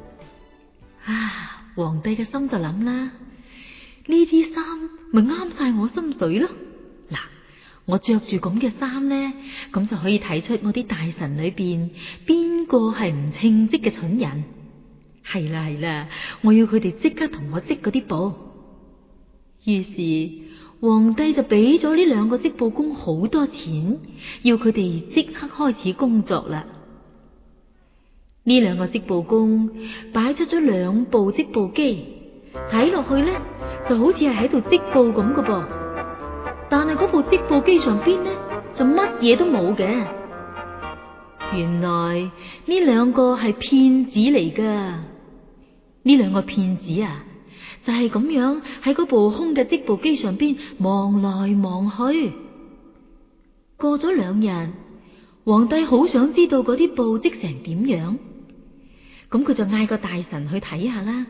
E: 啊，皇帝嘅心就諗啦，呢啲衫咪啱晒我心水咯。嗱，我着住咁嘅衫呢，咁就可以睇出我啲大臣裏邊邊個係唔稱職嘅蠢人。係啦係啦，我要佢哋即刻同我織嗰啲布。於是皇帝就俾咗呢兩個織布工好多錢，要佢哋即刻開始工作啦。呢兩個織布工擺出咗兩部織布機，睇落去呢就好似係喺度織布咁嘅噃。但係嗰部織布機上邊呢，就乜嘢都冇嘅。原來呢兩個係騙子嚟噶。呢兩個騙子啊，就係咁樣喺嗰部空嘅織布機上邊望來望去。過咗兩日，皇帝好想知道嗰啲布織成點樣，咁佢就嗌個大臣去睇下啦。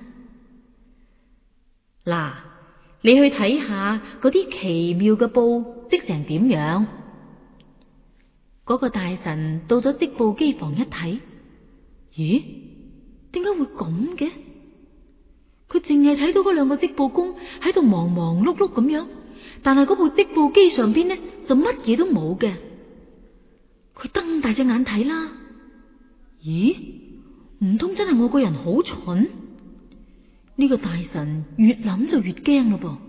E: 嗱，你去睇下嗰啲奇妙嘅布織成點樣。嗰個大臣到咗織布機房一睇，咦？點解會咁嘅？佢淨係睇到嗰兩個織布工喺度忙忙碌碌咁樣，但係嗰部織布機上邊呢，就乜嘢都冇嘅。佢瞪大隻眼睇啦，咦？唔通真係我個人好蠢？呢個大臣越諗就越驚咯噃。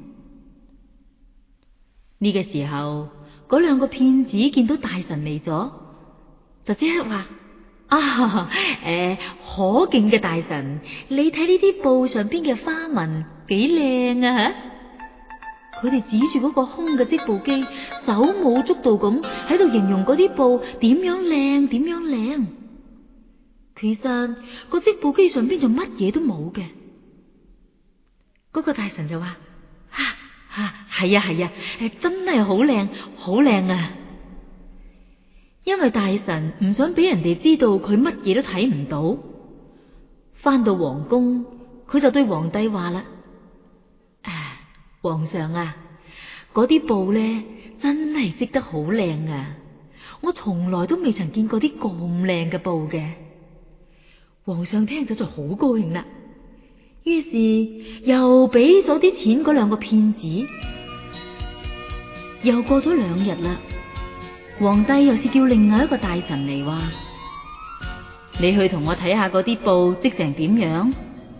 E: 呢個時候，嗰兩個騙子見到大臣嚟咗，就即刻話：啊，誒、呃，可敬嘅大臣，你睇呢啲布上邊嘅花紋幾靚啊！吓，佢哋指住嗰個空嘅織布機，手舞足蹈咁喺度形容嗰啲布點樣靚，點樣靚。其實個織布機上邊就乜嘢都冇嘅。嗰個大臣就話：啊啊，係啊係啊，誒，真係好靚，好靚啊！ 因為大臣唔想俾人哋知道佢乜嘢都睇唔到。翻到皇宮，佢就對皇帝話啦：啊，皇上啊，嗰啲布咧真係織得好靚啊！我從來都未曾見過啲咁靚嘅布嘅。皇上聽咗就好高興啦，於是又俾咗啲錢嗰兩個騙子。又過咗兩日啦，皇帝又是叫另外一個大臣嚟話：你去同我睇下嗰啲布織成點樣。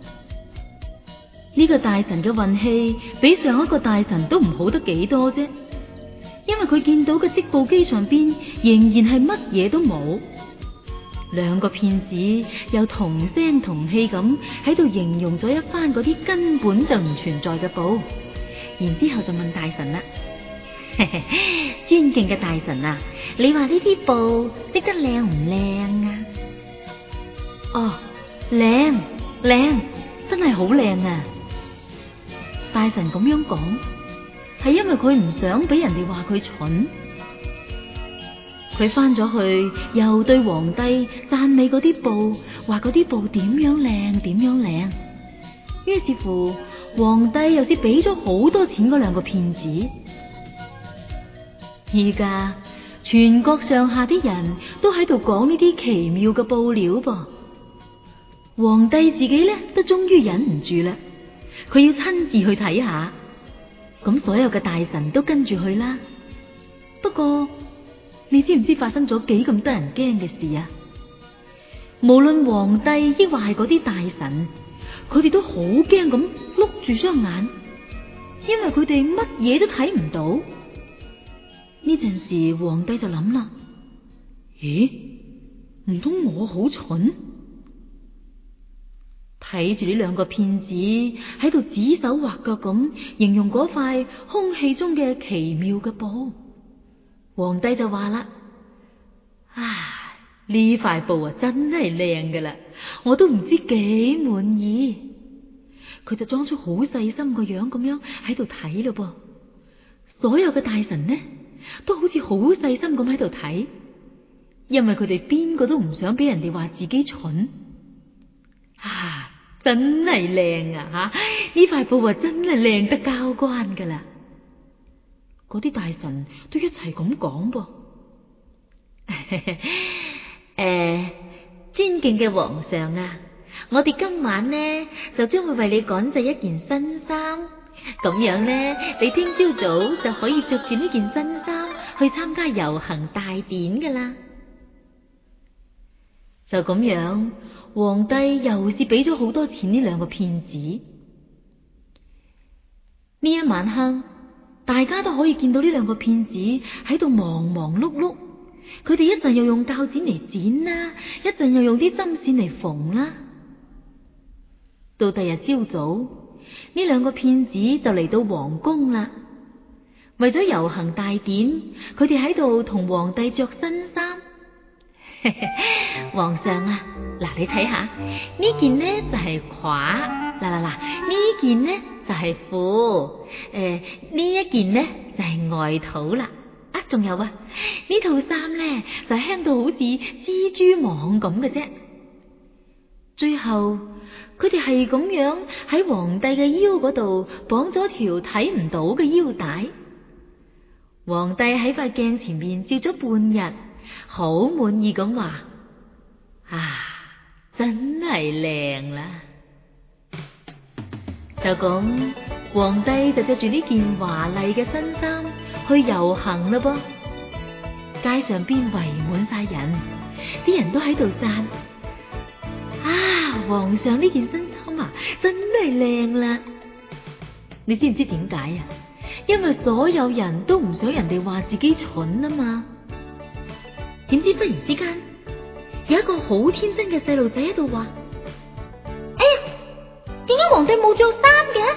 E: 呢個大臣嘅運氣比上一個大臣都唔好得幾多啫，因為佢見到嘅織布機上邊仍然係乜嘢都冇。兩個騙子又同聲同氣咁喺度形容咗一番嗰啲根本就唔存在嘅布，然之後就問大臣啦：尊敬嘅大臣啊，你話呢啲布織得靚唔靚啊？哦，靚靚，真係好靚啊！大臣咁樣講，係因為佢唔想俾人哋話佢蠢。佢翻咗去，又對皇帝讚美嗰啲布，話嗰啲布點樣靚，點樣靚。於是乎，皇帝又是俾咗好多錢嗰兩個騙子。而家全國上下啲人都喺度講呢啲奇妙嘅布料噃。皇帝自己咧都終於忍唔住啦，佢要親自去睇下。咁所有嘅大臣都跟住去啦。不過你知唔知發生咗幾咁得人驚嘅事啊？無論皇帝抑或係嗰啲大臣，佢哋都好驚咁碌住雙眼，因為佢哋乜嘢都睇唔到。呢陣時皇帝就諗啦：咦，唔通我好蠢？睇住呢兩個騙子喺度指手畫腳咁形容嗰塊空氣中嘅奇妙嘅布，皇帝就話啦：啊，呢塊布啊真係靚噶啦，我都唔知幾滿意。佢就裝出好細心個樣咁樣喺度睇咯噃。所有嘅大臣呢都好似好細心咁喺度睇，因為佢哋邊個都唔想俾人哋話自己蠢。啊，真係靚啊！吓，呢塊布啊真係靚得交關噶啦。嗰啲大臣都一齊咁講噃。誒，尊敬嘅皇上啊，我哋今晚呢就將會為你趕製一件新衫，咁樣呢你聽朝早就可以着住呢件新衫去參加遊行大典噶啦。就咁樣，皇帝又是俾咗好多錢呢兩個騙子。呢一晚黑，大家都可以見到呢兩個騙子喺度忙忙碌碌，佢哋一陣又用鉸剪嚟剪啦，一陣又用啲針線嚟縫啦。到第日朝早，呢兩個騙子就嚟到皇宮啦。為咗遊行大典，佢哋喺度同皇帝着新衫。皇上啊，嗱你睇下呢件呢就係褂，嗱嗱嗱呢件呢就係褲，誒呢一件呢就係外套啦。啊，仲有啊，呢套衫呢就輕到好似蜘蛛網咁嘅啫。最後佢哋係咁樣喺皇帝嘅腰嗰度綁咗條睇唔到嘅腰帶。皇帝喺塊鏡前面照咗半日，好滿意咁話：啊，真係靚啦！就咁，皇帝就着住呢件華麗嘅新衫去遊行啦噃。街上邊圍滿晒人，啲人都喺度讚：啊，皇上呢件新衫啊，真係靚啦！你知唔知點解啊？因為所有人都唔想人哋話自己蠢啊嘛。點知忽然之間有一個好天真嘅細路仔喺度話：哎呀，點解皇帝冇着衫嘅？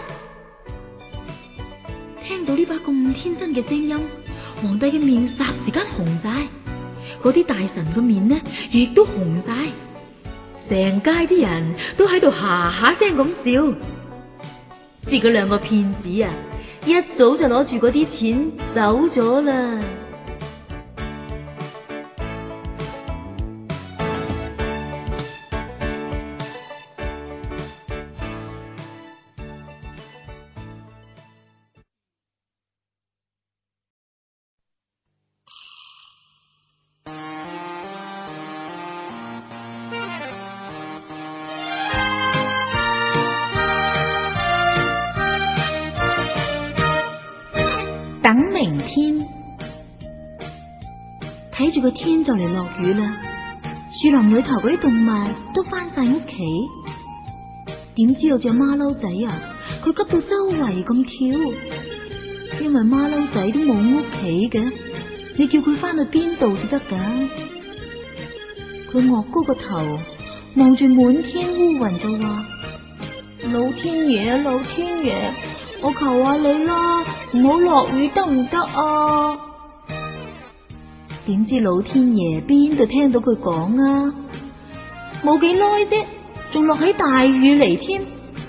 E: 聽到呢把咁天真嘅聲音，皇帝嘅面霎時間紅晒，嗰啲大臣嘅面呢亦都紅晒，成街啲人都喺度哈哈聲咁笑。至嗰兩個騙子啊，一早就攞住嗰啲錢走咗啦。 睇住個天就嚟落雨啦，樹林裏頭嗰啲動物都翻晒屋企。點知有隻馬騮仔啊，佢急到周圍咁跳，因為馬騮仔都冇屋企嘅，你叫佢翻去邊度至得噶？佢昂高個頭望住滿天烏雲就話：老天爺，老天爺，我求下你啦，唔好落雨得唔得啊？點知老天爺邊度聽到佢講啊？冇幾耐啫，仲落起大雨嚟添。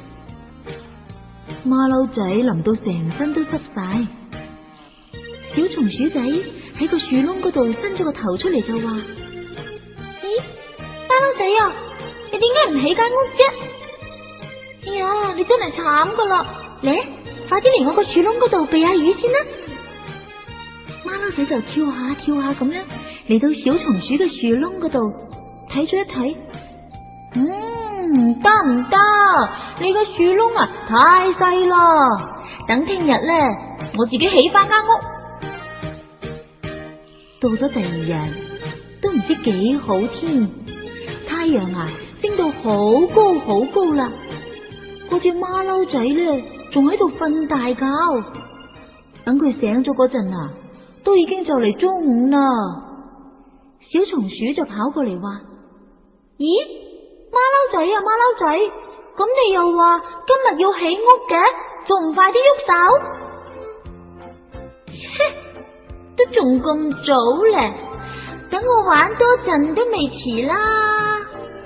E: 馬騮仔淋到成身都濕晒，小松鼠仔喺個樹窿嗰度伸咗個頭出嚟就話：咦，馬騮仔啊，你點解唔起間屋啫？哎呀，你真係慘噶啦！嚟，快啲嚟我個樹窿嗰度避下雨先啦！馬騮仔就跳下跳下咁樣嚟到小松鼠嘅樹窿嗰度睇咗一睇，嗯，唔得唔得，你個樹窿啊太細啦，等聽日咧我自己起翻間屋。到咗第二日都唔知幾好天，太陽啊升到好高好高啦，嗰隻馬騮仔咧仲喺度瞓大覺，等佢醒咗嗰陣啊，都已經就嚟中午啦。小松鼠就跑過嚟話：咦，馬騮仔啊，馬騮仔，咁你又話今日要起屋嘅，仲唔快啲喐手？都仲咁早咧，等我玩多陣都未遲啦。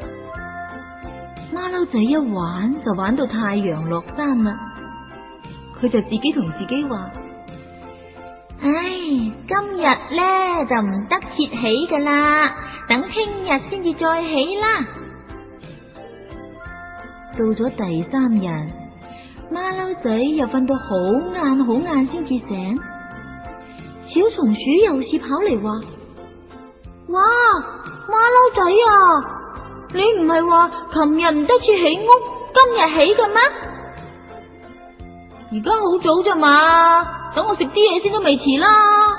E: 馬騮仔一玩就玩到太陽落山啦，佢就自己同自己話：唉，今日咧就唔得切起噶啦，等聽日先至再起啦。到咗第三日，馬騮仔又瞓到好晏好晏先至醒。小松鼠又是跑嚟話：哇，馬騮仔啊，你唔係話琴日唔得切起屋，今日起嘅咩？而家好早咋嘛，等我食啲嘢先都未遲啦。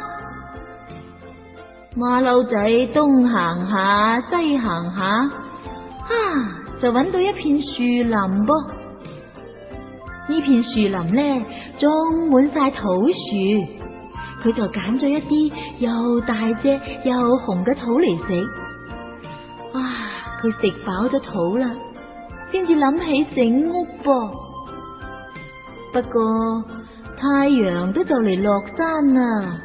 E: 馬騮仔東行下西行下，啊，就揾到一片樹林噃。呢片樹林咧種滿晒桃樹，佢就揀咗一啲又大隻又紅嘅桃嚟食。哇！佢食飽咗桃啦，先至諗起整屋噃。不過太陽都就嚟落山啦。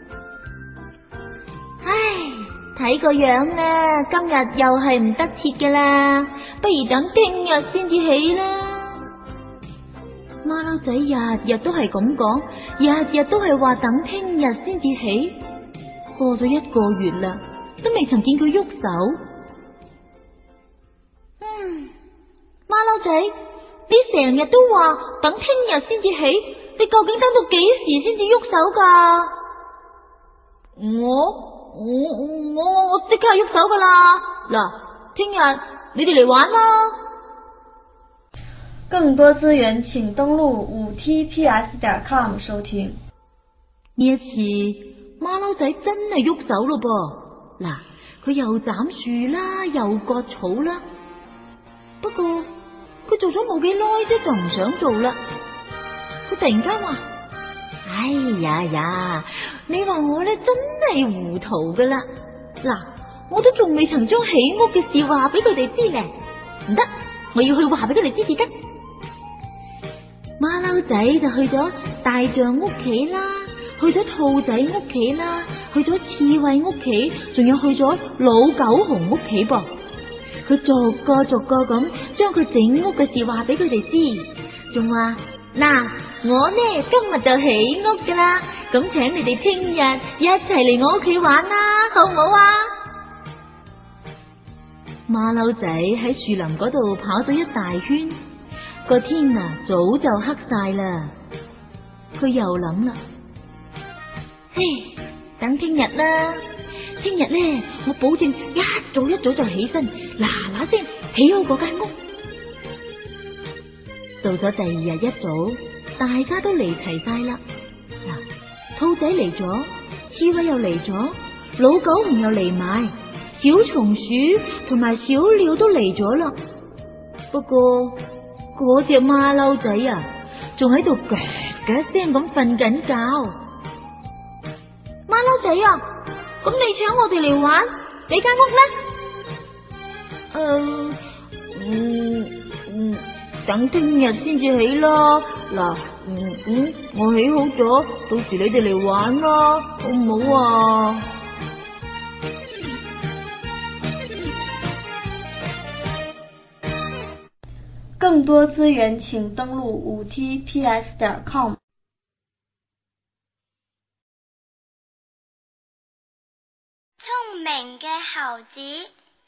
E: 唉，睇個樣咧，今日又係唔得切噶啦，不如等聽日先至起啦。馬騮仔日日都係咁講，日日都係話等聽日先至起。過咗一個月啦，都未曾見佢喐手。嗯，馬騮仔，你成日都話等聽日先至起，你究竟等到幾時先至喐手噶？我我我我即刻喐手噶啦！嗱，聽日你哋嚟玩啦！
G: 更多資源請登錄五 T P S 點 com 收聽。
E: 呢一次馬騮仔真係喐手咯噃，嗱，佢又斬樹啦，又割草啦。不過佢做咗冇幾耐啫，就唔想做啦。佢突然間話：哎呀呀，你話我咧真係糊塗噶啦！嗱，我都仲未曾將起屋嘅事話俾佢哋知咧，唔得，我要去話俾佢哋知至得。馬騮仔就去咗大象屋企啦，去咗兔仔屋企啦，去咗刺蝟屋企，仲有去咗老狗熊屋企噃。佢逐個逐個咁將佢整屋嘅事話俾佢哋知，仲話：嗱，我呢今日就起屋噶啦，咁請你哋聽日一齊嚟我屋企玩啦，好唔好啊？馬騮仔喺樹林嗰度跑咗一大圈，個天啊早就黑晒啦。佢又諗啦，嘿，等聽日啦。聽日咧，我保證一早一早就起身，嗱嗱聲起好嗰間屋。到咗第二日一早，大家都嚟齊晒啦。嗱，兔仔嚟咗，刺蝟又嚟咗， 老狗熊又嚟埋，小松鼠同埋小鳥都嚟咗啦。不過嗰隻馬騮仔啊，仲喺度咯咯聲咁瞓緊覺。馬騮仔啊，咁你請我哋嚟玩，你間屋咧？誒、呃，嗯嗯，等聽日先至起啦。嗱，嗯嗯，我起好咗，到時你哋嚟玩啦，好唔好啊？
G: 更多資源請登錄五 T P S 點 com。
H: 聰明嘅猴子。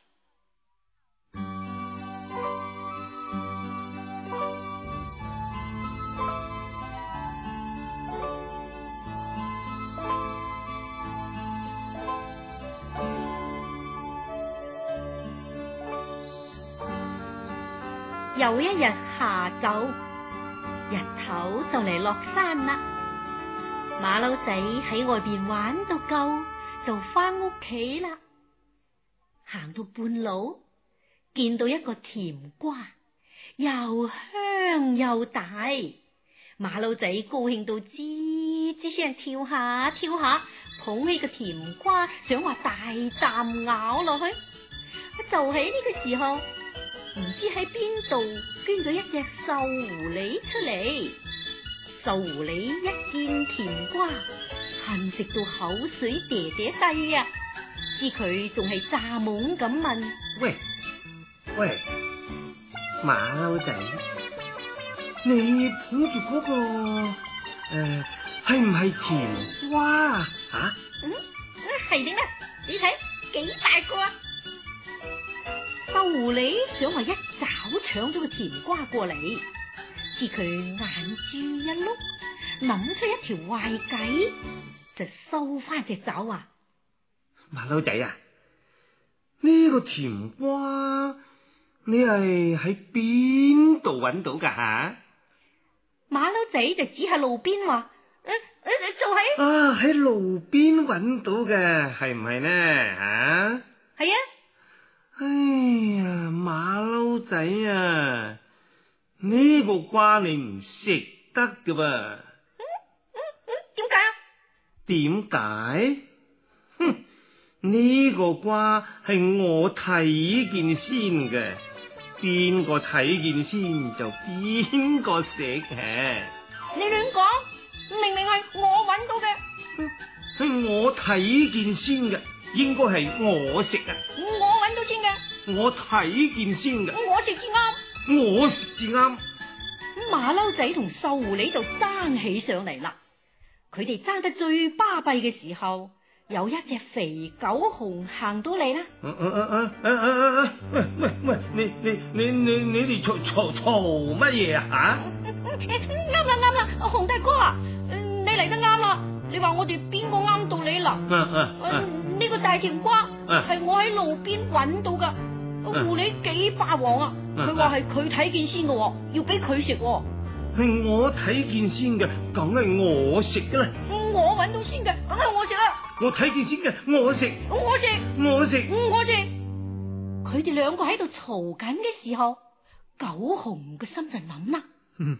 A: 有一日下晝，日頭就嚟落山啦。馬騮仔喺外邊玩到夠，就翻屋企啦。行到半路，見到一個甜瓜，又香又大。馬騮仔高興到吱吱聲跳下跳下，捧起個甜瓜，想話大啖咬落去。就喺呢個時候，唔知喺邊度捐咗一隻瘦狐狸出嚟。瘦狐狸一見甜瓜，恨食到口水嗲嗲低啊！知佢仲係詐懵咁問：
D: 喂喂，馬騮仔，你捧住嗰個誒係唔係甜瓜啊？吓？
C: 嗯，係點啊？你睇幾大個啊！
A: 瘦狐狸想話一爪搶咗個甜瓜過嚟，知佢眼珠一碌，諗出一條壞計，就收翻隻爪啊！
D: 馬騮仔啊，呢個甜瓜你係喺邊度揾到噶吓？
A: 馬騮仔就指下路邊話：誒誒，就喺
D: 啊喺路邊揾到嘅，係唔係呢？吓？
A: 係啊。
D: 哎呀，馬騮仔啊，呢個瓜你唔食得㗎噃。
C: 嗯嗯嗯，點解啊？
D: 點解？哼，呢個瓜係我睇見先嘅，邊個睇見先就邊個食嘅。
C: 你亂講，明明係我揾到嘅。
D: 係我睇見先嘅，應該係我食啊。
C: 我揾到先嘅。
D: 我睇見先嘅。
C: 我食至啱。
D: 我食至啱。
A: 馬騮仔同瘦狐狸就爭起上嚟啦。佢哋爭得最巴閉嘅時候，有一隻肥狗熊行到嚟啦。
D: 啊啊啊啊啊啊！喂喂喂，你你你你你哋嘈嘈嘈乜嘢啊？吓？
C: 啱啦啱啦，熊大哥啊，你嚟得啱啦。你話我哋邊個啱到你啦？呢個大甜瓜係我喺路邊揾到噶。狐狸幾霸王啊！佢話係佢睇見先嘅，要俾佢食。
D: 係我睇見先嘅，梗係我食噶啦。
C: 我揾到先嘅，梗係我食啦。
D: 我睇見先嘅，我食。
C: 我食。
D: 我食。
C: 我食。
A: 佢哋兩個喺度嘈緊嘅時候，狗熊嘅心就諗啦。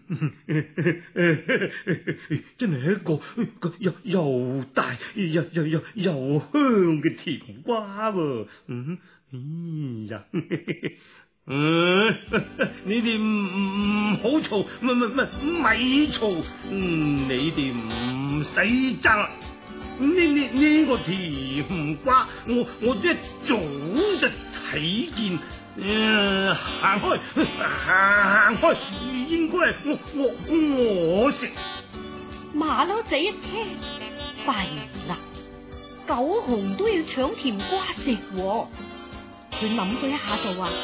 D: 真係一個又又大又又又又香嘅甜瓜喎。嗯，哎呀，嗯，你哋唔唔好嘈，唔唔唔咪嘈，嗯，你哋唔使爭啦。呢呢呢個甜瓜，我我一早就睇見。嗯，行開，行開，應該係我我我食。
A: 馬騮仔一聽，弊啦，狗熊都要搶甜瓜食。佢諗咗一下就話：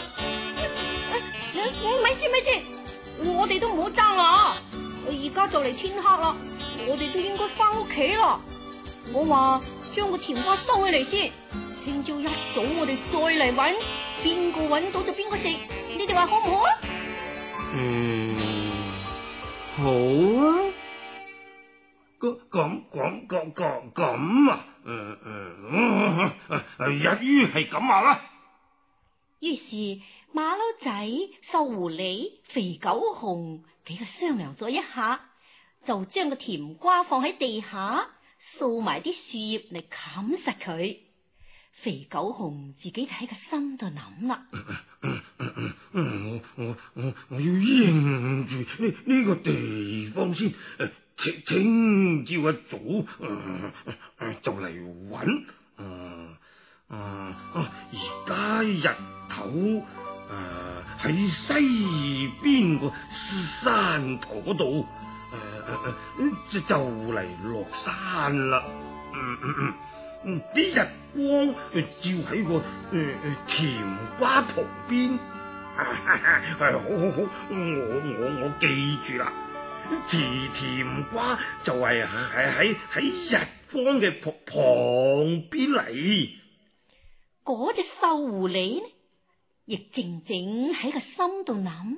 C: 咪住咪住，我哋都唔好爭啦。而家就嚟天黑啦，我哋都應該翻屋企啦。我話將個甜瓜收起嚟先，聽朝一早我哋再嚟搵。邊個揾到就邊個食，你哋話好唔好啊？
D: 嗯，好啊。 咁咁咁咁咁咁啊？誒誒，一於係咁話啦。
F: 於是馬騮仔、瘦狐狸、肥狗熊幾個商量咗一下，就將個甜瓜放喺地下，掃埋啲樹葉嚟冚實佢。肥狗熊自己就喺個心度諗啦。
D: 我我我我要認住呢呢個地方先，聽聽朝一早就嚟揾。嗯嗯啊，而家日頭誒喺西邊個山頭嗰度，誒誒就嚟落山啦。嗯嗯嗯。嗯，啲日光照喺個誒誒甜瓜旁邊，係好好好，我我我記住啦，甜甜瓜就係係喺喺日光嘅旁旁邊嚟。
F: 嗰隻瘦狐狸呢，亦靜靜喺個心度諗。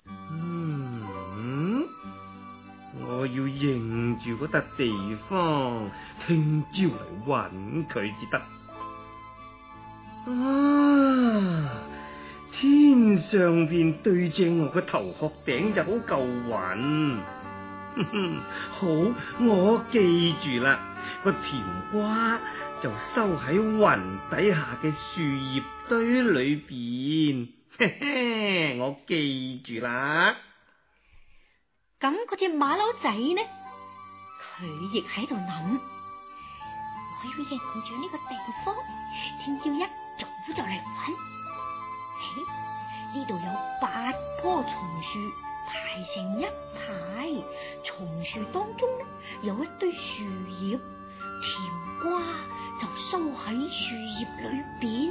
D: 嗯，我要認住嗰笪地方，聽朝嚟揾佢至得。啊，天上邊對正我個頭殼頂有嚿雲，好，我記住啦，個甜瓜就收喺雲底下嘅樹葉堆裏邊，嘿嘿，我記住啦。
F: 咁嗰隻馬騮仔呢，佢亦喺度諗，我要認住呢個地方，聽朝一早就嚟揾。嘿，呢度有八棵松樹排成一排，松樹當中呢有一堆樹葉，甜瓜就收喺樹葉裏邊。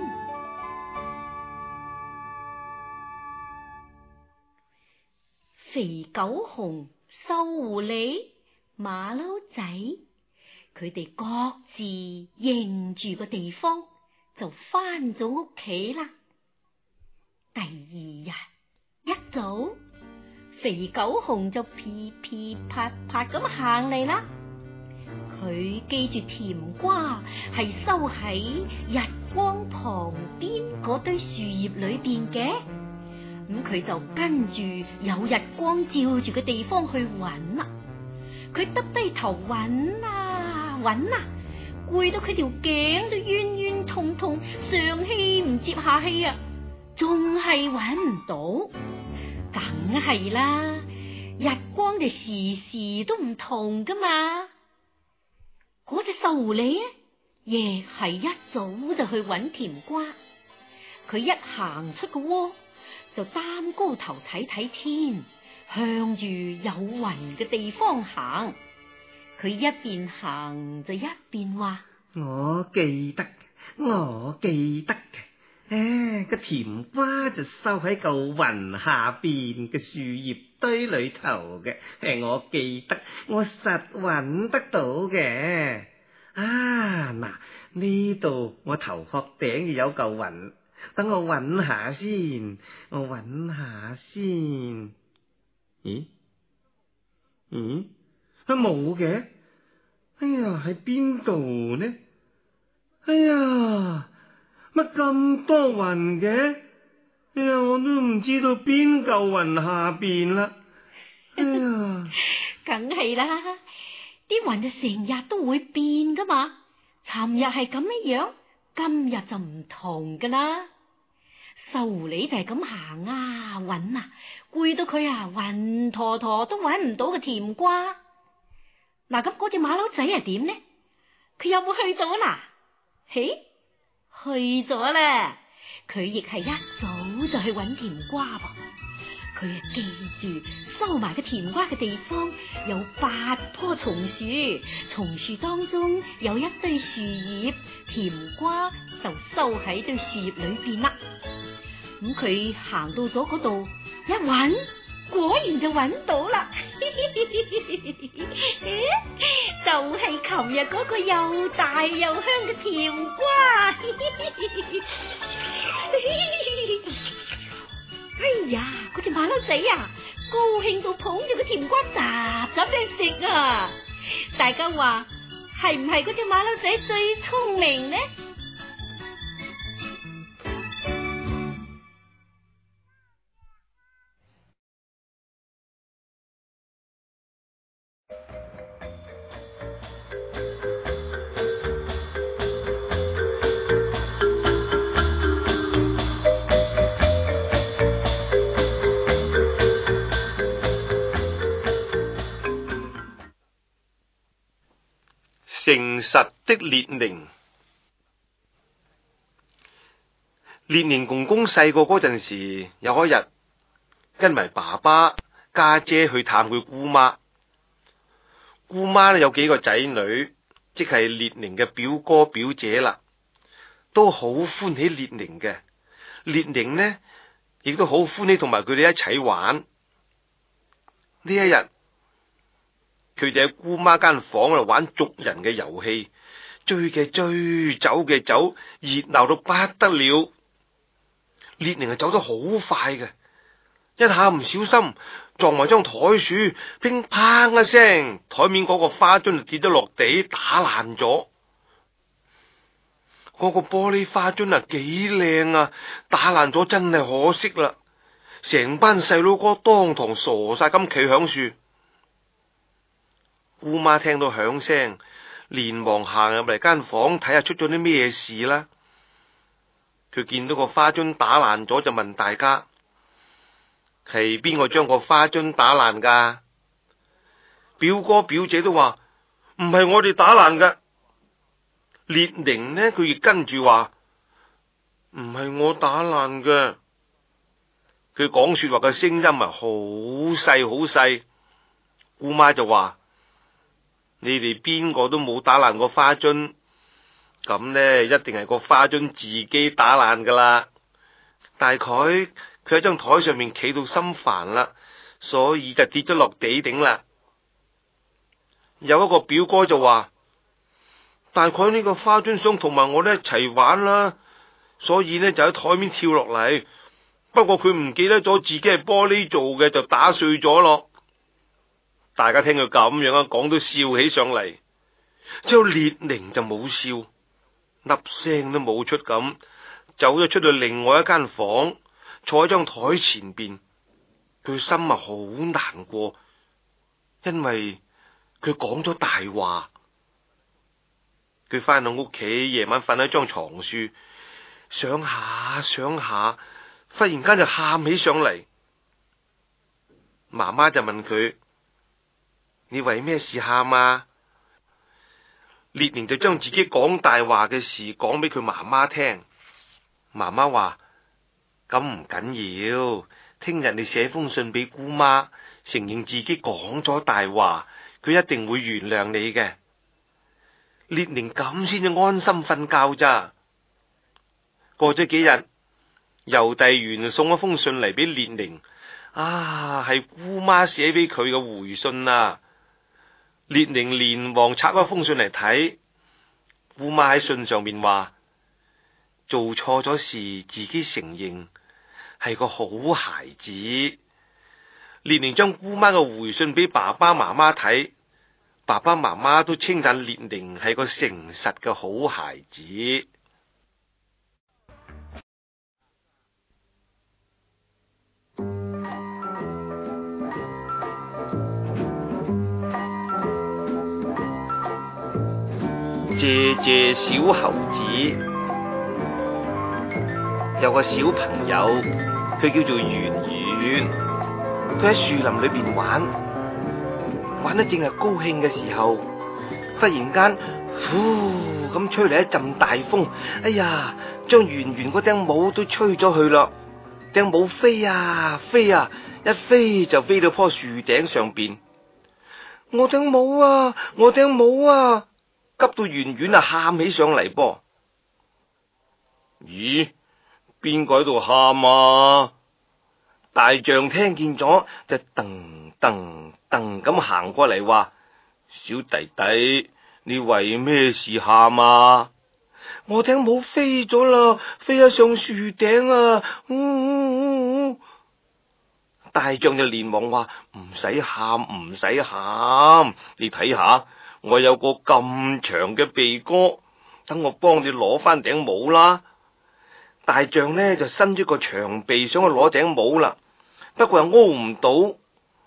F: 肥狗熊、瘦狐狸、馬騮仔，佢哋各自認住個地方，就返咗屋企啦。第二日一早，肥狗熊就噼噼啪啪咁行嚟啦。佢記住甜瓜係收喺日光旁邊嗰堆樹葉裏邊嘅。咁佢就跟住有日光照住嘅地方去揾啦。佢耷低頭揾啊揾啊，攰到佢條頸都冤冤痛痛，上氣唔接下氣啊，仲係揾唔到。梗係啦，日光就時時都唔同噶嘛。嗰隻瘦狐狸啊，亦係一早就去揾甜瓜。佢一行出個窩，就擔高頭睇睇天，向住有雲嘅地方行。佢一邊行就一邊話：
D: 我記得，我記得嘅，誒，個甜瓜就收喺嚿雲下邊嘅樹葉堆裏頭嘅，誒，我記得，我實揾得到嘅。啊，嗱，呢度我頭殼頂有嚿雲。等我揾下先，我揾下先。咦？咦？佢冇嘅。哎呀，喺邊度呢？哎呀，乜咁多雲嘅？哎呀，我都唔知道邊嚿雲下邊啦。哎呀，
F: 梗係啦，啲雲就成日都會變噶嘛。尋日係咁樣，今日就唔同噶啦。瘦狐狸就係咁行啊揾啊，攰到佢啊暈陀陀都揾唔到個甜瓜。嗱，咁嗰隻馬騮仔係點呢？佢有冇去到啊？嘿，去咗啦！佢亦係一早就去揾甜瓜噃。佢啊記住收埋個甜瓜嘅地方有八棵松樹，松樹當中有一堆樹葉，甜瓜就收喺堆樹葉裏邊啦。咁佢行到咗嗰度一揾，果然就揾到啦。就係琴日嗰個又大又香嘅甜瓜。哎呀，嗰隻馬騮仔啊，高興到捧住個甜瓜雜雜聲食啊！ 大家話係唔係嗰隻馬騮仔最聰明呢？
B: 誠實的列寧。列寧公公細個嗰陣時，有一日跟埋爸爸家姐去探佢姑媽。姑媽呢有幾個仔女，即係列寧嘅表哥表姐啦，都好歡喜列寧嘅。列寧呢亦都好歡喜同埋佢哋一齊玩。呢一日，佢哋喺姑媽間房度玩捉人嘅遊戲，追嘅追，走嘅走，熱鬧到不得了。列寧係走得好快嘅，一下唔小心撞埋張台樹，乒乓一聲，台面嗰個花樽就跌咗落地，打爛咗。嗰個玻璃花樽啊，幾靚啊，打爛咗真係可惜啦。成班細佬哥當堂傻晒咁企響樹。姑媽聽到響聲，連忙行入嚟間房睇下出咗啲咩事啦。佢見到個花樽打爛咗，就問大家：係邊個將個花樽打爛噶？表哥表姐都話唔係我哋打爛噶。列寧呢，佢亦跟住話唔係我打爛嘅。佢講說話嘅聲音啊，好細好細。姑媽就話：你哋邊個都冇打爛個花樽，咁呢一定係個花樽自己打爛噶啦。大概佢喺張台上面企到心煩啦，所以就跌咗落地頂啦。有一個表哥就話：大概呢個花樽想同埋我哋一齊玩啦，所以呢就喺台面跳落嚟。不過佢唔記得咗自己係玻璃做嘅，就打碎咗咯。大家聽佢咁樣啊講，都笑起上嚟。之後列寧就冇笑，粒聲都冇出咁，走咗出去另外一間房，坐喺張台前邊。佢心啊好難過，因為佢講咗大話。佢翻到屋企，夜晚瞓喺張床樹，想下想下，忽然間就喊起上嚟。媽媽就問佢：你為咩事喊啊？列寧就將自己講大話嘅事講俾佢媽媽聽。媽媽話：咁唔緊要，聽日你寫封信俾姑媽，承認自己講咗大話，佢一定會原諒你嘅。列寧咁先至安心瞓覺咋。過咗幾日，郵遞員送咗封信嚟俾列寧，啊，係姑媽寫俾佢嘅回信啊。列寧連忙拆咗封信嚟睇，姑媽喺信上面話：做錯咗事自己承認，係個好孩子。列寧將姑媽嘅回信俾爸爸媽媽睇，爸爸媽媽都稱讚列寧係個誠實嘅好孩子。謝謝小猴子。有個小朋友，佢叫做圓圓，佢喺樹林裏邊玩，玩得正係高興嘅時候，忽然間，呼咁吹嚟一陣大風，哎呀，將圓圓嗰頂帽都吹咗去啦，頂帽飛啊飛啊，一飛就飛到棵樹頂上邊。我頂帽啊，我頂帽啊！急到圓圓啊，喊起上嚟噃。咦？邊個喺度喊啊？大象聽見咗，就噔噔噔咁行過嚟話：小弟弟，你為咩事喊啊？我頂帽飛咗啦，飛咗上樹頂啊！嗚嗚嗚嗚！ 大象就連忙話：唔使喊，唔使喊，你睇下，我有個咁長嘅鼻哥，等我幫你攞翻頂帽啦。大象呢就伸咗個長鼻想去攞頂帽啦，不過又勾唔到。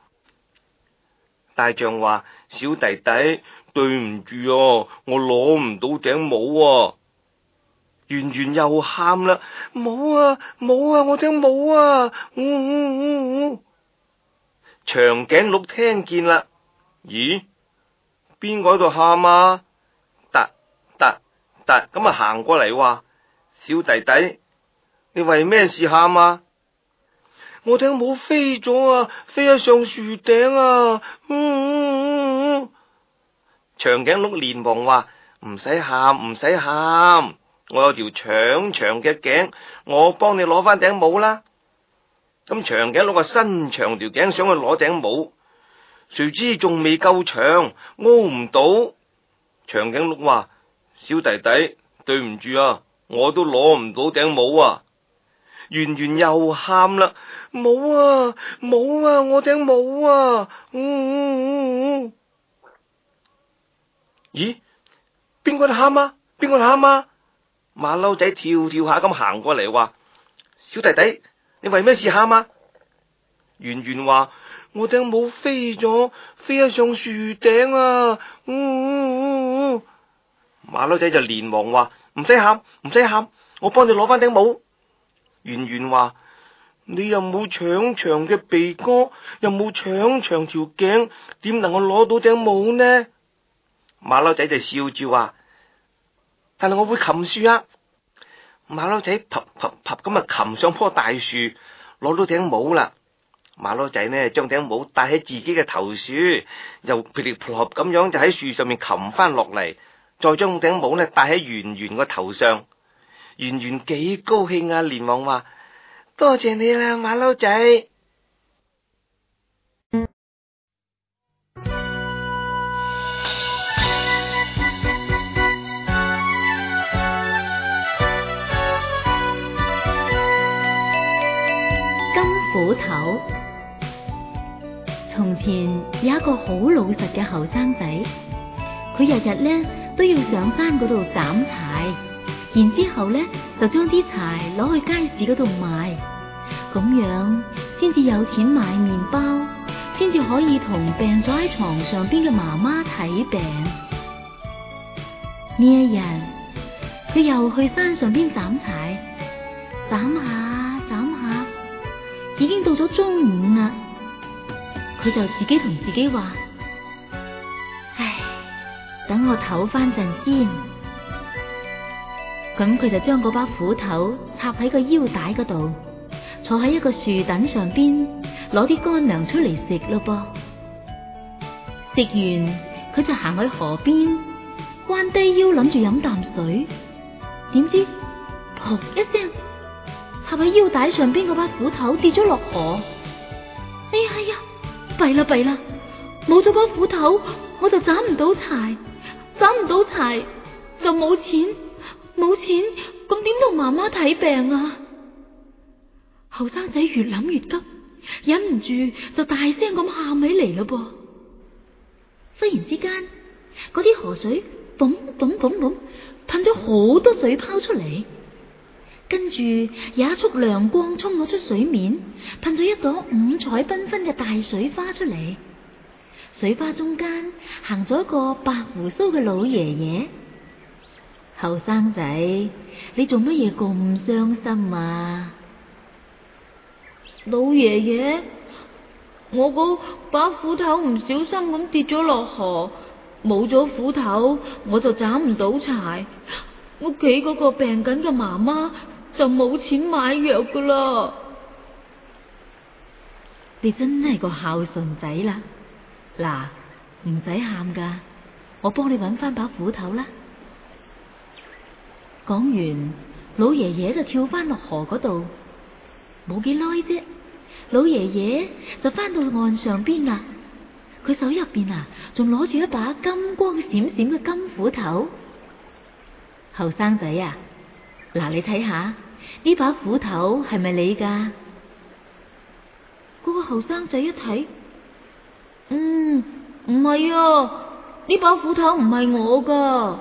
B: 大象話：小弟弟，對唔住啊，我攞唔到頂帽啊。圓圓又喊啦：冇啊冇啊，我頂帽啊！嗚嗚嗚嗚。長頸鹿聽見啦，咦？邊個喺度喊啊？突突突咁啊行過嚟話：小弟弟，你為咩事喊啊？我頂帽飛咗啊，飛咗上樹頂啊！嗚嗚嗚。長頸鹿連忙話：唔使喊，唔使喊。我有條長長嘅頸，我幫你攞翻頂帽啦。咁長頸鹿個伸長條頸想去攞頂帽，誰知仲未夠長，勾唔到。長頸鹿話：小弟弟，對唔住啊，我都攞唔到頂帽啊。圓圓又喊啦：冇啊冇啊，我頂帽啊！嗚嗚嗚。咦？邊個喺度喊啊？邊個喺度喊啊？馬騮仔跳跳下咁行過嚟話：小弟弟，你為咩事喊啊？圓圓話：我頂帽飛咗，飛咗上樹頂啊！嗚嗚嗚。馬騮仔就連忙話：唔使喊，唔使喊，我幫你攞翻頂帽。圓圓話：你又冇長長嘅鼻哥，又冇長長條頸，點能夠攞到頂帽呢？馬騮仔就笑住話：但係我會擒樹啊！馬騮仔啪啪啪咁啊擒上棵大樹，攞到頂帽啦。馬騮仔呢將頂帽戴喺自己嘅頭樹，又噼里啪啦咁樣就喺樹上面擒翻落嚟，再將頂帽呢戴喺圓圓個頭上。圓圓幾高興啊，連忙話：多謝你啦，馬騮仔。
E: 斧頭。從前有一個好老實嘅後生仔，佢日日呢都要上山嗰度斬柴，然之後呢就將啲柴攞去街市嗰度賣，咁樣先至有錢買麵包，先至可以同病咗喺床上邊嘅媽媽睇病。呢一日，佢又去山上邊斬柴，斬下斬下，已經到咗中午啦。佢就自己同自己話：唉，等我唞翻陣先。咁佢就將嗰把斧頭插喺個腰帶嗰度，坐喺一個樹墩上邊，攞啲乾糧出嚟食咯噃。食完，佢就行去河邊，彎低腰諗住飲啖水，點知噗一聲，插喺腰帶上邊嗰把斧頭跌咗落河。哎呀呀！弊啦弊啦，冇咗把斧頭，我就斬唔到柴，斬唔到柴就冇錢，冇錢咁點同媽媽睇病啊？後生仔越諗越急，忍唔住就大聲咁喊起嚟咯噃。忽然之間，嗰啲河水嘣嘣嘣嘣噴咗好多水泡出嚟，跟住有一束亮光衝咗出水面，噴咗一朵五彩繽紛嘅大水花出嚟。水花中間行咗一個白鬍鬚嘅老爺爺。後生仔，你做乜嘢咁傷心啊？老爺爺，我嗰把斧頭唔小心咁跌咗落河，冇咗斧頭我就斬唔到柴，屋企嗰個病緊嘅媽媽就冇錢買藥噶啦。你真係個孝順仔啦！嗱，唔使喊噶，我幫你搵翻把斧頭啦。講完，老爺爺就跳翻落河嗰度，冇幾耐啫，老爺爺就翻到岸上邊啦。佢手入邊啊，仲攞住一把金光閃閃嘅金斧頭。後生仔啊，嗱，你睇下呢把斧頭係咪你噶？嗰嗰個後生仔一睇，嗯，唔係啊，呢把斧頭唔係我噶。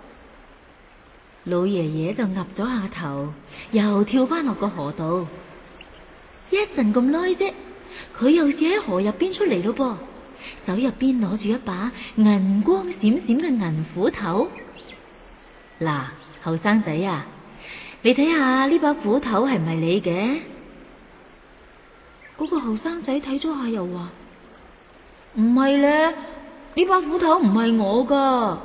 E: 老爺爺就岌咗下頭，又跳翻落個河度。一陣咁耐啫，佢又試喺河入邊出嚟咯噃，手入邊攞住一把銀光閃閃嘅銀斧頭。嗱，後生仔啊，你睇下呢把斧頭係唔係你嘅？嗰個後生仔睇咗下又話：唔係咧，呢把斧頭唔係我噶。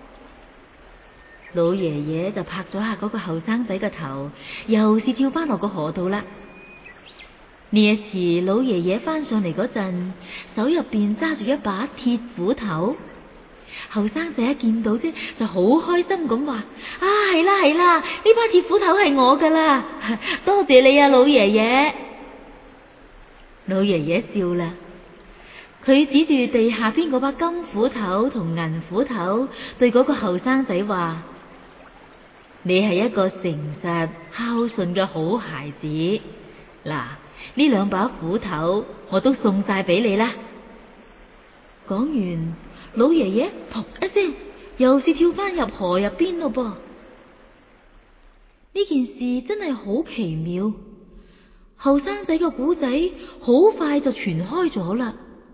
E: 老爺爺就拍咗下嗰個後生仔嘅頭，又是跳翻落個河度啦。呢一次老爺爺翻上嚟嗰陣，手入邊揸住一把鐵斧頭。後生仔一見到啫，就好開心咁話：啊，係啦係啦，呢把鐵斧頭係我噶啦，多謝你啊，老爺爺。老爺爺笑啦，佢指住地下邊嗰把金斧頭同銀斧頭，對嗰個後生仔話：你係一個誠實孝順嘅好孩子。嗱，呢兩把斧頭我都送晒俾你啦。講完，老爺爺噗一聲，又是跳翻入河入邊咯噃。呢件事真係好奇妙，後生仔嘅古仔好快就傳開咗啦。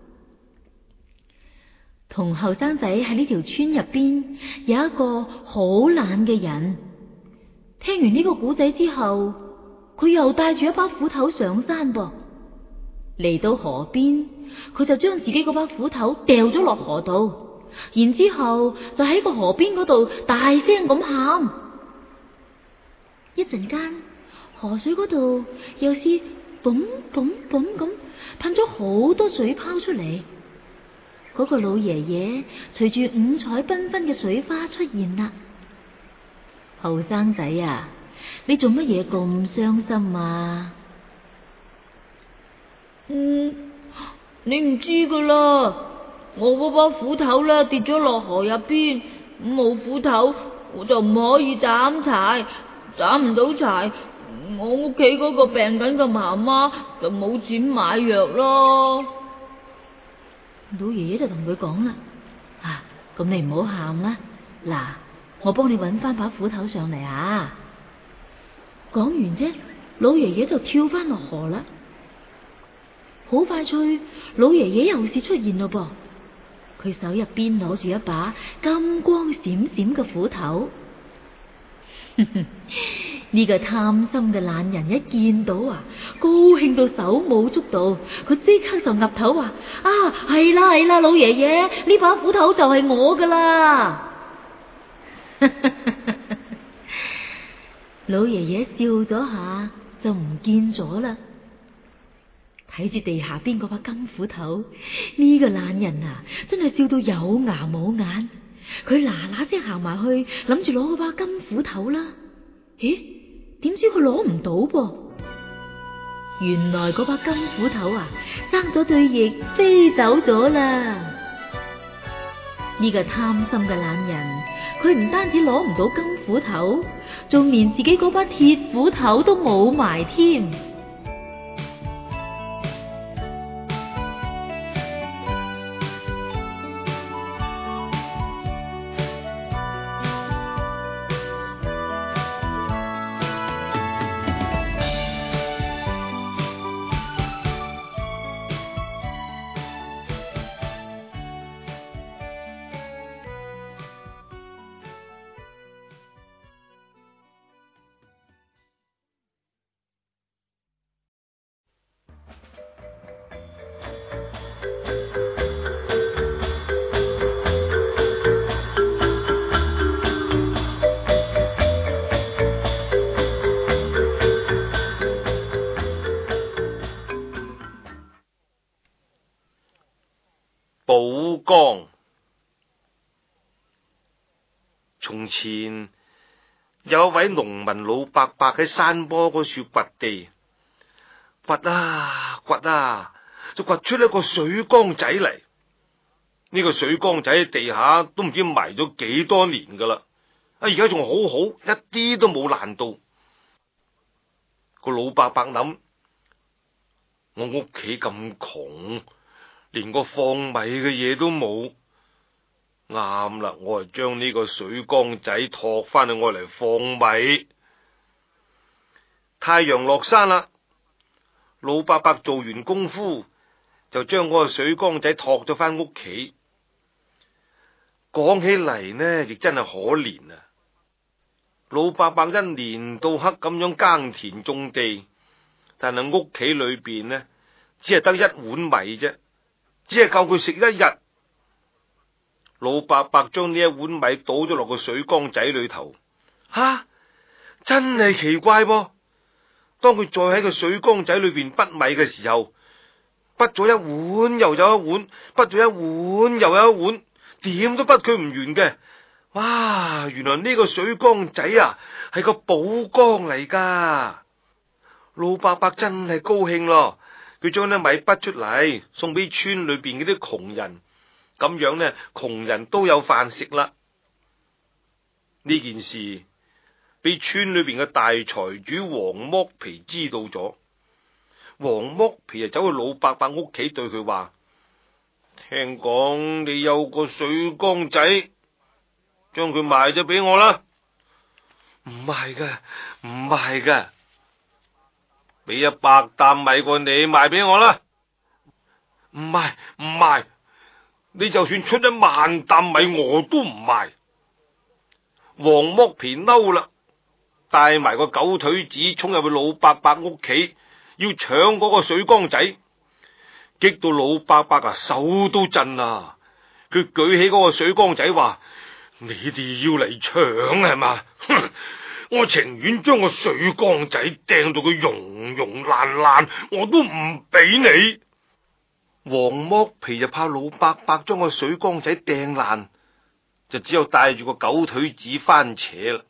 E: 同後生仔喺呢條村入邊有一個好懶嘅人，聽完呢個古仔之後，佢又帶住一把斧頭上山噃。嚟到河邊，佢就將自己嗰把斧頭掉咗落河度，然之後就喺個河邊嗰度大聲咁喊。一陣間，河水嗰度又是嘣嘣嘣咁噴咗好多水泡出嚟。嗰個老爺爺隨住五彩繽紛嘅水花出現啦。後生仔啊，你做乜嘢咁傷心啊？嗯，你唔知噶啦，我嗰把斧頭咧跌咗落河入邊，冇斧頭我就唔可以斬柴，斬唔到柴，我屋企嗰個病緊嘅媽媽就冇錢買藥咯。老爺爺就同佢講啦：啊，咁你唔好喊啦，嗱，我幫你搵翻把斧頭上嚟啊！講完啫，老爺爺就跳翻落河啦。好快脆，老爺爺又是出現咯噃，佢手入邊攞住一把金光閃閃嘅斧頭。呢個貪心嘅懶人一見到啊，高興到手舞足蹈，佢即刻就岌頭話：啊，係啦係啦，老爺爺，呢把斧頭就係我噶啦。老爺爺笑咗下就唔見咗啦。睇住地下邊嗰把金斧頭，呢個懶人啊，真係笑到有牙冇眼。佢嗱嗱聲行埋去，諗住攞嗰把金斧頭啦。咦？點知佢攞唔到噃？原來嗰把金斧頭啊，生咗對翼飛走咗啦。呢個貪心嘅懶人，佢唔單止攞唔到金斧頭，仲連自己嗰把鐵斧頭都冇埋添。
B: 寶江。從前有一位農民老伯伯喺山坡嗰處掘地，掘啊掘啊，就掘出一個水缸仔嚟。呢個水缸仔喺地下都唔知埋咗幾多年噶啦，啊而家仲好好，一啲都冇爛到。個老伯伯諗： 我屋企咁窮，連個放米嘅嘢都冇。啱啦，我係將呢個水缸仔托翻去我嚟放米。太陽落山啦，老伯伯做完功夫就將嗰個水缸仔托咗翻屋企。講起嚟呢，亦真係可憐啊！老伯伯一年到黑咁樣耕田種地，但係屋企裏邊呢，只係得一碗米啫，只係夠佢食一日。老伯伯將呢一碗米倒咗落個水缸仔裏頭，吓、啊，真係奇怪噃！當佢再喺個水缸仔裏邊滗米嘅時候，滗咗一碗又有一碗，滗咗一碗又有一碗，點都滗佢唔完嘅。哇！原來呢個水缸仔啊，係個寶缸嚟噶。老伯伯真係高興咯，佢將啲米滗出嚟，送俾村裏邊嗰啲窮人。咁樣呢，窮人都有飯食啦。呢件事俾村裏邊嘅大財主黃剝皮知道咗，黃剝皮就走去老伯伯屋企對佢話：聽講你有個水缸仔，將佢賣咗俾我啦。唔係噶，唔係噶，俾一百擔米過你賣俾我啦。唔係，唔係。你就算出一萬擔米我都唔賣。黃剝皮嬲啦，帶埋個狗腿子衝入去老伯伯屋企，要搶嗰個水缸仔，激到老伯伯啊手都震啊！佢舉起嗰個水缸仔話：你哋要嚟搶係嘛？哼！我情願將個水缸仔掟到佢溶溶爛爛，我都唔俾你。黃剝皮就怕老伯伯將個水缸仔掟爛，就只有帶住個狗腿子翻扯啦。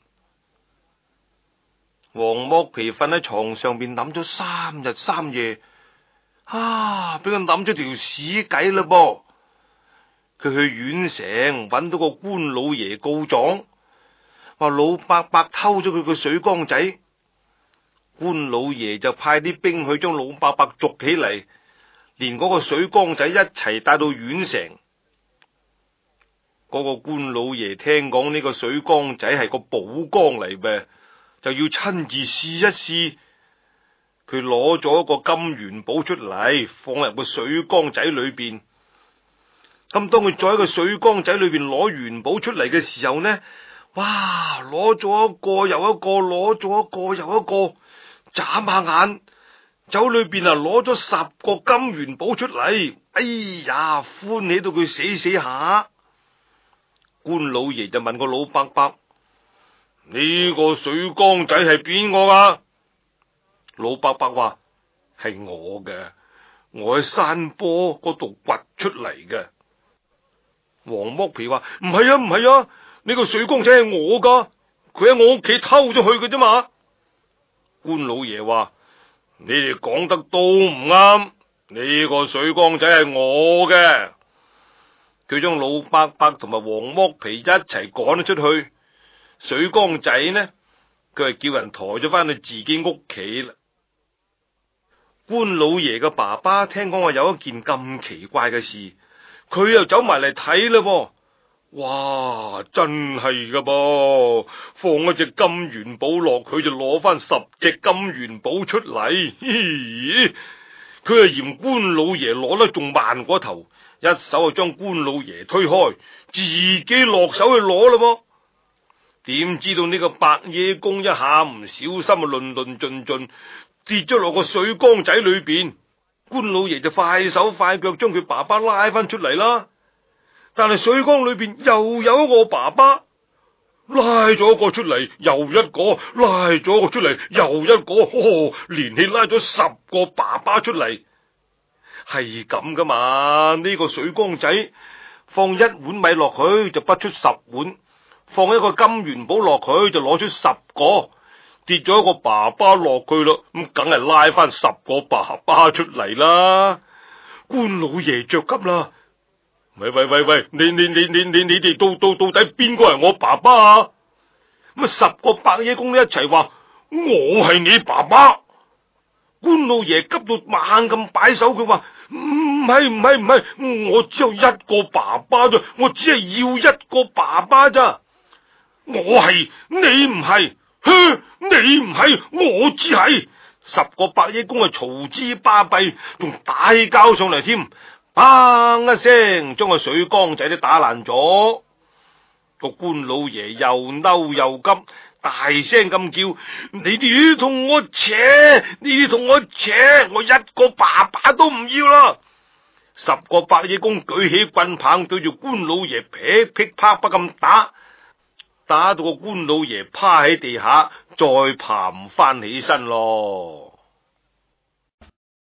B: 黃剝皮瞓喺床上邊諗咗三日三夜，啊，俾佢諗咗條屎計啦噃！佢去縣城揾到個官老爺告狀，話老伯伯偷咗佢個水缸仔。官老爺就派啲兵去將老伯伯捉起嚟，連嗰個水缸仔一齊帶到縣城。嗰個官老爺聽講呢個水缸仔係個寶缸嚟嘅，就要親自試一試。佢攞咗一個金元寶出嚟，放入個水缸仔裏邊。咁當佢再喺個水缸仔裏邊攞元寶出嚟嘅時候呢，哇！攞咗一個又一個，攞咗一個又一個，眨下眼，酒裏邊啊攞咗十個金元寶出嚟。哎呀，歡喜到佢死死下。官老爺就問個老伯伯：呢個水缸仔係邊個噶？老伯伯話：係我嘅，我喺山坡嗰度掘出嚟嘅。黃剝皮話：唔係啊，唔係啊，呢個水缸仔係我噶，佢喺我屋企偷咗去嘅啫嘛。官老爺話：你哋講得都唔啱，呢個水缸仔係我嘅。佢將老伯伯同埋黃剝皮一齊趕咗出去。水缸仔呢，佢係叫人抬咗翻去自己屋企啦。官老爺嘅爸爸聽講話有一件咁奇怪嘅事，佢又走埋嚟睇啦噃。哇，真係噶噃，放一隻金元寶落去就攞翻十隻金元寶出嚟。佢係嫌官老爺攞得仲慢過頭，一手就將官老爺推開，自己落手去攞啦噃。點知道呢個白野公一下唔小心啊，論論盡盡跌咗落個水缸仔裏邊。官老爺就快手快腳將佢爸爸拉翻出嚟啦。但係水缸裏邊又有一個爸爸，拉咗一個出嚟，又一個，拉咗一個出嚟，又一個，哦，連氣拉咗十個爸爸出嚟。係咁噶嘛？呢個水缸仔放一碗米落去就滗出十碗，放一個金元寶落去就攞出十個，跌咗一個爸爸落去咯，咁梗係拉翻十個爸爸出嚟啦。官老爺着急啦！喂喂喂喂，你你你你你你哋到到到底邊個係我爸爸啊？咁啊十個白野公一齊話我係你爸爸。 官老爺急到猛咁擺手，佢話唔係唔係唔係，我只有一個爸爸咋，我只係要一個爸爸咋。我係，你唔係，哼，你唔係，我只係。十個白野公啊，嘈之巴閉，仲大交上嚟添，砰一聲將個水缸仔都打爛咗。個官老爺又嬲又急，大聲咁叫：你哋同我扯，你哋同我扯，我一個爸爸都唔要啦！十個白野公舉起棍棒對住官老爺噼噼啪啪咁打，打到個官老爺趴喺地下，再爬唔翻起身咯。